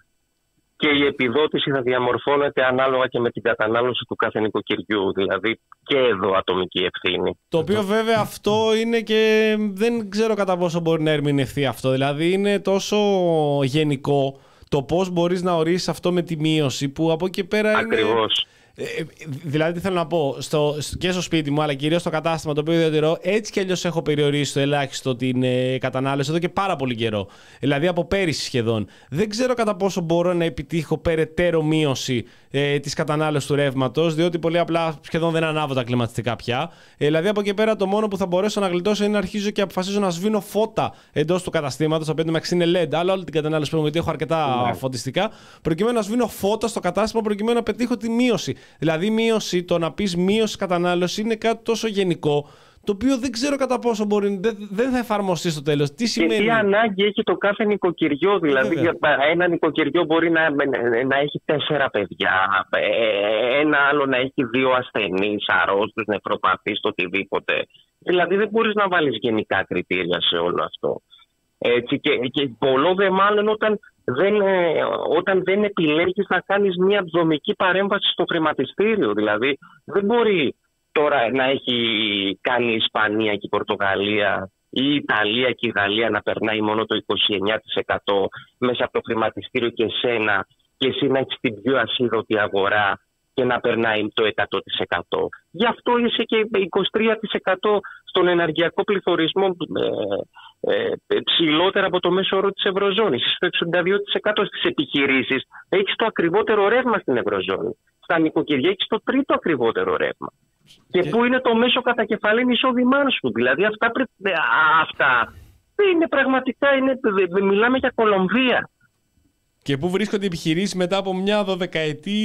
Speaker 1: Και η επιδότηση θα διαμορφώνεται ανάλογα και με την κατανάλωση του κάθε νοικοκυριού. Δηλαδή και εδώ ατομική ευθύνη.
Speaker 4: Το οποίο βέβαια αυτό είναι και δεν ξέρω κατά πόσο μπορεί να ερμηνευθεί αυτό. Δηλαδή είναι τόσο γενικό το πώς μπορείς να ορίσεις αυτό με τη μείωση που από εκεί πέρα.
Speaker 1: Ακριβώς.
Speaker 4: Είναι... Ε, δηλαδή, τι θέλω να πω, στο, και στο σπίτι μου, αλλά κυρίως στο κατάστημα το οποίο διατηρώ, έτσι κι αλλιώς έχω περιορίσει το ελάχιστο την ε, κατανάλωση εδώ και πάρα πολύ καιρό. Δηλαδή, από πέρυσι σχεδόν. Δεν ξέρω κατά πόσο μπορώ να επιτύχω περαιτέρω μείωση ε, της κατανάλωσης του ρεύματος, διότι πολύ απλά σχεδόν δεν ανάβω τα κλιματιστικά πια. Ε, δηλαδή, από εκεί πέρα το μόνο που θα μπορέσω να γλιτώσω είναι να αρχίζω και αποφασίζω να σβήνω φώτα εντός του καταστήματος, το οποίο μεταξύ είναι ελ ι ντι, αλλά όλη την κατανάλωση που έχω, γιατί έχω αρκετά yeah. φωτιστικά, προκειμένου να σβήνω φώτα στο κατάστημα, προκειμένου να πετύχω τη μείωση. Δηλαδή, μείωση, το να πεις μείωση κατανάλωση είναι κάτι τόσο γενικό, το οποίο δεν ξέρω κατά πόσο μπορεί, δεν, δεν θα εφαρμοστεί στο τέλος. Τι σημαίνει.
Speaker 1: Και τι ανάγκη έχει το κάθε νοικοκυριό. Δηλαδή, για ένα νοικοκυριό μπορεί να, να έχει τέσσερα παιδιά, ένα άλλο να έχει δύο ασθενείς, αρρώστους, νεφροπαθείς, το οτιδήποτε. Δηλαδή, δεν μπορείς να βάλεις γενικά κριτήρια σε όλο αυτό. Έτσι, και, και πολλό δε μάλλον όταν δεν, όταν δεν επιλέγεις να κάνεις μια δομική παρέμβαση στο χρηματιστήριο. Δηλαδή δεν μπορεί τώρα να έχει κάνει η Ισπανία και η Πορτογαλία ή η Ιταλία και η Γαλλία να περνάει μόνο το είκοσι εννέα τοις εκατό μέσα από το χρηματιστήριο και εσένα και εσύ να έχεις την πιο ασίδωτη αγορά και να περνάει το εκατό τοις εκατό. Γι' αυτό είσαι και είκοσι τρία τοις εκατό στον ενεργειακό πληθωρισμό ε, ε, ψηλότερα από το μέσο όρο της Ευρωζώνης. Είσαι στο εξήντα δύο τοις εκατό στις επιχειρήσεις. Έχεις το ακριβότερο ρεύμα στην Ευρωζώνη. Στα νοικοκυριά έχεις το τρίτο ακριβότερο ρεύμα. Και, και πού είναι το μέσο κατακεφαλήν εισόδημά σου. Δηλαδή αυτά, πρέ... αυτά είναι πραγματικά, είναι... μιλάμε για Κολομβία.
Speaker 4: Και πού βρίσκονται οι επιχειρήσεις μετά από μια δωδεκαετή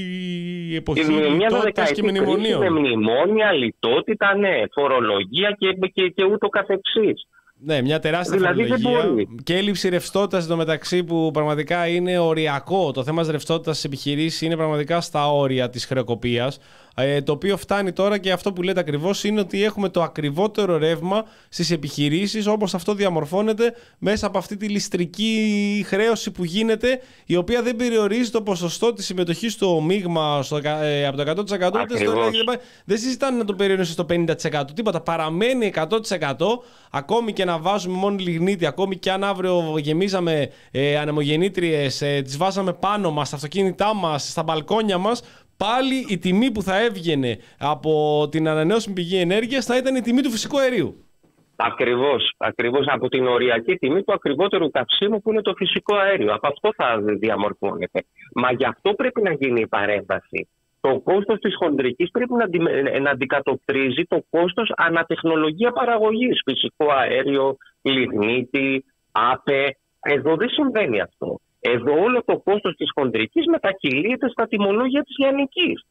Speaker 4: εποχή
Speaker 1: λιτότητας
Speaker 4: και μνημονίων.
Speaker 1: Με μνημόνια, λιτότητα, ναι, φορολογία και, και, και ούτω καθεξής.
Speaker 4: Ναι, μια τεράστια δηλαδή φορολογία και έλλειψη ρευστότητας εντωμεταξύ που πραγματικά είναι οριακό. Το θέμα της ρευστότητας στις επιχειρήσεις είναι πραγματικά στα όρια της χρεοκοπίας. Ε, το οποίο φτάνει τώρα και αυτό που λέτε ακριβώς είναι ότι έχουμε το ακριβότερο ρεύμα στις επιχειρήσεις, όπως αυτό διαμορφώνεται μέσα από αυτή τη ληστρική χρέωση που γίνεται, η οποία δεν περιορίζει το ποσοστό της συμμετοχής στο μείγμα στο, ε, από το εκατό τοις εκατό. Δεν συζητάνε να το περιορίσει στο πενήντα τοις εκατό. Τίποτα. Παραμένει εκατό τοις εκατό, ακόμη και να βάζουμε μόνο λιγνίτη, ακόμη και αν αύριο γεμίζαμε ε, ανεμογεννήτριες, ε, τις βάζαμε πάνω μας, στα αυτοκίνητά μας, στα μπαλκόνια μας. Πάλι η τιμή που θα έβγαινε από την ανανεώσιμη πηγή ενέργειας θα ήταν η τιμή του φυσικού αερίου.
Speaker 1: Ακριβώς. Ακριβώς από την οριακή τιμή του ακριβότερου καυσίμου που είναι το φυσικό αέριο. Από αυτό θα διαμορφώνεται. Μα γι' αυτό πρέπει να γίνει η παρέμβαση. Το κόστος της χοντρικής πρέπει να, αντι... να αντικατοπτρίζει το κόστος ανατεχνολογία παραγωγής. Φυσικό αέριο, λιγνίτη, άπε. Εδώ δεν συμβαίνει αυτό. Εδώ όλο το κόστος της χοντρικής μετακυλείται στα τιμολόγια της λιανικής.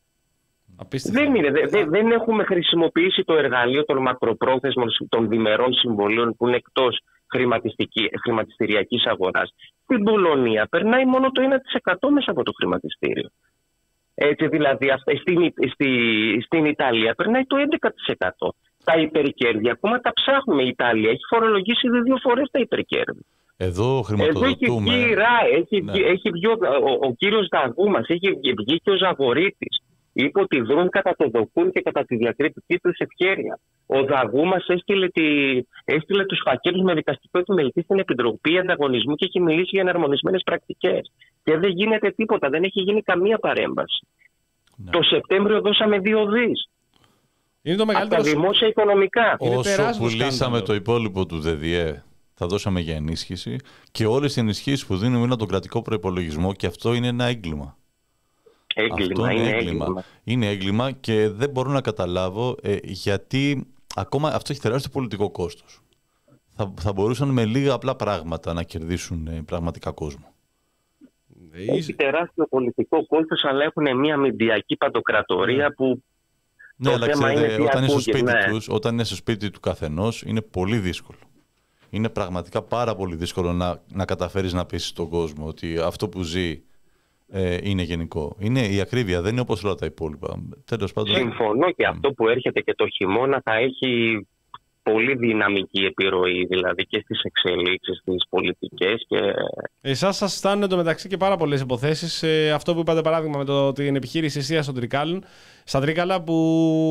Speaker 1: Δεν, είναι, δε, δεν έχουμε χρησιμοποιήσει το εργαλείο των μακροπρόθεσμων των διμερών συμβολίων που είναι εκτός χρηματιστηριακής αγοράς. Στην Πολωνία περνάει μόνο το ένα τοις εκατό μέσα από το χρηματιστήριο. Έτσι δηλαδή στην, στη, στην Ιταλία περνάει το έντεκα τοις εκατό. Τα υπερκέρδη ακόμα τα ψάχνουμε. Η Ιταλία έχει φορολογήσει δύο φορές τα υπερκέρδη.
Speaker 5: Εδώ χρηματοδοτούμε.
Speaker 1: Εδώ έχει βγει, έχει, ναι. έχει βγει ο, ο, ο κύριος Δαγούμας, έχει βγει και ο Ζαγορίτης. Είπε ότι δρούν κατά το δοκούν και κατά τη διακριτική τους ευχέρεια. Ο Δαγούμας έστειλε, τη, έστειλε τους φακέλους με δικαστικό επιμελητή στην Επιτροπή Ανταγωνισμού και έχει μιλήσει για εναρμονισμένες πρακτικές. Και δεν γίνεται τίποτα, δεν έχει γίνει καμία παρέμβαση. Ναι. Το Σεπτέμβριο δώσαμε δύο δις.
Speaker 4: Είναι το μεγαλύτερο.
Speaker 1: Από τα δημόσια οικονομικά.
Speaker 5: Όσο πουλήσαμε το υπόλοιπο του ΔΔΕ, θα δώσαμε για ενίσχυση και όλες οι ενισχύσεις που δίνουμε είναι από τον κρατικό προϋπολογισμό και αυτό είναι ένα έγκλημα.
Speaker 1: Έγκλημα,
Speaker 5: αυτό είναι,
Speaker 1: είναι
Speaker 5: έγκλημα.
Speaker 1: έγκλημα.
Speaker 5: Είναι έγκλημα και δεν μπορώ να καταλάβω ε, γιατί ακόμα αυτό έχει τεράστιο πολιτικό κόστος. Θα, θα μπορούσαν με λίγα απλά πράγματα να κερδίσουν ε, πραγματικά κόσμο.
Speaker 1: Έχει τεράστιο πολιτικό κόστος, αλλά έχουν μια μηντιακή παντοκρατορία yeah. που.
Speaker 5: Ναι, αλλά ξέρετε, όταν, είναι στο σπίτι ναι. τους, όταν είναι στο σπίτι του καθενός, είναι πολύ δύσκολο. Είναι πραγματικά πάρα πολύ δύσκολο να, να καταφέρεις να πείσεις τον κόσμο ότι αυτό που ζει ε, είναι γενικό. Είναι η ακρίβεια, δεν είναι όπως όλα τα υπόλοιπα. Τέλος πάντων.
Speaker 1: Συμφωνώ, και αυτό που έρχεται και το χειμώνα θα έχει πολύ δυναμική επιρροή, δηλαδή και στις εξελίξεις, στις πολιτικές. Και...
Speaker 4: Εσάς σας στάνουν εντωμεταξύ και πάρα πολλές υποθέσεις. Ε, αυτό που είπατε παράδειγμα με το, την επιχείρηση εστίας των Τρικάλων, στα Τρίκαλα, που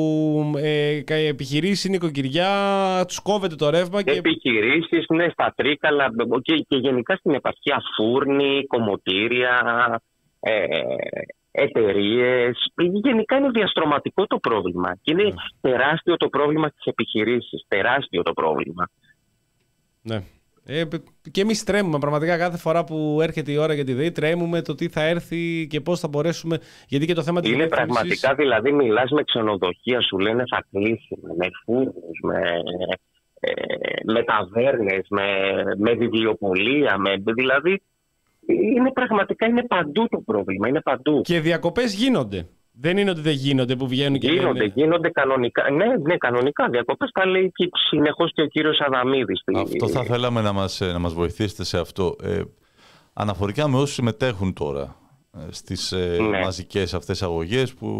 Speaker 4: ε, επιχειρήσεις, νοικοκυριά, τους κόβεται το ρεύμα. Και...
Speaker 1: Επιχειρήσεις, ναι, στα Τρίκαλα και, και γενικά στην επαρχία, φούρνοι, κομμωτήρια, ε, εταιρείες. Γενικά είναι διαστρωματικό το πρόβλημα και είναι mm. τεράστιο το πρόβλημα στις επιχειρήσεις. Τεράστιο το πρόβλημα.
Speaker 4: Ναι. Ε, και εμείς τρέμουμε πραγματικά κάθε φορά που έρχεται η ώρα για τη ΔΕΗ, τρέμουμε το τι θα έρθει και πώς θα μπορέσουμε. Γιατί και το θέμα της
Speaker 1: είναι πραγματικά, δηλαδή, μιλάς με ξενοδοχεία, σου λένε θα κλείσουμε, με φούρνους, με, ε, με ταβέρνες, με, με βιβλιοπωλεία, με, δηλαδή. Είναι πραγματικά, είναι παντού το πρόβλημα, είναι παντού.
Speaker 4: Και διακοπές γίνονται. Δεν είναι ότι δεν γίνονται που βγαίνουν και
Speaker 1: γίνονται. Λένε... Γίνονται κανονικά. Ναι, ναι, κανονικά διακοπές. Τα λέει και συνεχώς και ο κύριος Αδαμίδης.
Speaker 5: Αυτό θα θέλαμε να μας, να μας βοηθήσετε σε αυτό. Ε, αναφορικά με όσους συμμετέχουν τώρα ε, στις ε, ναι. μαζικές αυτές αγωγές που,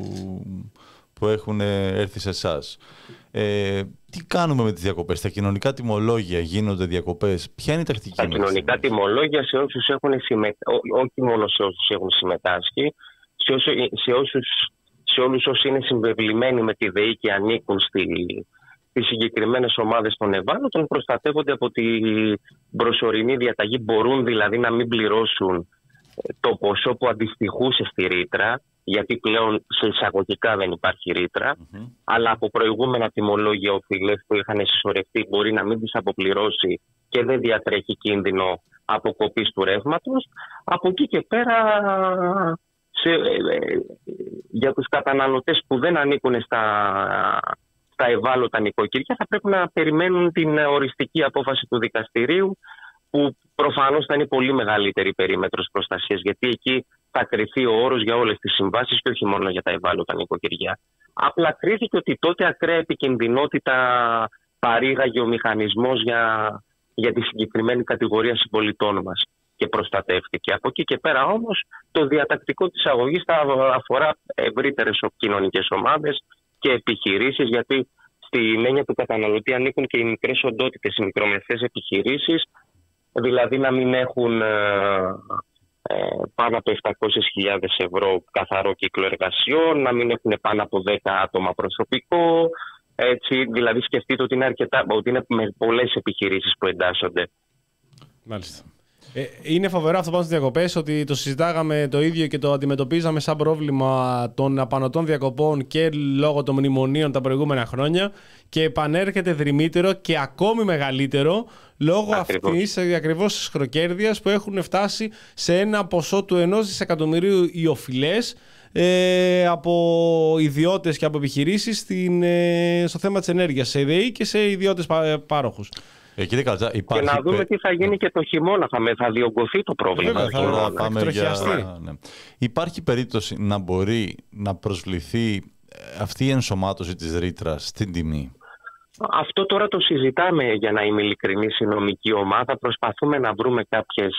Speaker 5: που έχουν έρθει σε εσάς. Ε, τι κάνουμε με τις διακοπές, τα κοινωνικά τιμολόγια γίνονται διακοπές, ποια είναι η τακτική?
Speaker 1: Τα κοινωνικά τιμολόγια σε όσους έχουν συμμετάσχει, όχι μόνο σε όσους έχουν συμμετάσχει, σε, όσους, σε, όσους, σε όλους όσοι είναι συμβεβλημένοι με τη ΔΕΗ και ανήκουν στη, στις συγκεκριμένες ομάδες των ευάλωτων, προστατεύονται από την προσωρινή διαταγή, μπορούν δηλαδή να μην πληρώσουν το ποσό που αντιστοιχούσε στη ρήτρα, γιατί πλέον σε εισαγωγικά δεν υπάρχει ρήτρα, mm-hmm. αλλά από προηγούμενα τιμολόγια οφειλές που είχαν συσσωρευτεί μπορεί να μην τις αποπληρώσει και δεν διατρέχει κίνδυνο αποκοπής του ρεύματος. Από εκεί και πέρα, σε, ε, για τους καταναλωτές που δεν ανήκουν στα, στα ευάλωτα νοικοκυριά, θα πρέπει να περιμένουν την οριστική απόφαση του δικαστηρίου, που προφανώς θα είναι πολύ μεγαλύτερη περίμετρος προστασίας, γιατί εκεί θα κριθεί ο όρος για όλες τις συμβάσεις και όχι μόνο για τα ευάλωτα νοικοκυριά. Απλά κρίθηκε ότι τότε ακραία επικινδυνότητα παρήγαγε ο μηχανισμός για, για τη συγκεκριμένη κατηγορία συμπολιτών μας και προστατεύτηκε. Από εκεί και πέρα όμως το διατακτικό της αγωγής θα αφορά ευρύτερες κοινωνικές ομάδες και επιχειρήσεις, γιατί στην έννοια του καταναλωτή ανήκουν και οι μικρές οντότητες, οι μικρομεσαίες επιχειρήσεις, δηλαδή να μην έχουν ε, ε, πάνω από επτακόσιες χιλιάδες ευρώ καθαρό κύκλο εργασιών, να μην έχουν πάνω από δέκα άτομα προσωπικό. Έτσι, δηλαδή σκεφτείτε ότι είναι, αρκετά, ότι είναι με πολλές επιχειρήσεις που εντάσσονται.
Speaker 4: Μάλιστα. Ε, είναι φοβερό αυτό πάνω στις διακοπές, ότι το συζητάγαμε το ίδιο και το αντιμετωπίζαμε σαν πρόβλημα των απανωτών διακοπών και λόγω των μνημονίων τα προηγούμενα χρόνια, και επανέρχεται δρυμύτερο και ακόμη μεγαλύτερο λόγω ακριβώς. αυτής ακριβώς χροκέρδειας που έχουν φτάσει σε ένα ποσό του ενός δισεκατομμυρίου οι οφειλές ε, από ιδιώτες και από επιχειρήσεις στην, ε, στο θέμα της ενέργειας, σε ΔΕΗ και σε ιδιώτες πάροχους.
Speaker 5: Ε, κύριε Καλτζά, υπάρχει...
Speaker 1: Και να δούμε τι θα γίνει και το χειμώνα, θα, με, θα διωγγωθεί το πρόβλημα.
Speaker 5: Βέβαια, θα, θα πάμε για... ναι. Υπάρχει περίπτωση να μπορεί να προσβληθεί αυτή η ενσωμάτωση της ρήτρας στην τιμή?
Speaker 1: Αυτό τώρα το συζητάμε, για να είμαι ειλικρινής, η νομική ομάδα. Προσπαθούμε να βρούμε κάποιες...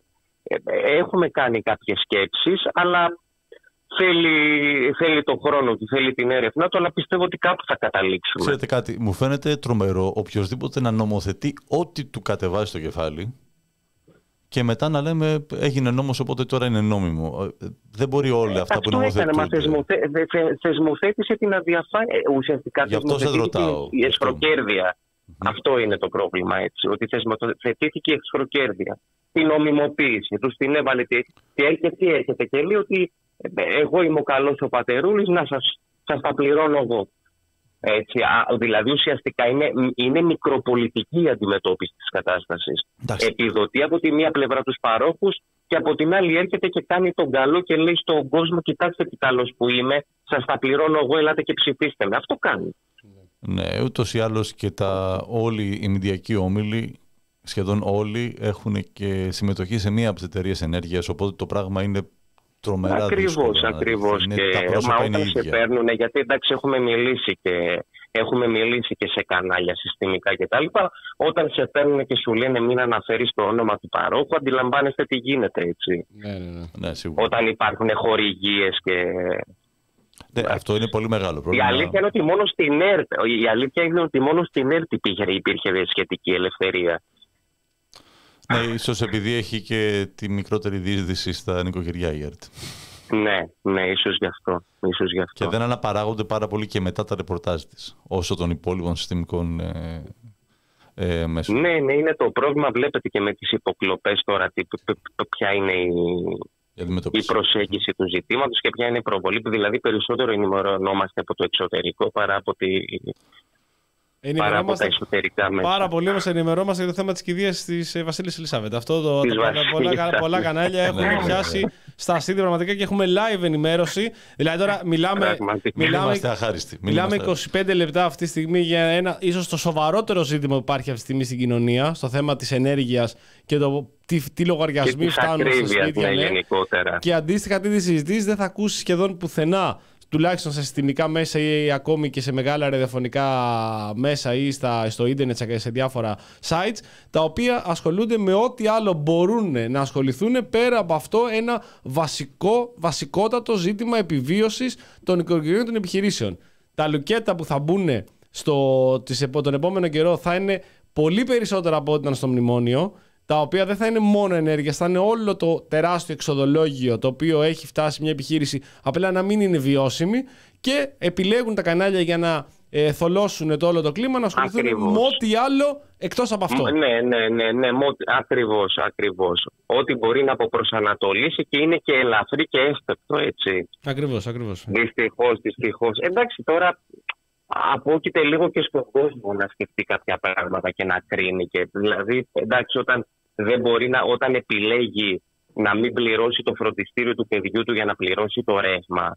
Speaker 1: Έχουμε κάνει κάποιες σκέψεις, αλλά θέλει, θέλει το χρόνο του, θέλει την έρευνα του, αλλά πιστεύω ότι κάπου θα καταλήξουμε.
Speaker 5: Ξέρετε κάτι, μου φαίνεται τρομερό οποιοδήποτε να νομοθετεί ό,τι του κατεβάζει στο κεφάλι και μετά να λέμε έγινε νόμος, οπότε τώρα είναι νόμιμο. Δεν μπορεί όλα αυτά που νομοθετούνται. Αυτό έκανε, μα θεσμοθέ,
Speaker 1: θεσμοθέτησε την αδιαφάνεια. Ουσιαστικά θεσμοθετήθηκε η εσχροκέρδεια. Mm-hmm. Αυτό είναι το πρόβλημα, έτσι, ότι θεσμοθετήθηκε η εσχροκέρδεια. Την νομιμοποίηση του, την έβαλε. Τι έρχεται, τι έρχεται και λέει ότι εγώ είμαι ο καλός ο πατερούλης, να σας, σας τα πληρώνω εγώ. Έτσι, α, δηλαδή ουσιαστικά είναι, είναι μικροπολιτική η αντιμετώπιση της κατάστασης. Εντάξει. Επιδοτεί από τη μία πλευρά τους παρόχους και από την άλλη έρχεται και κάνει τον καλό και λέει στον κόσμο, κοιτάξτε τι καλός που είμαι, σας τα πληρώνω εγώ, ελάτε και ψηφίστε με. Αυτό κάνει.
Speaker 5: Ναι, ούτως ή άλλως και τα, όλοι οι μηντιακοί όμιλοι σχεδόν όλοι έχουν και συμμετοχή σε μία από τις εταιρείες ενέργειας, οπότε το πράγμα είναι τρομερά
Speaker 1: ακριβώς,
Speaker 5: δύσκολο.
Speaker 1: Ακριβώς,
Speaker 5: είναι,
Speaker 1: και
Speaker 5: τα πρόσωπα
Speaker 1: μα
Speaker 5: είναι
Speaker 1: όταν σε
Speaker 5: ίδια.
Speaker 1: παίρνουν, γιατί εντάξει έχουμε μιλήσει και, έχουμε μιλήσει και σε κανάλια συστημικά κτλ. Όταν σε παίρνουν και σου λένε μην αναφέρεις το όνομα του παρόχου, αντιλαμβάνεστε τι γίνεται, έτσι.
Speaker 4: Ναι, ναι, ναι.
Speaker 5: Ναι, σίγουρα.
Speaker 1: Όταν υπάρχουν χορηγίες και...
Speaker 5: Ναι, αυτό είναι πολύ μεγάλο
Speaker 1: Η
Speaker 5: πρόβλημα.
Speaker 1: αλήθεια είναι ότι μόνο στην ΕΡΤ, η αλήθεια είναι ότι μόνο στην ΕΡΤ υπήρχε, υπήρχε σχετική ελευθερία.
Speaker 5: Ναι, ίσως επειδή έχει και τη μικρότερη διείσδυση στα νοικοκυριά η ΕΡΤ.
Speaker 1: Ναι, ναι, ίσως γι' αυτό. Ίσως γι' αυτό.
Speaker 5: Και δεν αναπαράγονται πάρα πολύ και μετά τα ρεπορτάζ της, όσο των υπόλοιπων συστημικών ε, ε, μέσων.
Speaker 1: Ναι, ναι, είναι το πρόβλημα. Βλέπετε και με τις υποκλοπές τώρα τι, ποια είναι η, η προσέγγιση του ζητήματος και ποια είναι η προβολή. Δηλαδή περισσότερο ενημερωνόμαστε από το εξωτερικό παρά από τη... Παρά από τα εσωτερικά μέσα.
Speaker 4: Πάρα πολύ όμως ενημερώνομαστε για το θέμα της κηδείας της ε, Βασίλισσας Ελισάβετ. Αυτό το, το πολλά, πολλά, πολλά κανάλια έχουν πιάσει στα σύνδια πραγματικά και έχουμε live ενημέρωση. Δηλαδή τώρα μιλάμε, μιλάμε, μιλάμε είκοσι πέντε λεπτά αυτή τη στιγμή για ένα ίσως το σοβαρότερο ζήτημα που υπάρχει αυτή τη στιγμή στην κοινωνία, στο θέμα της ενέργειας και το τι, τι λογαριασμοί φτάνουν στα σπίτια.
Speaker 1: Ναι,
Speaker 4: και αντίστοιχα τι συζητήσεις δεν θα ακούσει σχεδόν πουθενά, τουλάχιστον σε συστημικά μέσα ή ακόμη και σε μεγάλα ραδιοφωνικά μέσα ή στα, στο ίντερνετ και σε διάφορα sites, τα οποία ασχολούνται με ό,τι άλλο μπορούν να ασχοληθούν πέρα από αυτό ένα βασικό, βασικότατο ζήτημα επιβίωσης των οικογενειών των επιχειρήσεων. Τα λουκέτα που θα μπουν στο, τον επόμενο καιρό θα είναι πολύ περισσότερα από ό,τι ήταν στο μνημόνιο, τα οποία δεν θα είναι μόνο ενέργεια, θα είναι όλο το τεράστιο εξοδολόγιο το οποίο έχει φτάσει μια επιχείρηση απλά να μην είναι βιώσιμη και επιλέγουν τα κανάλια για να ε, θολώσουν το όλο το κλίμα, να ασχοληθούν
Speaker 1: ακριβώς.
Speaker 4: με ό,τι άλλο εκτός από αυτό.
Speaker 1: Ναι, ναι, ναι, ναι, ακριβώς, ακριβώς. Ό,τι μπορεί να αποπροσανατολίσει και είναι και ελαφρύ και εύστοχο, έτσι.
Speaker 4: Ακριβώς, ακριβώς.
Speaker 1: Δυστυχώς, δυστυχώς. Εντάξει, τώρα απόκειται λίγο και στον κόσμο να σκεφτεί κάποια πράγματα και να κρίνει. Και, δηλαδή, εντάξει, όταν, δεν μπορεί να, όταν επιλέγει να μην πληρώσει το φροντιστήριο του παιδιού του για να πληρώσει το ρεύμα,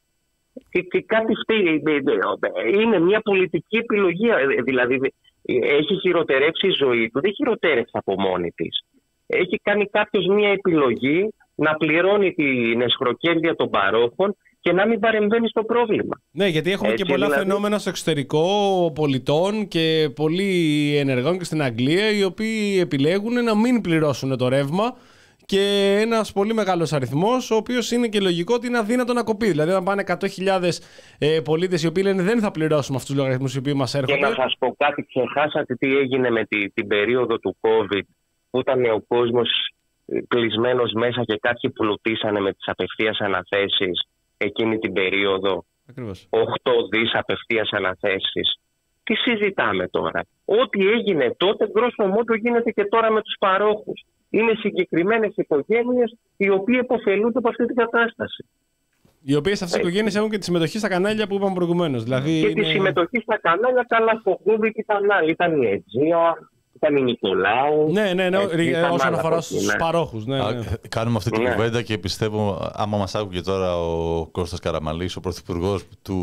Speaker 1: και, και κάτι φταίει. Είναι μια πολιτική επιλογή. Δηλαδή, έχει χειροτερεύσει η ζωή του. Δεν χειροτέρευσε από μόνη της. Έχει κάνει κάποιος μια επιλογή να πληρώνει την εσχροκέρδεια των παρόχων και να μην παρεμβαίνει στο πρόβλημα.
Speaker 4: Ναι, γιατί έχουμε Έτσι, και πολλά δηλαδή... φαινόμενα στο εξωτερικό πολιτών και πολλοί ενεργών και στην Αγγλία, οι οποίοι επιλέγουν να μην πληρώσουν το ρεύμα, και ένας πολύ μεγάλος αριθμός, ο οποίος είναι και λογικό ότι είναι αδύνατο να κοπεί. Δηλαδή, να πάνε εκατό χιλιάδες ε, πολίτες οι οποίοι λένε δεν θα πληρώσουμε αυτούς τους λογαριασμούς οι οποίοι μας έρχονται.
Speaker 1: Και να σας πω κάτι, ξεχάσατε τι έγινε με τη, την περίοδο του COVID, που ήταν ο κόσμος κλεισμένος μέσα και κάποιοι πλουτίσανε με τις απευθείας αναθέσεις. Εκείνη την περίοδο,
Speaker 4: Ακριβώς.
Speaker 1: οκτώ δισεκατομμύρια απευθείας αναθέσεις. Τι συζητάμε τώρα? Ό,τι έγινε τότε, γκρόσο μότο, γίνεται και τώρα με τους παρόχους. Είναι συγκεκριμένες οικογένειες οι οποίοι υποφελούνται από αυτή την κατάσταση.
Speaker 4: Οι οποίες αυτές οι οικογένειες έχουν και τη συμμετοχή στα κανάλια που είπαμε προηγουμένως. Δηλαδή
Speaker 1: και
Speaker 4: είναι...
Speaker 1: τη συμμετοχή στα κανάλια, καλά στο Google και ήταν άλλοι. Ήταν η Αιτζία, ήταν η Νικολάου.
Speaker 4: Ναι, ναι, ναι,
Speaker 1: έτσι,
Speaker 4: όσον αφορά στους ναι. παρόχους. Ναι, ναι.
Speaker 5: Κάνουμε αυτή την
Speaker 1: ναι.
Speaker 5: κουβέντα και πιστεύω, άμα μας άκουγε τώρα ο Κώστας Καραμανλής, ο πρωθυπουργός του,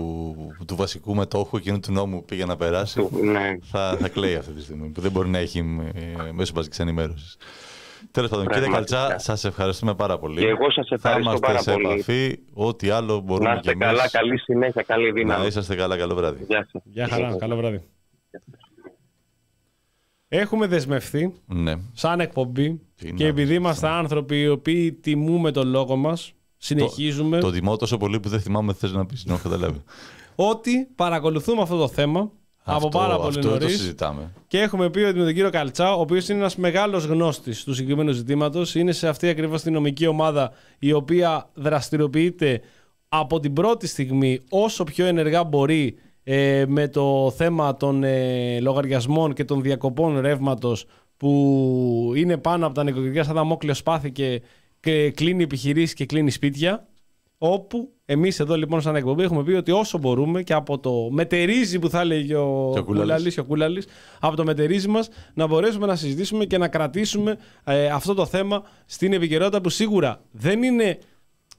Speaker 5: του βασικού μετόχου εκείνου του νόμου που πήγε να περάσει,
Speaker 1: ναι.
Speaker 5: θα, θα κλαίει αυτή τη στιγμή, που δεν μπορεί να έχει μέσω μαζικής ενημέρωσης. Τέλος πάντων, κύριε Καλτσά, σας ευχαριστούμε πάρα πολύ.
Speaker 1: Και εγώ σας ευχαριστώ πάρα πολύ.
Speaker 5: Θα είμαστε σε επαφή, ό,τι άλλο μπορούμε
Speaker 1: να είστε
Speaker 5: και εμείς.
Speaker 1: καλά, καλή συνέχεια, καλή δύναμη.
Speaker 5: Να είσαστε καλά, καλό βράδυ.
Speaker 1: Γεια σας.
Speaker 4: Γεια χαρά, καλό βράδυ. Έχουμε δεσμευτεί
Speaker 5: ναι.
Speaker 4: σαν εκπομπή Τι και επειδή είμαστε ναι. άνθρωποι οι οποίοι τιμούμε τον λόγο μας, συνεχίζουμε.
Speaker 5: Το, το τιμώ τόσο πολύ που δεν θυμάμαι τι θες να πεις, να έχω καταλάβει.
Speaker 4: Ότι παρακολουθούμε αυτό το θέμα
Speaker 5: αυτό,
Speaker 4: από πάρα πολύ νωρίς.
Speaker 5: Αυτό το συζητάμε.
Speaker 4: Και έχουμε πει ότι με τον κύριο Καλτσά, ο οποίος είναι ένας μεγάλος γνώστης του συγκεκριμένου ζητήματος, είναι σε αυτή ακριβώς την νομική ομάδα η οποία δραστηριοποιείται από την πρώτη στιγμή όσο πιο ενεργά μπορεί ε, με το θέμα των ε, λογαριασμών και των διακοπών ρεύματος που είναι πάνω από τα νοικοκυριά σαν δαμόκλειο σπάθη και, και κλείνει επιχειρήσεις και κλείνει σπίτια. Όπου εμείς εδώ λοιπόν σαν εκπομπή έχουμε πει ότι όσο μπορούμε και από το μετερίζει που θα έλεγε ο Κούλαλης και ο Κούλαλης, από το μετερίζει μας να μπορέσουμε να συζητήσουμε και να κρατήσουμε ε, αυτό το θέμα στην επικαιρότητα που σίγουρα δεν είναι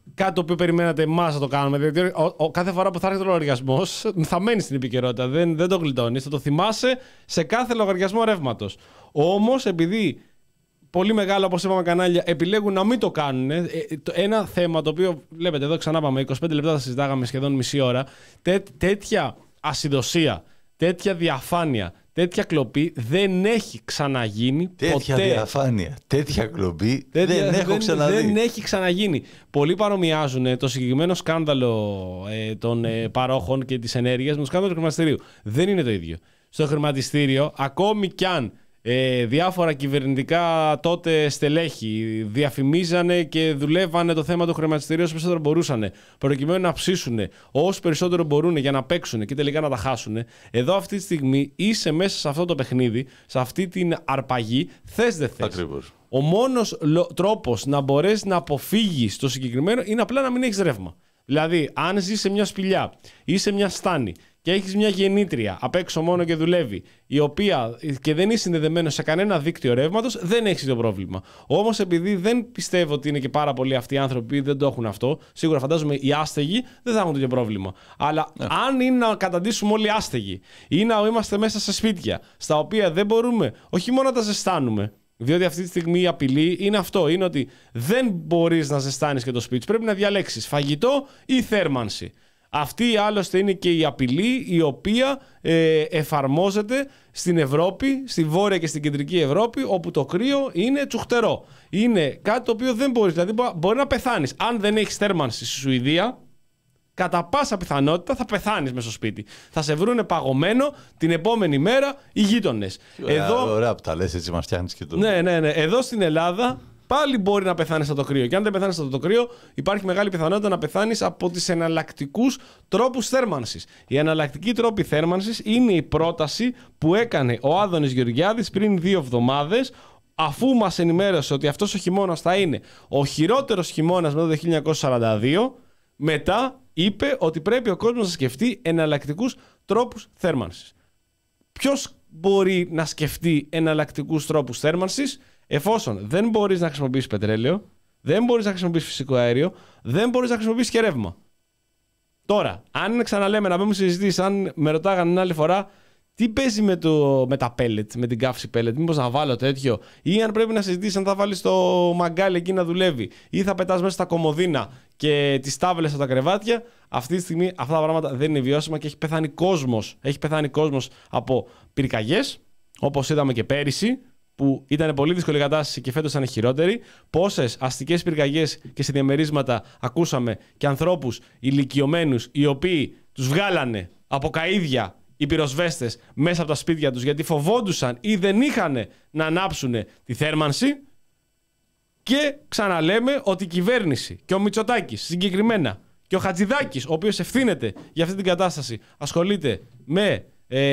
Speaker 4: κάτι το οποίο περιμένατε εμάς να το κάνουμε. Δηλαδή, ο, ο, κάθε φορά που θα έρχεται ο λογαριασμός, θα μένει στην επικαιρότητα. Δεν, δεν το γλιτώνεις. Θα το θυμάσαι σε κάθε λογαριασμό ρεύματος. Όμως, επειδή πολύ μεγάλα, όπως είπαμε, κανάλια επιλέγουν να μην το κάνουν. Ε, το, ένα θέμα το οποίο βλέπετε εδώ, ξανά πάμε, είκοσι πέντε λεπτά θα συζητάγαμε σχεδόν μισή ώρα. Τέ, τέτοια ασυδοσία, τέτοια διαφάνεια, τέτοια κλοπή δεν έχει ξαναγίνει
Speaker 5: τέτοια
Speaker 4: ποτέ.
Speaker 5: Τέτοια διαφάνεια, τέτοια κλοπή
Speaker 4: τέτοια,
Speaker 5: δεν, έχω ξαναδεί.
Speaker 4: Δεν έχει ξαναγίνει. Πολλοί παρομοιάζουν το συγκεκριμένο σκάνδαλο ε, των ε, παρόχων και της ενέργειας με το σκάνδαλο του χρηματιστηρίου. Δεν είναι το ίδιο. Στο χρηματιστήριο, ακόμη κι αν Ε, διάφορα κυβερνητικά τότε στελέχη διαφημίζανε και δουλεύανε το θέμα του χρηματιστηρίου όσο περισσότερο μπορούσαν, προκειμένου να ψήσουν όσο περισσότερο μπορούν για να παίξουν και τελικά να τα χάσουν. Εδώ αυτή τη στιγμή είσαι μέσα σε αυτό το παιχνίδι, σε αυτή την αρπαγή, θες δεν θες.
Speaker 5: Ακριβώς.
Speaker 4: Ο μόνος τρόπος να μπορέσει να αποφύγεις το συγκεκριμένο είναι απλά να μην έχεις ρεύμα. Δηλαδή, αν ζεις σε μια σπηλιά ή σε μια στάνη και έχεις μια γεννήτρια απ' έξω μόνο και δουλεύει, η οποία και δεν είσαι συνδεδεμένο σε κανένα δίκτυο ρεύματος, δεν έχεις το πρόβλημα. Όμως, επειδή δεν πιστεύω ότι είναι και πάρα πολλοί αυτοί οι άνθρωποι που δεν το έχουν αυτό, σίγουρα φαντάζομαι οι άστεγοι δεν θα έχουν τέτοιο πρόβλημα. Αλλά yeah. αν είναι να καταντήσουμε όλοι άστεγοι ή να είμαστε μέσα σε σπίτια στα οποία δεν μπορούμε όχι μόνο να τα ζεστάνουμε. Διότι αυτή τη στιγμή η απειλή είναι αυτό. Είναι ότι δεν μπορείς να ζεστάνεις και το σπίτι. Πρέπει να διαλέξεις φαγητό ή θέρμανση. Αυτή άλλωστε είναι και η απειλή η οποία ε, εφαρμόζεται στην Ευρώπη, στη Βόρεια και στην Κεντρική Ευρώπη, όπου το κρύο είναι τσουχτερό. Είναι κάτι το οποίο δεν μπορείς. Δηλαδή μπορεί να πεθάνεις. Αν δεν έχεις θέρμανση στη Σουηδία, κατά πάσα πιθανότητα θα πεθάνεις μέσα στο σπίτι. Θα σε βρούνε παγωμένο την επόμενη μέρα οι γείτονες.
Speaker 5: Ωραία, Εδώ... ωραία που τα λες, έτσι μας φτιάχνεις και το...
Speaker 4: Ναι, ναι, ναι. Εδώ στην Ελλάδα πάλι μπορεί να πεθάνεις από το κρύο. Και αν δεν πεθάνεις από το κρύο, υπάρχει μεγάλη πιθανότητα να πεθάνεις από τις εναλλακτικούς τρόπους θέρμανσης. Η εναλλακτική τρόπη θέρμανσης είναι η πρόταση που έκανε ο Άδωνης Γεωργιάδης πριν δύο εβδομάδες, αφού μας ενημέρωσε ότι αυτός ο χειμώνας θα είναι ο χειρότερος χειμώνας μετά το χίλια εννιακόσια σαράντα δύο. Μετά είπε ότι πρέπει ο κόσμος να σκεφτεί εναλλακτικούς τρόπους θέρμανσης. Ποιος μπορεί να σκεφτεί εναλλακτικούς τρόπους θέρμανσης, εφόσον δεν μπορείς να χρησιμοποιήσεις πετρέλαιο, δεν μπορείς να χρησιμοποιήσεις φυσικό αέριο, δεν μπορείς να χρησιμοποιήσεις και ρεύμα. Τώρα, αν ξαναλέμε να μπούμε συζητήσεις, αν με ρωτάγανε την άλλη φορά τι παίζει με, το, με τα πέλετ, με την καύση πέλετ, μήπως να βάλω τέτοιο, ή αν πρέπει να συζητήσεις αν θα βάλεις το μαγκάλι εκεί να δουλεύει, ή θα πετάς μέσα στα κομοδίνα και τις τάβλες από τα κρεβάτια, αυτή τη στιγμή αυτά τα πράγματα δεν είναι βιώσιμα και έχει πεθάνει κόσμος. Έχει πεθάνει κόσμος από πυρκαγιές, όπως είδαμε και πέρυσι, που ήταν πολύ δύσκολη κατάσταση και φέτος ήταν χειρότερη. Πόσες αστικές πυρκαγιές και σε διαμερίσματα ακούσαμε και ανθρώπους ηλικιωμένους οι οποίοι τους βγάλανε από καΐδια οι πυροσβέστες μέσα από τα σπίτια τους γιατί φοβόντουσαν ή δεν είχαν να ανάψουν τη θέρμανση. Και ξαναλέμε ότι η κυβέρνηση και ο Μητσοτάκης συγκεκριμένα και ο Χατζηδάκης, ο οποίος ευθύνεται για αυτή την κατάσταση, ασχολείται με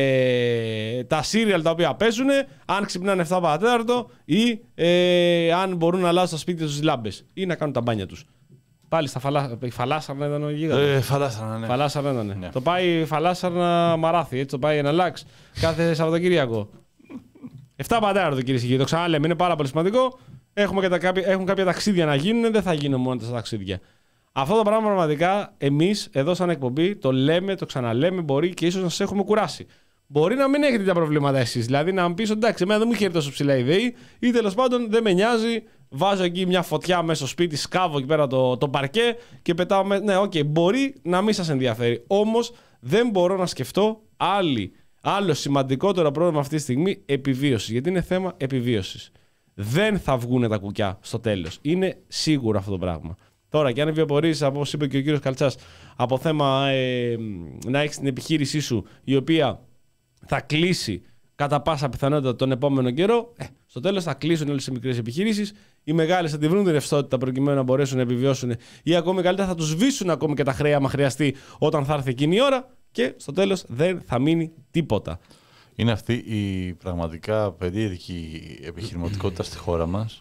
Speaker 4: ε, τα σύριαλ τα οποία παίζουν, αν ξυπνάνε εφτά παρατέταρτο ή ε, αν μπορούν να αλλάζουν στα σπίτια τους τις λάμπες ή να κάνουν τα μπάνια τους. Πάλι στα φαλά... φαλάσσαρνα ήταν ο γίγαντας.
Speaker 5: Ε, φαλάσσαρνα, ναι.
Speaker 4: Φαλάσσαρνα ήταν. Ναι. Το πάει φαλάσσαρνα μαράθι, έτσι το πάει ένα λάξ κάθε Σαββατοκύριακο. εφτά παρατέταρτο κυρίες και κύριοι, το ξαναλέμε, είναι πάρα πολύ σημαντικό. Έχουμε και τα κάποια, έχουν κάποια ταξίδια να γίνουν, δεν θα γίνουν μόνο τα ταξίδια. Αυτό το πράγμα πραγματικά εμείς εδώ σαν εκπομπή το λέμε, το ξαναλέμε, μπορεί και ίσως να σας έχουμε κουράσει. Μπορεί να μην έχετε τα προβλήματα εσείς. Δηλαδή να μου πεις ότι εντάξει, εμένα δεν μου είχε τόσο ψηλά η ΔΕΗ ή τέλος πάντων δεν με νοιάζει. Βάζω εκεί μια φωτιά μέσα στο σπίτι, σκάβω εκεί πέρα το, το παρκέ και πετάω μέσα. Ναι, οκ, okay, μπορεί να μην σας ενδιαφέρει. Όμως δεν μπορώ να σκεφτώ άλλη, άλλο σημαντικότερο πρόβλημα αυτή τη στιγμή επιβίωση. Γιατί είναι θέμα επιβίωσης. Δεν θα βγουν τα κουκιά στο τέλος. Είναι σίγουρο αυτό το πράγμα. Τώρα, και αν βιοπορείς, όπως είπε και ο κύριος Καλτσάς, από θέμα ε, να έχεις την επιχείρησή σου η οποία θα κλείσει κατά πάσα πιθανότητα τον επόμενο καιρό, ε, στο τέλος θα κλείσουν όλες τις μικρές επιχειρήσεις. Οι μεγάλες θα τη βρουν την ρευστότητα προκειμένου να μπορέσουν να επιβιώσουν ή ακόμη καλύτερα θα τους σβήσουν ακόμη και τα χρέη, άμα χρειαστεί, όταν θα έρθει εκείνη η ώρα και στο τέλος δεν θα μείνει τίποτα.
Speaker 5: Είναι αυτή η πραγματικά περίεργη επιχειρηματικότητα στη χώρα μας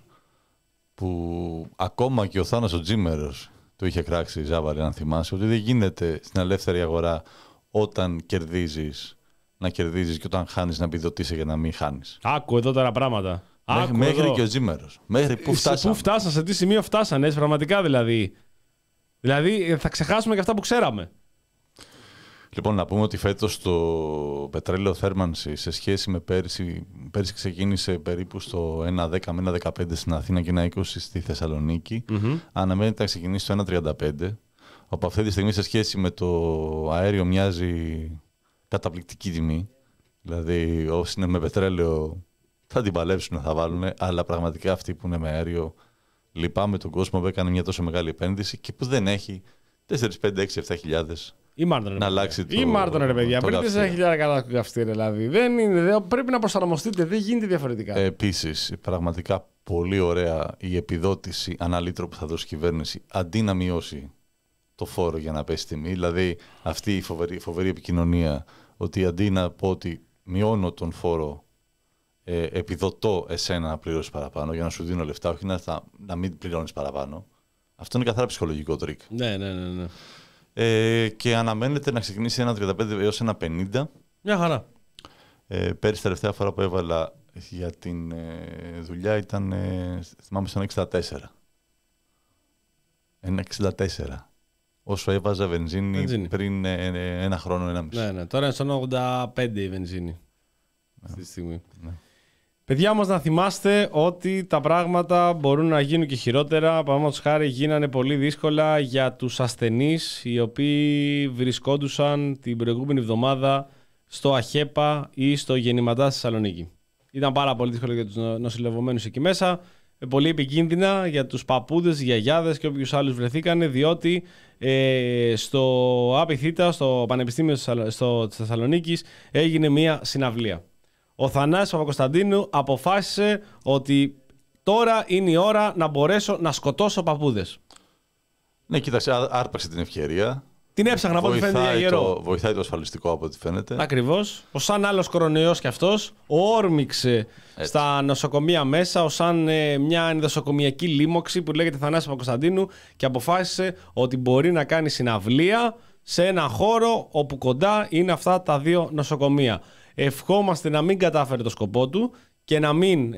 Speaker 5: που ακόμα και ο Θάνος ο Τζίμερος το είχε κράξει, Ζάβαλη, αν θυμάσαι, ότι δεν γίνεται στην ελεύθερη αγορά όταν κερδίζεις να κερδίζεις και όταν χάνεις να επιδοτείσαι για να μην χάνεις.
Speaker 4: Άκου εδώ τώρα πράγματα.
Speaker 5: Μέχρι,
Speaker 4: Άκου
Speaker 5: μέχρι
Speaker 4: εδώ.
Speaker 5: και ο Τζίμερος. Μέχρι πού φτάσαμε.
Speaker 4: Πού φτάσαμε, σε τι σημείο φτάσανε, έτσι, πραγματικά δηλαδή. Δηλαδή θα ξεχάσουμε και αυτά που ξέραμε.
Speaker 5: Λοιπόν, να πούμε ότι φέτος το πετρέλαιο θέρμανση σε σχέση με πέρσι, πέρσι ξεκίνησε περίπου στο ένα δέκα με ένα δεκαπέντε στην Αθήνα και ένα είκοσι στη Θεσσαλονίκη. Mm-hmm. Αναμένεται να ξεκινήσει στο ένα τριάντα πέντε. Από αυτή τη στιγμή σε σχέση με το αέριο μοιάζει καταπληκτική τιμή. Δηλαδή όσοι είναι με πετρέλαιο θα την παλέψουν, θα βάλουν, αλλά πραγματικά αυτοί που είναι με αέριο, λυπάμαι τον κόσμο που έκανε μια τόσο μεγάλη επένδυση και που δεν έχει τέσσερα, πέντε, έξι, επτά χιλιάδες
Speaker 4: Ή Μάρτον,
Speaker 5: να αλλάξει το.
Speaker 4: Ή Μάρτον, ρε παιδιά. Πριν τέσσερα χιλιάδες κατά καυστήρια, δηλαδή. Δεν είναι, δεν, πρέπει να προσαρμοστείτε, δεν γίνεται διαφορετικά.
Speaker 5: Ε, Επίσης, πραγματικά πολύ ωραία η επιδότηση ανά λίτρο που θα δώσει η κυβέρνηση αντί να μειώσει το φόρο για να πέσει τιμή. Δηλαδή, αυτή η φοβερή, φοβερή επικοινωνία ότι αντί να πω ότι μειώνω τον φόρο, ε, επιδοτώ εσένα να πληρώσεις παραπάνω για να σου δίνω λεφτά, όχι να, να μην πληρώνεις παραπάνω. Αυτό είναι καθαρά ψυχολογικό τρίκ.
Speaker 4: Ναι, ναι, ναι. ναι.
Speaker 5: Ε, και αναμένεται να ξεκινήσει ένα τριάντα πέντε έως ένα πενήντα.
Speaker 4: Μια χαρά.
Speaker 5: Ε, πέρυσι τελευταία φορά που έβαλα για την ε, δουλειά ήταν, ε, θυμάμαι, στο ένα εξήντα τέσσερα. ένα εξήντα τέσσερα. Όσο έβαζα βενζίνη, βενζίνη. πριν ε, ε, ένα χρόνο, ένα μισό.
Speaker 4: Ναι, ναι. Τώρα είναι στο ογδόντα πέντε η βενζίνη.
Speaker 5: Ναι.
Speaker 4: Αυτή τη στιγμή.
Speaker 5: Ναι.
Speaker 4: Παιδιά μας, να θυμάστε ότι τα πράγματα μπορούν να γίνουν και χειρότερα. Παραδείγματος χάρη, γίνανε πολύ δύσκολα για τους ασθενείς οι οποίοι βρισκόντουσαν την προηγούμενη εβδομάδα στο ΑΧΕΠΑ ή στο Γεννηματά στη Θεσσαλονίκη. Ήταν πάρα πολύ δύσκολο για τους νοσηλευομένους εκεί μέσα. Πολύ επικίνδυνα για τους παππούδες, γιαγιάδες και όποιους άλλους βρεθήκανε, διότι ε, στο ΑΠΙΘΙΤΑ, στο Πανεπιστήμιο της Θεσσαλονίκης, έγινε μια συναυλία. Ο Θανάσης Παπακοσταντίνου αποφάσισε ότι τώρα είναι η ώρα να μπορέσω να σκοτώσω παππούδες.
Speaker 5: Ναι, κοίταξε, άρπαξε την ευκαιρία.
Speaker 4: Την έψαχνα από ό,τι φαίνεται για γερό.
Speaker 5: Βοηθάει το ασφαλιστικό από ό,τι φαίνεται.
Speaker 4: Ακριβώς. Ο σαν άλλος κορονοϊός κι αυτός, όρμηξε έτσι στα νοσοκομεία μέσα, ο σαν ε, μια νοσοκομιακή λίμωξη που λέγεται Θανάσης Παπακοσταντίνου και αποφάσισε ότι μπορεί να κάνει συναυλία σε ένα χώρο όπου κοντά είναι αυτά τα δύο νοσοκομεία. Ευχόμαστε να μην κατάφερε το σκοπό του και να μην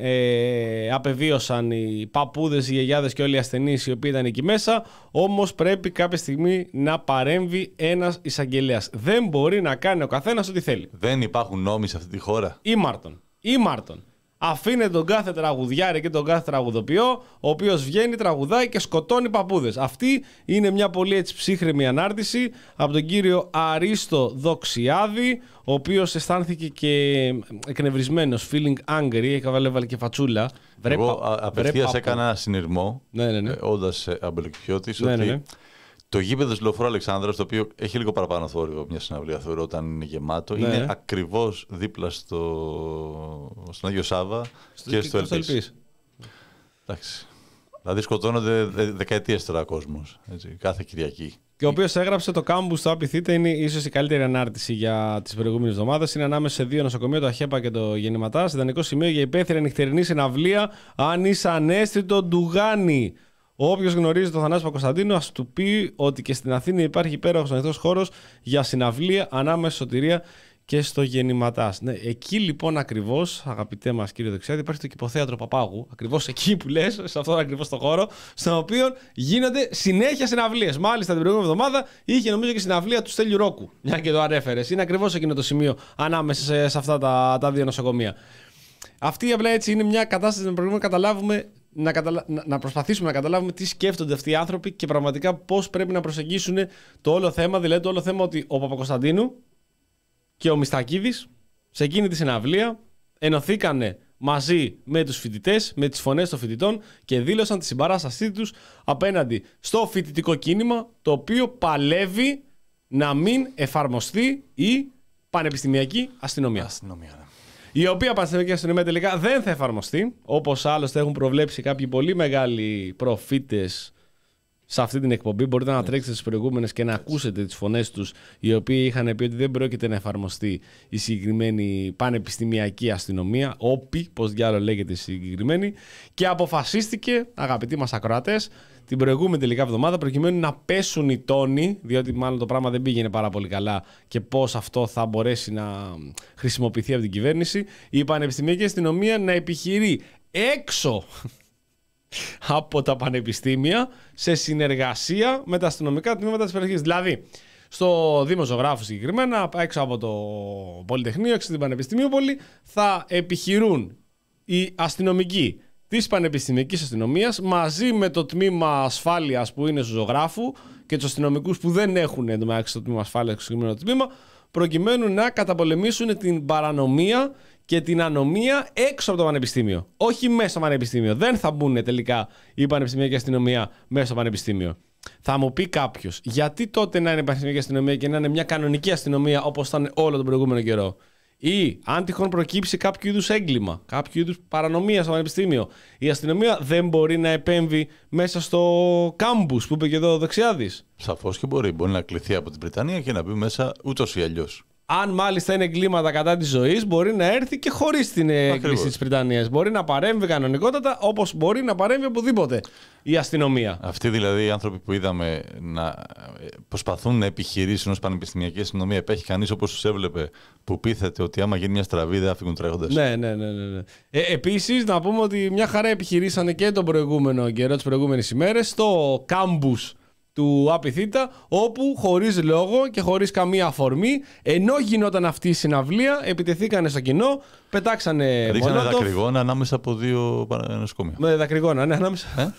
Speaker 4: ε, απεβίωσαν οι παππούδες, οι γιαγιάδες και όλοι οι ασθενείς οι οποίοι ήταν εκεί μέσα. Όμως πρέπει κάποια στιγμή να παρέμβει ένας εισαγγελέας. Δεν μπορεί να κάνει ο καθένας ό,τι θέλει.
Speaker 5: Δεν υπάρχουν νόμοι σε αυτή τη χώρα.
Speaker 4: Ή Μάρτον. Ή Μάρτον. Αφήνε τον κάθε τραγουδιάρη και τον κάθε τραγουδοποιό, ο οποίος βγαίνει, τραγουδάει και σκοτώνει παππούδες. Αυτή είναι μια πολύ έτσι ψύχρεμη ανάρτηση από τον κύριο Αρίστο Δοξιάδη, ο οποίος αισθάνθηκε και εκνευρισμένος, feeling angry, έβαλε και φατσούλα.
Speaker 5: Εγώ απευθείας έκανα συνειρμό,
Speaker 4: ναι, ναι, ναι.
Speaker 5: ε, όντας ε, αμπελοκυπιώτης,
Speaker 4: ναι,
Speaker 5: ότι
Speaker 4: ναι, ναι.
Speaker 5: το γήπεδο της Λεωφόρου Αλεξάνδρας, το οποίο έχει λίγο παραπάνω θόρυβο μια συναυλία, θεωρώ, όταν είναι γεμάτο, ναι, είναι ακριβώς δίπλα στο... στον Άγιο Σάββα στο και στο Ελπίς. Εντάξει. Δηλαδή σκοτώνονται δεκαετίες τώρα κόσμος, έτσι, κάθε Κυριακή.
Speaker 4: Και ο οποίος έγραψε το κάμπους στο ΑΠΙΘΙΤΑ είναι ίσως η καλύτερη ανάρτηση για τις προηγούμενες εβδομάδες. Είναι ανάμεσα σε δύο νοσοκομεία, το ΑΧΕΠΑ και το Γεννηματά. Ιδανικό σημείο για υπαίθρια νυχτερινή συναυλία. Αν είσαι ανέστητο ντουγάνι. Όποιος γνωρίζει τον Θανάση Παπακοσταντίνου, ας του πει ότι και στην Αθήνα υπάρχει υπέροχος ανοιχτός χώρος για συναυλία ανάμεσα στο Σωτηρία και στο Γεννηματάς. Ναι, εκεί λοιπόν ακριβώς, αγαπητέ μας κύριε Δεξιάδη, υπάρχει το Κηποθέατρο Παπάγου. Ακριβώς εκεί που λες, σε αυτόν ακριβώς το χώρο, στον οποίο γίνονται συνέχεια συναυλίες. Μάλιστα την προηγούμενη εβδομάδα είχε νομίζω και συναυλία του Στέλιου Ρόκου. Μια και το ανέφερες. Είναι ακριβώς εκείνο το σημείο ανάμεσα σε, σε αυτά τα, τα δύο νοσοκομεία. Αυτή απλά έτσι είναι μια κατάσταση να μπορούμε να καταλάβουμε. Να, καταλα... να προσπαθήσουμε να καταλάβουμε τι σκέφτονται αυτοί οι άνθρωποι και πραγματικά πώς πρέπει να προσεγγίσουν το όλο θέμα. Δηλαδή, το όλο θέμα ότι ο Παπακοσταντίνου και ο Μιστακίδης σε εκείνη τη συναυλία ενωθήκανε μαζί με τους φοιτητές, με τις φωνές των φοιτητών και δήλωσαν τη συμπαράστασή τους απέναντι στο φοιτητικό κίνημα, το οποίο παλεύει να μην εφαρμοστεί η πανεπιστημιακή αστυνομία.
Speaker 5: Αστυνομία, ναι.
Speaker 4: Η οποία πανεπιστημιακή αστυνομία τελικά δεν θα εφαρμοστεί, όπως άλλωστε έχουν προβλέψει κάποιοι πολύ μεγάλοι προφήτες σε αυτή την εκπομπή. Μπορείτε να τρέξετε στις προηγούμενες και να ακούσετε τις φωνές τους, οι οποίοι είχαν πει ότι δεν πρόκειται να εφαρμοστεί η συγκεκριμένη πανεπιστημιακή αστυνομία, όπι, πώς διάλογο λέγεται η συγκεκριμένη, και αποφασίστηκε, αγαπητοί μας ακροατές, την προηγούμενη τελικά εβδομάδα, προκειμένου να πέσουν οι τόνοι, διότι μάλλον το πράγμα δεν πήγαινε πάρα πολύ καλά και πώς αυτό θα μπορέσει να χρησιμοποιηθεί από την κυβέρνηση, η πανεπιστημιακή αστυνομία να επιχειρεί έξω από τα πανεπιστήμια σε συνεργασία με τα αστυνομικά τμήματα της περιοχής. Δηλαδή, στο Δήμο Ζωγράφου συγκεκριμένα, έξω από το Πολυτεχνείο, έξω από την Πανεπιστημίουπολη, θα επιχειρούν οι αστυνομικοί της Πανεπιστημιακής Αστυνομίας μαζί με το τμήμα ασφάλειας που είναι στο Ζωγράφου και τους αστυνομικούς που δεν έχουν εντωμεταξύ το τμήμα ασφάλειας στο συγκεκριμένο τμήμα, προκειμένου να καταπολεμήσουν την παρανομία και την ανομία έξω από το πανεπιστήμιο. Όχι μέσα στο πανεπιστήμιο. Δεν θα μπουν τελικά η Πανεπιστημιακή Αστυνομία μέσα στο πανεπιστήμιο. Θα μου πει κάποιος, γιατί τότε να είναι η Πανεπιστημιακή Αστυνομία και να είναι μια κανονική αστυνομία όπως ήταν όλο τον προηγούμενο καιρό? Ή αν τυχόν προκύψει κάποιο είδους έγκλημα, κάποιο είδους παρανομία στο πανεπιστήμιο, η αστυνομία δεν μπορεί να επέμβει μέσα στο κάμπους που είπε και εδώ ο Δεξιάδης?
Speaker 5: Σαφώς και μπορεί. Μπορεί να κληθεί από την Βρετανία και να μπει μέσα ούτως ή αλλιώς.
Speaker 4: Αν μάλιστα είναι εγκλήματα κατά της ζωής, μπορεί να έρθει και χωρίς την έγκριση της Βρετανίας. Μπορεί να παρέμβει κανονικότατα, όπως μπορεί να παρέμβει οπουδήποτε η αστυνομία.
Speaker 5: Αυτοί δηλαδή οι άνθρωποι που είδαμε να προσπαθούν να επιχειρήσουν ως πανεπιστημιακή αστυνομία, υπάρχει κανείς όπως τους έβλεπε που πείθεται ότι άμα γίνει μια στραβή δεν θα φύγουν τρέχοντας?
Speaker 4: Ναι, ναι, ναι. ναι. Ε, επίσης, να πούμε ότι μια χαρά επιχειρήσανε και τον προηγούμενο καιρό, τις προηγούμενες ημέρες, στο κάμπους του Απιθύτα, όπου χωρίς λόγο και χωρίς καμία αφορμή, ενώ γινόταν αυτή η συναυλία, επιτεθήκανε στο κοινό, πετάξανε
Speaker 5: ρίξανε
Speaker 4: μολότοφ.
Speaker 5: δακρυγόνα ανάμεσα από δύο νοσοκομεία.
Speaker 4: Με δακρυγόνα, ναι, ανάμεσα.
Speaker 5: Ε?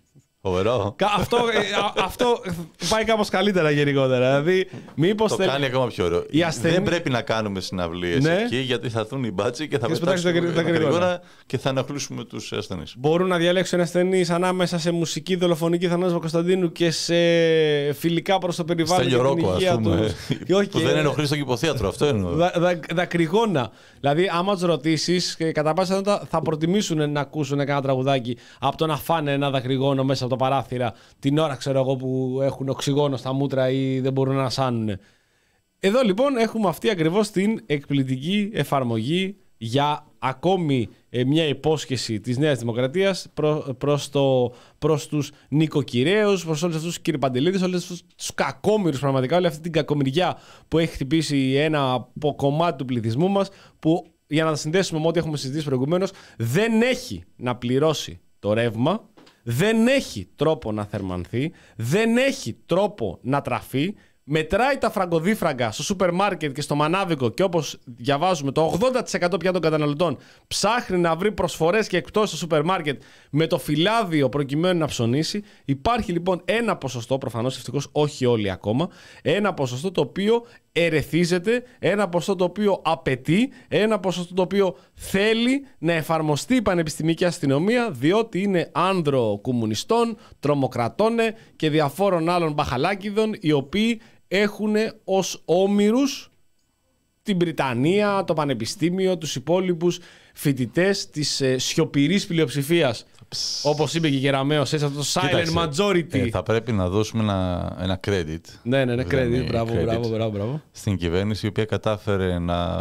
Speaker 5: Φοβερό.
Speaker 4: αυτό, αυτό πάει κάπως καλύτερα γενικότερα. Δηλαδή, μήπως
Speaker 5: το
Speaker 4: θε...
Speaker 5: κάνει ακόμα πιο ωραίο.
Speaker 4: ασθενή...
Speaker 5: Δεν πρέπει να κάνουμε συναυλίες
Speaker 4: ναι.
Speaker 5: εκεί, γιατί θα έρθουν οι μπάτσοι και θα
Speaker 4: και
Speaker 5: πετάξουν τα γρήγορα και θα ενοχλήσουμε τους ασθενείς.
Speaker 4: Μπορούν να διαλέξουν ασθενείς ανάμεσα σε μουσική δολοφονική Θανάση Παπακοσταντίνου και σε φιλικά προς το περιβάλλον και την υγεία του.
Speaker 5: Που δεν ενοχλεί στο κηποθέατρο, αυτό εννοώ.
Speaker 4: Δακρυγόνα. Δηλαδή, άμα τους ρωτήσεις, κατά πάσα πιθανότητα θα προτιμήσουν να ακούσουν ένα τραγουδάκι από το να φάνε ένα δακρυγόνο μέσα από το παράθυρα την ώρα, ξέρω εγώ, που έχουν οξυγόνο στα μούτρα ή δεν μπορούν να ανασάνουν. Εδώ λοιπόν έχουμε αυτή ακριβώς την εκπληκτική εφαρμογή για ακόμη ε, μια υπόσχεση της Νέας Δημοκρατίας προ, προς, το, προς τους νοικοκυρέους, προς όλους αυτούς τους κυρπαντελίδες, όλους αυτούς τους κακόμοιρους πραγματικά, όλη αυτή την κακομοιριά που έχει χτυπήσει ένα από κομμάτι του πληθυσμού μας, που για να τα συνδέσουμε με ό,τι έχουμε συζητήσει προηγουμένως, δεν έχει να πληρώσει το ρεύμα, δεν έχει τρόπο να θερμανθεί, δεν έχει τρόπο να τραφεί, μετράει τα φραγκοδίφραγκα στο σούπερ μάρκετ και στο μανάβικο και όπως διαβάζουμε το ογδόντα τοις εκατό πια των καταναλωτών ψάχνει να βρει προσφορές και εκπτώσεις στο σούπερ μάρκετ με το φυλάδιο προκειμένου να ψωνίσει. Υπάρχει λοιπόν ένα ποσοστό, προφανώς ευτυχώς όχι όλοι ακόμα, ένα ποσοστό το οποίο ερεθίζεται, ένα ποσοστό το οποίο απαιτεί, ένα ποσοστό το οποίο θέλει να εφαρμοστεί η πανεπιστημιακή αστυνομία, διότι είναι άνδρο κομμουνιστών, τρομοκρατώνε και διαφόρων άλλων μπαχαλάκιδων, οι οποίοι έχουν ως όμηρους την Βρυτανία, το πανεπιστήμιο, τους υπόλοιπους φοιτητές της ε, σιωπηρής πλειοψηφίας. Όπως είπε και η Κεραμέως, έτσι, αυτό το silent Κοίταξε, majority.
Speaker 5: Ε, θα πρέπει να δώσουμε ένα, ένα credit.
Speaker 4: Ναι, ναι, ναι, credit. Μπράβο, credit μπράβο, μπράβο, μπράβο.
Speaker 5: Στην κυβέρνηση, η οποία κατάφερε να,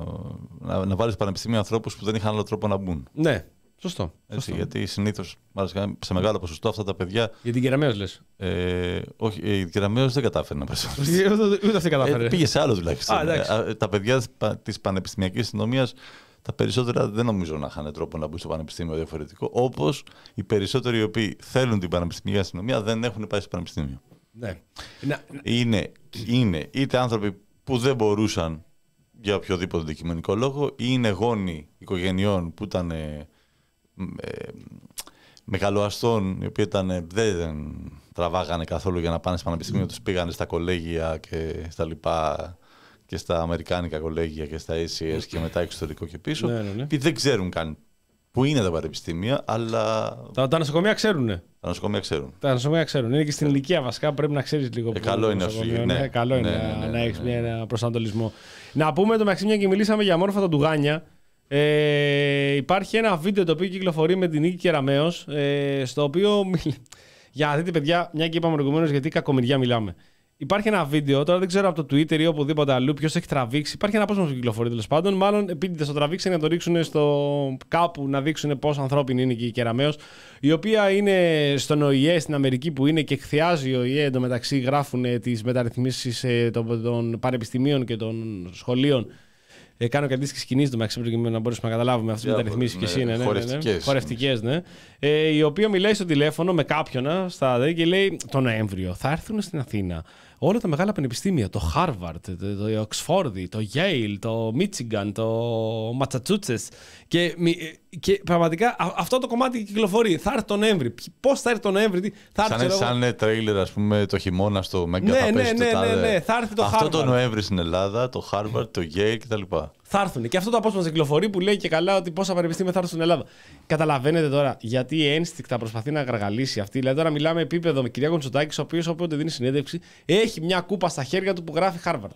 Speaker 5: να, να βάλει στο πανεπιστήμιο ανθρώπους που δεν είχαν άλλο τρόπο να μπουν.
Speaker 4: Ναι. Σωστό.
Speaker 5: Έτσι,
Speaker 4: σωστό.
Speaker 5: Γιατί συνήθως, σε μεγάλο ποσοστό, αυτά τα παιδιά.
Speaker 4: Για την Κεραμέως λες?
Speaker 5: Ε, όχι, η Κεραμέως δεν κατάφερε να περάσει.
Speaker 4: Ούτε αυτή κατάφερε.
Speaker 5: Ε, πήγε σε άλλο τουλάχιστον.
Speaker 4: Α,
Speaker 5: τα παιδιά της πανεπιστημιακής αστυνομίας, τα περισσότερα δεν νομίζω να είχαν τρόπο να μπουν στο πανεπιστήμιο διαφορετικό. Όπως οι περισσότεροι οι οποίοι θέλουν την πανεπιστημιακή αστυνομία δεν έχουν πάει στο πανεπιστήμιο.
Speaker 4: Ναι.
Speaker 5: Είναι, είναι είτε άνθρωποι που δεν μπορούσαν για οποιοδήποτε αντικειμενικό λόγο, ή είναι γόνοι οικογενειών που ήταν ε, ε, μεγαλοαστών, οι οποίοι ήταν, δεν τραβάγανε καθόλου για να πάνε στο πανεπιστήμιο, τους πήγανε στα κολέγια και στα λοιπά, και στα αμερικάνικα κολέγια και στα έι σι ες και μετά εξωτερικό και πίσω. Ναι, ναι, ναι. Δεν ξέρουν καν που είναι τα πανεπιστήμια, αλλά.
Speaker 4: Τα, τα νοσοκομεία ξέρουν.
Speaker 5: Τα νοσοκομεία ξέρουν.
Speaker 4: Τα νοσοκομεία ξέρουν. Είναι και στην ηλικία βασικά, πρέπει να ξέρεις λίγο.
Speaker 5: Ε, καλό είναι αυτό. Ναι,
Speaker 4: ναι, καλό είναι
Speaker 5: ναι, ναι, ναι,
Speaker 4: να
Speaker 5: ναι,
Speaker 4: έχεις
Speaker 5: ναι, ναι.
Speaker 4: ένα προσανατολισμό. Να πούμε το μεταξύ, μια και μιλήσαμε για αμόρφωτα ντουγάνια. Ε, υπάρχει ένα βίντεο το οποίο κυκλοφορεί με την Νίκη Κεραμέως, ε, στο οποίο. Για να δείτε, παιδιά, μια και είπαμε προηγουμένως γιατί κακομοιριά μιλάμε. Υπάρχει ένα βίντεο, τώρα δεν ξέρω από το Twitter ή οπουδήποτε αλλού ποιος έχει τραβήξει. Υπάρχει ένα απόσπασμα που κυκλοφορεί τέλος πάντων. Μάλλον επίτηδες το τραβήξαν για να το ρίξουν στο κάπου να δείξουν πόσο ανθρώπινη είναι και η Κεραμέως, η οποία είναι στον Ο Η Ε στην Αμερική που είναι και εκθιάζει ο Ο Η Ε. Εντωμεταξύ γράφουν τις μεταρρυθμίσεις των, των πανεπιστημίων και των σχολείων. Ε, κάνω και αντίστοιχες κινήσεις το μεταξύ προκειμένου να μπορέσουμε να καταλάβουμε αυτές τις μεταρρυθμίσεις ποιες είναι. Χορευτικές. Ναι, ναι. ε, η οποία μιλάει στο τηλέφωνο με κάποιον στα, και λέει το Νοέμβριο θα έρθουν στην Αθήνα όλα τα μεγάλα πανεπιστήμια, το Harvard, το, το Oxford, το Yale, το Michigan, το Massachusetts και, και πραγματικά αυτό το κομμάτι κυκλοφορεί. Θα έρθει τον Νοέμβρη. Πώς θα έρθει τον Νοέμβρη?
Speaker 5: Σαν, ξέρω... σαν τρέιλερ, ας πούμε, το χειμώνα στο Μέγκα.
Speaker 4: Ναι,
Speaker 5: θα
Speaker 4: ναι,
Speaker 5: πέσει
Speaker 4: ναι,
Speaker 5: το
Speaker 4: ναι, ναι, ναι, θα έρθει το
Speaker 5: αυτό
Speaker 4: Harvard.
Speaker 5: το Νοέμβρη στην Ελλάδα, το Harvard, το Yale κτλ.
Speaker 4: Θα έρθουν. Και αυτό το απόσπασμα κυκλοφορεί που λέει και καλά ότι πόσα πανεπιστήμια θα έρθουν στην Ελλάδα. Καταλαβαίνετε τώρα γιατί ένστικτα προσπαθεί να γαργαλίσει αυτή. Δηλαδή τώρα μιλάμε επίπεδο με Κυριάκο Μητσοτάκη, ο οποίος όποτε δίνει συνέντευξη έχει μια κούπα στα χέρια του που γράφει Harvard.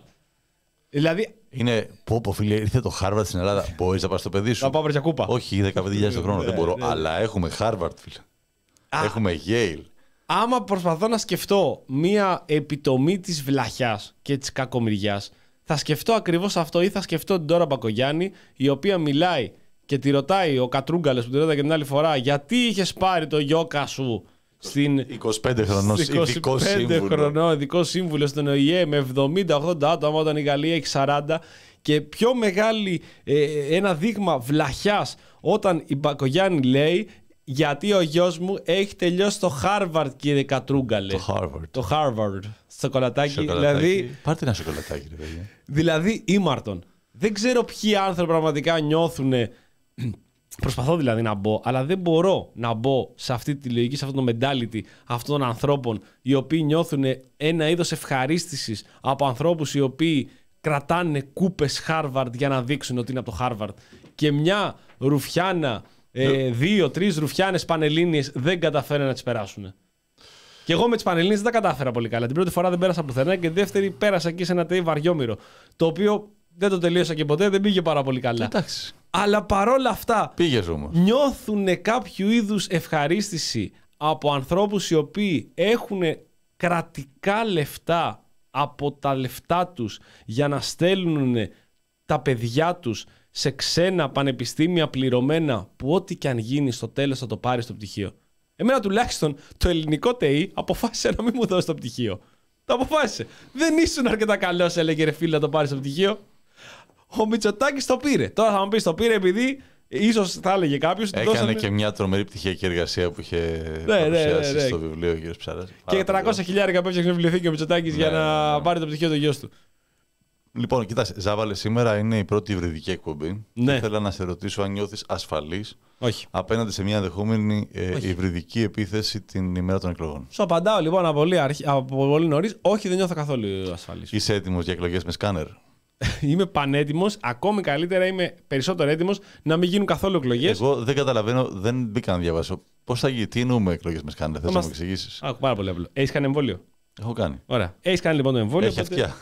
Speaker 4: Δηλαδή.
Speaker 5: Είναι. Πω, πω, φίλε, ήρθε το Harvard στην Ελλάδα. Μπορεί να πα στο παιδί σου.
Speaker 4: Να πάω για κούπα.
Speaker 5: Όχι, δεκαπέντε χιλιάδες το χρόνο. Δεν μπορώ. Αλλά έχουμε Harvard, φίλε. Έχουμε Yale.
Speaker 4: Άμα προσπαθώ να σκεφτώ μια επιτομή της βλαχιάς και της κακομοιριάς, θα σκεφτώ ακριβώς αυτό ή θα σκεφτώ την Ντόρα Μπακογιάννη, η οποία μιλάει και τη ρωτάει ο Κατρούγκαλος που τη ρωτάει και την άλλη φορά γιατί είχες πάρει το γιόκα σου στην
Speaker 5: είκοσι πέντε χρονών ειδικό
Speaker 4: σύμβουλο. ειδικό σύμβουλο στον Ο Η Ε με εβδομήντα ογδόντα άτομα όταν η Γαλλία έχει σαράντα και πιο μεγάλη ε, ένα δείγμα βλαχιάς όταν η Μπακογιάννη λέει γιατί ο γιος μου έχει τελειώσει το Harvard, κύριε Κατρούγκαλε.
Speaker 5: Το Harvard.
Speaker 4: Το Harvard. Σοκολατάκι.
Speaker 5: Σοκολατάκι.
Speaker 4: Δηλαδή,
Speaker 5: πάρτε ένα σοκολατάκι, ρε παιδιά.
Speaker 4: Δηλαδή, ήμαρτον. Δεν ξέρω ποιοι άνθρωποι πραγματικά νιώθουν. Προσπαθώ δηλαδή να μπω, αλλά δεν μπορώ να μπω σε αυτή τη λογική, σε αυτό το mentality αυτών των ανθρώπων, οι οποίοι νιώθουν ένα είδος ευχαρίστησης από ανθρώπους οι οποίοι κρατάνε κούπες Harvard για να δείξουν ότι είναι από το Harvard. Και μια ρουφιάνα. Ε, Δύο-τρεις ρουφιάνες πανελλήνιες δεν καταφέρουν να τις περάσουν. Και εγώ με τις πανελλήνιες δεν τα κατάφερα πολύ καλά. Την πρώτη φορά δεν πέρασα πουθενά και δεύτερη πέρασα εκεί σε ένα τέι βαριόμηρο. Το οποίο δεν το τελείωσα και ποτέ, δεν πήγε πάρα πολύ καλά.
Speaker 5: Εντάξει.
Speaker 4: Αλλά παρόλα αυτά
Speaker 5: πήγες όμως.
Speaker 4: Νιώθουν κάποιο είδους ευχαρίστηση από ανθρώπους οι οποίοι έχουν κρατικά λεφτά από τα λεφτά τους για να στέλνουν τα παιδιά τους σε ξένα πανεπιστήμια πληρωμένα που ό,τι και αν γίνει στο τέλος θα το πάρει στο πτυχίο. Εμένα τουλάχιστον το ελληνικό ΤΕΙ αποφάσισε να μην μου δώσει το πτυχίο. Το αποφάσισε. Δεν ήσουν αρκετά καλός, έλεγε ρε φίλε, να το πάρει στο πτυχίο. Ο Μητσοτάκης το πήρε. Τώρα θα μου πει το πήρε επειδή ίσως θα έλεγε κάποιος.
Speaker 5: Έκανε δώσανε... και μια τρομερή πτυχιακή εργασία που είχε
Speaker 4: ναι,
Speaker 5: παρουσιάσει
Speaker 4: ναι, ναι, ναι.
Speaker 5: στο βιβλίο ο κ. Ψάρας.
Speaker 4: Και τριακόσια χιλιάρικα που έφτιαξε βιβλιοθήκη ο Μητσοτάκης ναι, για να ναι, ναι. πάρει το πτυχίο του γιος του.
Speaker 5: Λοιπόν, κοιτάξτε, Ζάβαλε, σήμερα είναι η πρώτη υβριδική εκπομπή. Ναι. Ήθελα να σε ρωτήσω αν νιώθεις ασφαλής
Speaker 4: Όχι.
Speaker 5: απέναντι σε μια ενδεχόμενη ε, υβριδική επίθεση την ημέρα των εκλογών.
Speaker 4: Σου απαντάω λοιπόν από πολύ, αρχ... πολύ νωρίς. Όχι, δεν νιώθω καθόλου ασφαλής.
Speaker 5: Είσαι έτοιμος για εκλογές με σκάνερ?
Speaker 4: Είμαι πανέτοιμος. Ακόμη καλύτερα είμαι περισσότερο έτοιμος να μην γίνουν καθόλου εκλογές.
Speaker 5: Εγώ δεν καταλαβαίνω, δεν μπήκα να διαβάσω. Πώς θα γίνει, τι εννοούμε εκλογές με σκάνερ, θες να μου εξηγήσεις?
Speaker 4: Άκου, πάρα πολύ απλό. Έχεις κάνει εμβόλιο?
Speaker 5: Έχω κάνει.
Speaker 4: Ωραία. Έχεις κάνει λοιπόν το εμβόλιο.
Speaker 5: Έχει αυτιά.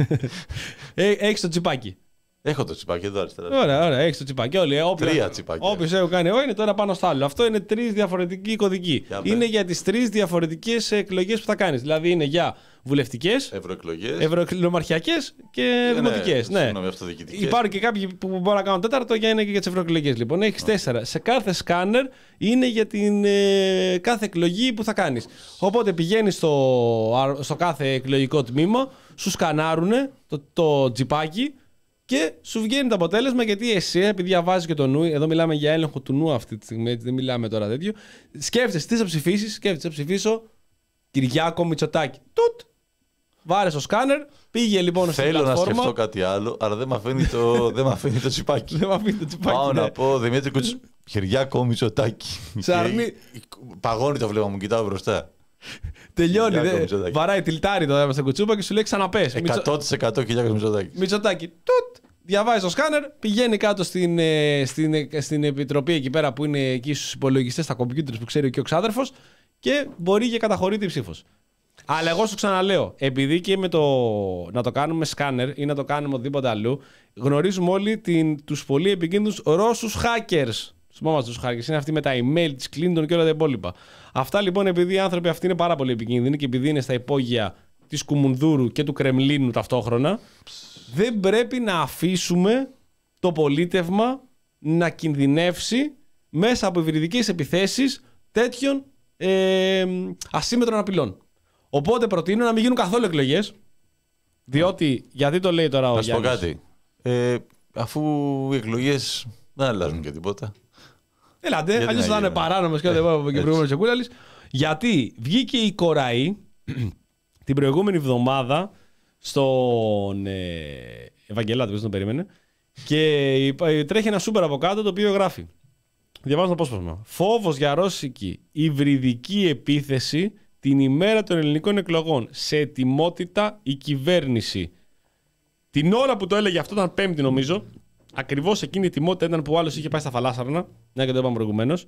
Speaker 4: Έχεις το τσιπάκι.
Speaker 5: Έχω το τσιπάκι εδώ αριστερά.
Speaker 4: Ωραία, ωραία. Έχεις το τσιπάκι. Όλοι, όποιος,
Speaker 5: τρία τσιπάκια.
Speaker 4: Όποιος έχω κάνει εγώ είναι τώρα πάνω στο άλλο. Αυτό είναι τρεις διαφορετικοί κωδικοί. Είναι για τις τρεις διαφορετικές εκλογές που θα κάνεις. Δηλαδή είναι για βουλευτικές,
Speaker 5: ευρωεκλογές,
Speaker 4: ευρωομαρχιακές και δημοτικές. Ναι,
Speaker 5: ναι.
Speaker 4: Υπάρχουν και κάποιοι που μπορούν να κάνουν τέταρτο για είναι και για τις ευρωεκλογές. Λοιπόν, έχεις okay. τέσσερα. Σε κάθε σκάνερ είναι για την ε, κάθε εκλογή που θα κάνεις. Οπότε πηγαίνεις στο, στο κάθε εκλογικό τμήμα, σου σκανάρουνε το, το τζιπάκι. Και σου βγαίνει το αποτέλεσμα γιατί εσύ, επειδή διαβάζει και το νου, εδώ μιλάμε για έλεγχο του νου αυτή τη στιγμή, έτσι δεν μιλάμε τώρα τέτοιο. Σκέφτεσαι τι θα ψηφίσει, σκέφτεσαι θα ψηφίσω Κυριάκο Μητσοτάκη. Τουτ! Βάρε στο σκάνερ, πήγε λοιπόν στην πλατφόρμα.
Speaker 5: Θέλω να σκεφτώ κάτι άλλο, αλλά δεν με αφήνει το, δεν μ' αφήνει το τσιπάκι.
Speaker 4: Δεν με αφήνει το τσιπάκι.
Speaker 5: Πάω
Speaker 4: ναι.
Speaker 5: να πω Δημήτρη Κουτσ... Κυριάκο Μητσοτάκη.
Speaker 4: Σαρνί...
Speaker 5: Παγώνει το βλέμμα μου, κοιτάω μπροστά.
Speaker 4: Τελειώνει. Δε... Βαράει τυλτάρι το αίμα στα κουτσούπα και σου λέει ξαναπες.
Speaker 5: εκατό τοις εκατό Κυριάκο Μητσοτάκη.
Speaker 4: Μητσοτάκη. Τουτ! Διαβάζει το σκάνερ, πηγαίνει κάτω στην, στην, στην επιτροπή εκεί πέρα που είναι εκεί στους υπολογιστές, στα κομπιούτερ που ξέρει και ο ξάδερφος και μπορεί και καταχωρείται η ψήφος. Αλλά εγώ σου ξαναλέω, επειδή και με το να το κάνουμε σκάνερ ή να το κάνουμε οτιδήποτε αλλού, γνωρίζουμε όλοι την, τους πολύ επικίνδυνους Ρώσους hackers. Θυμόμαστε τους hackers, είναι αυτοί με τα email της Clinton και όλα τα υπόλοιπα. Αυτά λοιπόν, επειδή οι άνθρωποι αυτοί είναι πάρα πολύ επικίνδυνοι και επειδή είναι στα υπόγεια της Κουμουνδούρου και του Κρεμλίνου ταυτόχρονα, δεν πρέπει να αφήσουμε το πολίτευμα να κινδυνεύσει μέσα από υβριδικές επιθέσεις τέτοιων ε, ασύμμετρων απειλών. Οπότε προτείνω να μην γίνουν καθόλου εκλογές, διότι, γιατί το λέει τώρα ο
Speaker 5: Γιάννης. Να σου πω
Speaker 4: Γιάννης.
Speaker 5: κάτι, ε, αφού οι εκλογές δεν αλλάζουν και τίποτα.
Speaker 4: Ελάτε, αλλιώς θα είναι παράνομος και δεν είπαμε και προηγούμενος Τσεκούλαλης. Γιατί βγήκε η Κοραή την προηγούμενη εβδομάδα στον ε, Ευαγγελάτη, που τον περίμενε, και τρέχει ένα σούπερ από κάτω το οποίο γράφει. Διαβάζω το απόσπασμα. Φόβος για ρώσικη υβριδική επίθεση την ημέρα των ελληνικών εκλογών. Σε ετοιμότητα η κυβέρνηση. Την ώρα που το έλεγε αυτό, ήταν Πέμπτη νομίζω, ακριβώς εκείνη η ετοιμότητα ήταν που ο άλλος είχε πάει στα Φαλάσσαρνα, μια και το είπαμε προηγουμένως.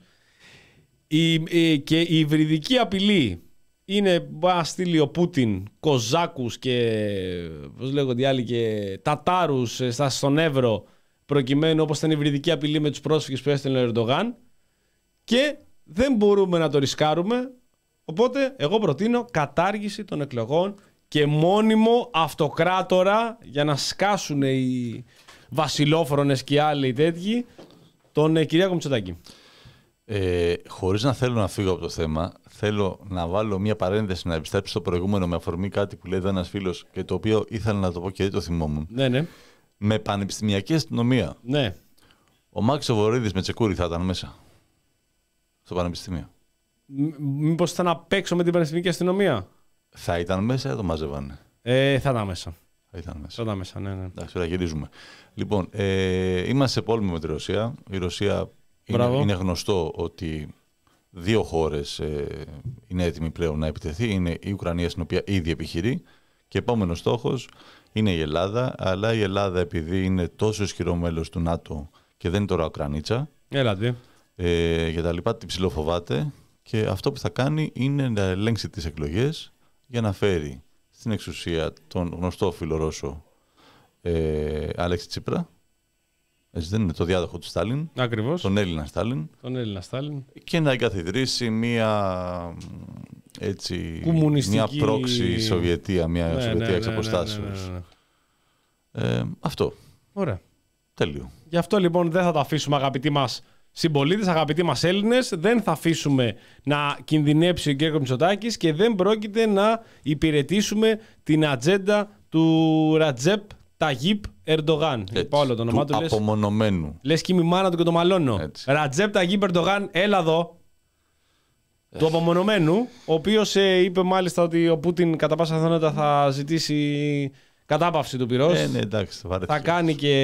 Speaker 4: Η, η, και η υβριδική απειλή είναι να στείλει ο Πούτιν Κοζάκους και, πώς λέγονται οι άλλοι, και Τατάρους στον Εύρο, προκειμένου, όπως ήταν η υβριδική απειλή με τους πρόσφυγες που έστειλε ο Ερντογάν, και δεν μπορούμε να το ρισκάρουμε. Οπότε εγώ προτείνω κατάργηση των εκλογών και μόνιμο αυτοκράτορα, για να σκάσουν οι βασιλόφρονες και οι άλλοι τέτοιοι, τον ε, Κυριάκο Μητσοτάκη.
Speaker 5: Ε, χωρίς να θέλω να φύγω από το θέμα, θέλω να βάλω μια παρένθεση, να επιστρέψω στο προηγούμενο με αφορμή κάτι που λέει εδώ ένας φίλος και το οποίο ήθελα να το πω και δεν το θυμόμουν.
Speaker 4: Ναι, ναι.
Speaker 5: Με πανεπιστημιακή αστυνομία.
Speaker 4: Ναι.
Speaker 5: Ο Μάκης ο Βορύδης με Τσεκούρη θα ήταν μέσα στο πανεπιστήμιο.
Speaker 4: Μήπως ήταν απ' έξω με την πανεπιστημιακή αστυνομία?
Speaker 5: Θα ήταν μέσα ή θα το μαζεύανε?
Speaker 4: Ε, θα ήταν μέσα.
Speaker 5: Θα ήταν μέσα.
Speaker 4: Θα ήταν μέσα, ναι, ναι.
Speaker 5: Εντάξει, τώρα γυρίζουμε. Λοιπόν, ε, είμαστε σε πόλεμο με τη Ρωσία. Η Ρωσία είναι, είναι γνωστό ότι δύο χώρες ε, είναι έτοιμοι πλέον να επιτεθεί. Είναι η Ουκρανία, στην οποία ήδη επιχειρεί. Και επόμενος στόχος είναι η Ελλάδα. Αλλά η Ελλάδα, επειδή είναι τόσο ισχυρό μέλος του ΝΑΤΟ και δεν είναι τώρα Ουκρανίτσα,
Speaker 4: Έλατε.
Speaker 5: Ε, για τα λοιπά, την ψιλοφοβάται. Και αυτό που θα κάνει είναι να ελέγξει τις εκλογές για να φέρει στην εξουσία τον γνωστό φιλορώσο ε, Αλέξη Τσίπρα. Έτσι δεν είναι, το διάδοχο του Στάλιν.
Speaker 4: Ακριβώς.
Speaker 5: Τον Έλληνα Στάλιν.
Speaker 4: Τον Έλληνα Στάλιν.
Speaker 5: Και να εγκαθιδρύσει μία, έτσι,
Speaker 4: κομμουνιστική...
Speaker 5: μία πρόξη Σοβιετία, μία
Speaker 4: ναι,
Speaker 5: Σοβιετία
Speaker 4: ναι,
Speaker 5: εξ
Speaker 4: ναι,
Speaker 5: αποστάσεως.
Speaker 4: ναι, ναι, ναι.
Speaker 5: Ε, αυτό.
Speaker 4: Ωραία.
Speaker 5: Τέλειο.
Speaker 4: Γι' αυτό λοιπόν δεν θα τα αφήσουμε, αγαπητοί μας συμπολίτες, αγαπητοί μας Έλληνες, δεν θα αφήσουμε να κινδυνεύσει ο Κυριάκος Μητσοτάκης και δεν πρόκειται να υπηρετήσουμε την ατζέντα του Ρατζέπ Ταγίπ Ερντογάν.
Speaker 5: Είπα όλο το όνομά του. Απομονωμένου.
Speaker 4: Λες, λες και η μάνα του και το μαλώνω. Έτσι. Ρατζέπ Ταγίπ Ερντογάν, έλα εδώ. Ε. Του απομονωμένου, ο οποίος ε, είπε μάλιστα ότι ο Πούτιν κατά πάσα πιθανότητα θα ζητήσει κατάπαυση του πυρός.
Speaker 5: Ε, ναι, εντάξει, θα,
Speaker 4: θα κάνει και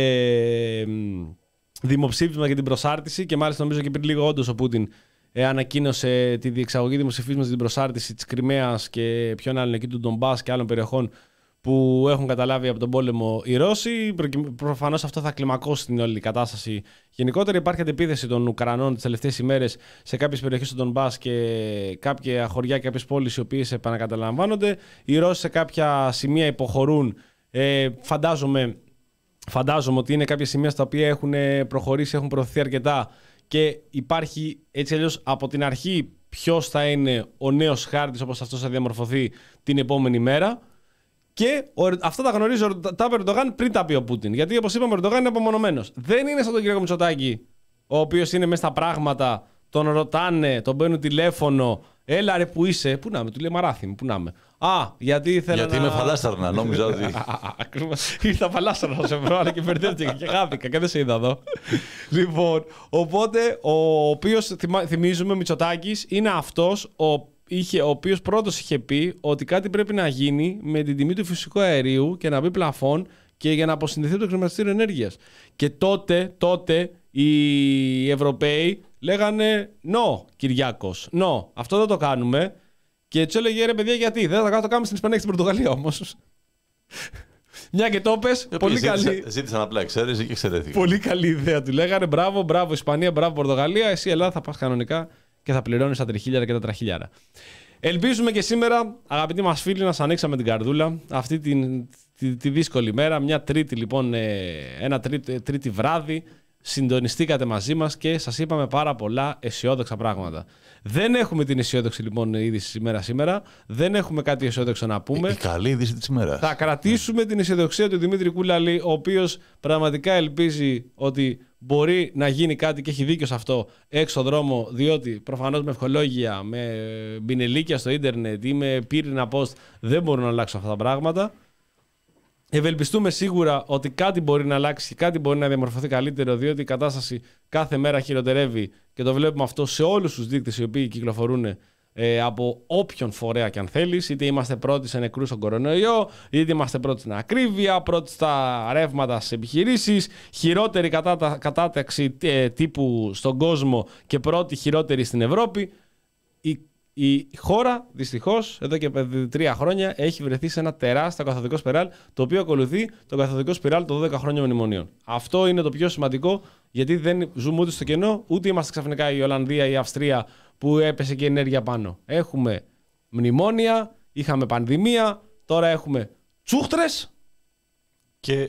Speaker 4: δημοψήφισμα για την προσάρτηση, και μάλιστα νομίζω και πριν λίγο όντως ο Πούτιν ε, ανακοίνωσε τη διεξαγωγή δημοψηφίσματος για την προσάρτηση της Κριμαίας και ποιον άλλον εκεί, του Ντομπάς και άλλων περιοχών που έχουν καταλάβει από τον πόλεμο οι Ρώσοι. Προφανώς αυτό θα κλιμακώσει την όλη κατάσταση. Γενικότερα υπάρχει αντεπίθεση των Ουκρανών τις τελευταίες ημέρες σε κάποιες περιοχές του Ντομπάς και κάποια χωριά και κάποιες πόλεις οι οποίες επανακαταλαμβάνονται. Οι Ρώσοι σε κάποια σημεία υποχωρούν. Ε, φαντάζομαι, φαντάζομαι ότι είναι κάποια σημεία στα οποία έχουν προχωρήσει, έχουν προωθηθεί αρκετά και υπάρχει έτσι αλλιώς από την αρχή ποιος θα είναι ο νέος χάρτης όπως αυτός θα διαμορφωθεί την επόμενη μέρα. Και ο, αυτά τα γνωρίζει ο Ερντογάν πριν τα πει ο Πούτιν. Γιατί όπως είπαμε, ο Ερντογάν είναι απομονωμένος. Δεν είναι σαν τον Κυριάκο Μητσοτάκη, ο οποίος είναι μέσα στα πράγματα, τον ρωτάνε, τον παίρνουν τηλέφωνο. Έλα ρε, που είσαι, πού να είμαι, του λέει Μαράθυμ, πού να είμαι. Α, γιατί ήθελα
Speaker 5: γιατί
Speaker 4: να...
Speaker 5: είμαι φαλάσταρνα, νόμιζα ότι...
Speaker 4: Ακριβώς, ήρθα φαλάσταρνα σε βρω, και μπερδεύτηκα και χάθηκα και δεν σε είδα εδώ. Λοιπόν, οπότε ο οποίος, θυμίζουμε, Μητσοτάκης, είναι αυτός ο, είχε, ο οποίος πρώτος είχε πει ότι κάτι πρέπει να γίνει με την τιμή του φυσικού αερίου και να μπει πλαφόν και για να αποσυνδεθεί το χρηματιστήριο ενέργειας. Και τότε, τότε οι Ευρωπαίοι λέγανε «No, Κυριάκος, no, αυτό δεν το κάνουμε». Και έτσι έλεγε «Ρε παιδιά, γιατί, δεν θα το κάνουμε στην Ισπανία και στην Πορτογαλία όμως». Μια και το πες, πολύ
Speaker 5: ζήτησα,
Speaker 4: καλή.
Speaker 5: Ζήτησαν απλά εξαίρεση και εξαιρέθηκα.
Speaker 4: Πολύ καλή ιδέα. Του λέγανε μπράβο, μπράβο Ισπανία, μπράβο Πορτογαλία. Εσύ Ελλάδα θα πας κανονικά και θα πληρώνεις τα τριχίλιαρα και τα τραχίλιαρα. Ελπίζουμε και σήμερα, αγαπητοί μας φίλοι, να σας ανοίξαμε την καρδούλα αυτή τη, τη, τη δύσκολη μέρα. Μια τρίτη λοιπόν, ένα τρίτη, τρίτη βράδυ. Συντονιστήκατε μαζί μας και σας είπαμε πάρα πολλά αισιόδοξα πράγματα. Δεν έχουμε την αισιόδοξη λοιπόν είδηση σήμερα σήμερα. Δεν έχουμε κάτι αισιόδοξο να πούμε.
Speaker 5: Η καλή είδηση της ημέρας.
Speaker 4: Θα κρατήσουμε την αισιοδοξία του Δημήτρη Κούλαλη, ο οποίος πραγματικά ελπίζει ότι μπορεί να γίνει κάτι και έχει δίκιο σε αυτό έξω δρόμο, διότι προφανώς με ευχολόγια, με μπινελίκια στο ίντερνετ ή με πύρινα post δεν μπορούν να αλλάξουν αυτά τα πράγματα. Ευελπιστούμε σίγουρα ότι κάτι μπορεί να αλλάξει και κάτι μπορεί να διαμορφωθεί καλύτερο, διότι η κατάσταση κάθε μέρα χειροτερεύει και το βλέπουμε αυτό σε όλους τους δείκτες οι οποίοι κυκλοφορούν ε, από όποιον φορέα και αν θέλεις. Είτε είμαστε πρώτοι σε νεκρούς στον κορονοϊό, είτε είμαστε πρώτοι στην ακρίβεια, πρώτοι στα ρεύματα στις επιχειρήσεις, χειρότερη κατάτα, κατάταξη ε, τύπου στον κόσμο και πρώτη χειρότερη στην Ευρώπη. Η Η χώρα, δυστυχώς, εδώ και τρία χρόνια έχει βρεθεί σε ένα τεράστιο καθοδικό σπιράλ, το οποίο ακολουθεί το καθοδικό σπιράλ των δώδεκα χρόνια μνημονίων. Αυτό είναι το πιο σημαντικό, γιατί δεν ζούμε ούτε στο κενό, ούτε είμαστε ξαφνικά η Ολλανδία ή η Αυστρία που έπεσε και η ενέργεια πάνω. Έχουμε μνημόνια, είχαμε πανδημία, τώρα έχουμε τσούχτρες.
Speaker 5: Και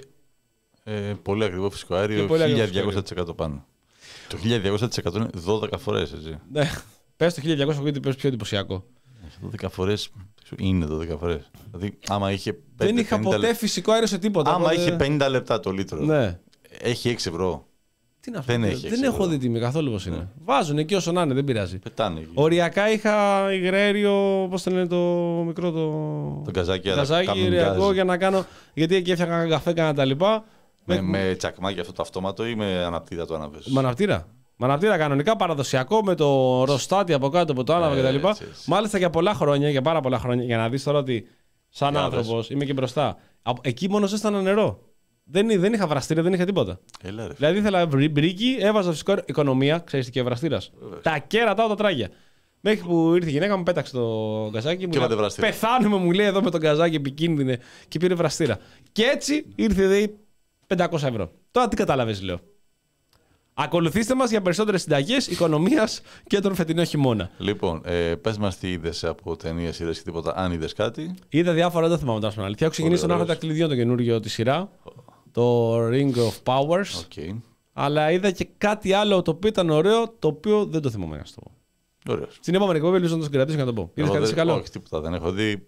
Speaker 5: ε, πολύ ακριβό φυσικό αέριο, χίλια διακόσια τοις εκατό πάνω. Το χίλια διακόσια τοις εκατό είναι δώδεκα φορές, έτσι.
Speaker 4: Ναι. Πες το χίλια διακόσια γιατί πες πιο εντυπωσιακό.
Speaker 5: δώδεκα φορές είναι δώδεκα φορές. Δηλαδή, άμα είχε πέντε,
Speaker 4: δεν είχα ποτέ λεπτά... φυσικό αέριο σε τίποτα.
Speaker 5: Άμα
Speaker 4: οπότε...
Speaker 5: είχε πενήντα λεπτά το λίτρο.
Speaker 4: Ναι.
Speaker 5: Έχει έξι ευρώ.
Speaker 4: Τι να αυτό,
Speaker 5: δεν
Speaker 4: δεν,
Speaker 5: έχει
Speaker 4: δεν έχω δει τιμή καθόλου πώς είναι. Ναι. Βάζουν εκεί όσο να είναι, δεν πειράζει.
Speaker 5: Πετάνε.
Speaker 4: Οριακά είχα υγραέριο, πώς το λένε το μικρό το.
Speaker 5: Το καζάκι,
Speaker 4: καζάκι υγραιακό για να κάνω. Γιατί εκεί έφτιαχνα καφέ, κάνα τα λοιπά.
Speaker 5: Με, με... με τσακμάκι αυτό το αυτόματο ή με αναπτήρα το άναβες.
Speaker 4: Με αναπτήρα. Με αναπτήρα κανονικά, παραδοσιακό, με το ροστάτι από κάτω από το άναβα
Speaker 5: ε,
Speaker 4: κτλ. Μάλιστα για πολλά χρόνια, για πάρα πολλά χρόνια, για να δεις τώρα ότι σαν άνθρωπος είμαι και μπροστά. Εκεί μόνο ζέστανα νερό. Δεν, δεν είχα βραστήρα, δεν είχα τίποτα.
Speaker 5: Έλα,
Speaker 4: δηλαδή ήθελα μπρίκι, έβαζα φυσικό οικονομία, ξέρεις τι και βραστήρας. Τα κέρατα, τα τράγια. Μέχρι που ήρθε η γυναίκα μου, πέταξε το γκαζάκι μου. Πεθάνουμε, μου λέει εδώ με το γκαζάκι, επικίνδυνε, και πήρε βραστήρα. Και έτσι ήρθε δηλαδή πεντακόσια ευρώ. Τώρα τι κατάλαβες, λέω. Ακολουθήστε μας για περισσότερες συνταγές οικονομίας και τον φετινό χειμώνα.
Speaker 5: Λοιπόν, ε, πες μας τι είδες από ταινίες, είδες και τίποτα, αν είδες κάτι.
Speaker 4: Είδα διάφορα, δεν θυμάμαι τώρα στην αλήθεια. Έχω ξεκινήσει τον Άρχοντα Κλειδιών, το καινούργιο τη σειρά. Oh. Το Ring of Powers.
Speaker 5: Okay.
Speaker 4: Αλλά είδα και κάτι άλλο το οποίο ήταν ωραίο, το οποίο δεν το θυμάμαι να το πω.
Speaker 5: Ωραίος.
Speaker 4: Στην επόμενη εκπομπή ελπίζω να το συγκρατήσω και να το πω. Είδες κάτι σε καλό?
Speaker 5: Όχι, τίποτα, δεν έχω δει.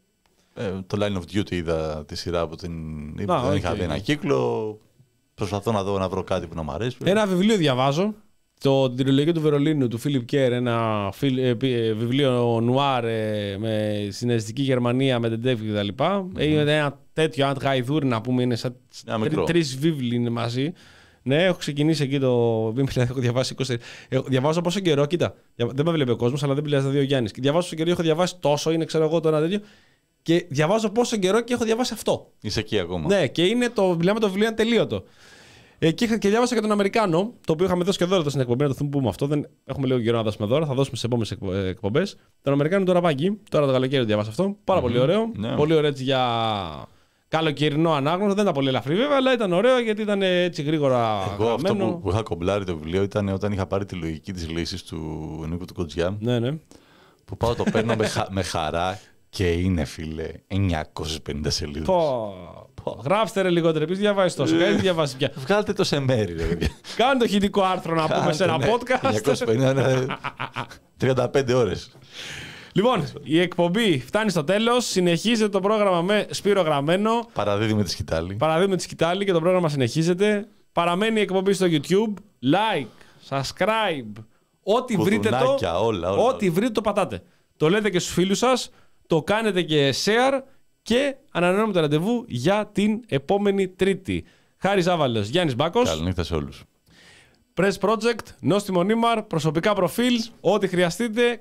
Speaker 5: Ε, το Line of Duty είδα τη σειρά από την. Ah, δεν okay. είχα δει ένα κύκλο. Προσπαθώ να δω να βρω κάτι που να μου αρέσει.
Speaker 4: Ένα βιβλίο διαβάζω. Το την τριλογία του Βερολίνου του Φίλιπ Κέρ. Ένα φιλ, ε, ε, βιβλίο νουάρ ε, με συναισθητική Γερμανία, με τεντέφη κτλ. Mm-hmm. Είναι ένα τέτοιο Αντ Γαϊδούρ, να πούμε, είναι σαν τρεις βίβλοι είναι μαζί. Ναι, έχω ξεκινήσει εκεί το. Έχω διαβάσει είκοσι. Διαβάζω πόσο καιρό, κοίτα. Δεν με βλέπει ο κόσμος, αλλά δεν πειράζει, δύο Γιάννη. Διαβάζω πόσο καιρό έχω διαβάσει τόσο, είναι ξέρω εγώ το ένα τέτοιο. Και διαβάζω πόσο καιρό και έχω διαβάσει αυτό.
Speaker 5: Είσαι εκεί ακόμα.
Speaker 4: Ναι, και είναι το, μιλάμε το βιβλίο ατελείωτο. Ε, και, και διάβασα και τον Αμερικάνο, το οποίο είχαμε δώσει και δώρο στην εκπομπή. Να το πούμε αυτό. Δεν έχουμε λίγο καιρό να δώσουμε δώρα. Θα δώσουμε σε επόμενες εκπομπές. Τον Αμερικάνο το ραβάκι. Τώρα το καλοκαίρι το διάβασα αυτό. Πάρα mm-hmm. πολύ ωραίο. Yeah. Πολύ ωραίο έτσι για καλοκαιρινό ανάγνωσμα. Δεν ήταν πολύ ελαφρύ βέβαια, αλλά ήταν ωραίο γιατί ήταν έτσι γρήγορα.
Speaker 5: Εγώ γραμμένο. Αυτό που, που είχα κομπλάρει το βιβλίο ήταν όταν είχα πάρει τη λογική της λύσης του Νίκου του Κοτζιά.
Speaker 4: Ναι, ναι.
Speaker 5: Που πάω το παίρνω με, χα, με χαρά. Και είναι, φίλε, εννιακόσιες πενήντα σελίδες.
Speaker 4: Πω, πω. Γράψτε ρε λιγότερο, επίσης διαβάζεις τόσο. Κάτι διαβάζεις πια.
Speaker 5: Βγάλτε το σε μέρη, ρε παιδιά.
Speaker 4: Κάνε το χητικό άρθρο να πούμε σε ένα
Speaker 5: ναι.
Speaker 4: podcast.
Speaker 5: εννιακόσιες πενήντα, τριάντα πέντε ώρες.
Speaker 4: Λοιπόν, η εκπομπή φτάνει στο τέλος. Συνεχίζεται το πρόγραμμα με Σπύρο Γραμμένο.
Speaker 5: Παραδίδουμε τη σκητάλη.
Speaker 4: Παραδίδουμε τη σκητάλη και το πρόγραμμα συνεχίζεται. Παραμένει η εκπομπή στο YouTube. Like, subscribe. Ό,τι βρείτε το.
Speaker 5: Όλα, όλα,
Speaker 4: ό,τι
Speaker 5: όλα.
Speaker 4: βρείτε το πατάτε. Το λέτε και στους φίλους σας. Το κάνετε και share και ανανεώνουμε το ραντεβού για την επόμενη Τρίτη. Χάρης Ζάβαλος, Γιάννης Μπάκος.
Speaker 5: Καληνύχτα σε όλους.
Speaker 4: Press Project, Νόστιμο Νίμαρ, προσωπικά προφίλ, ό,τι χρειαστείτε.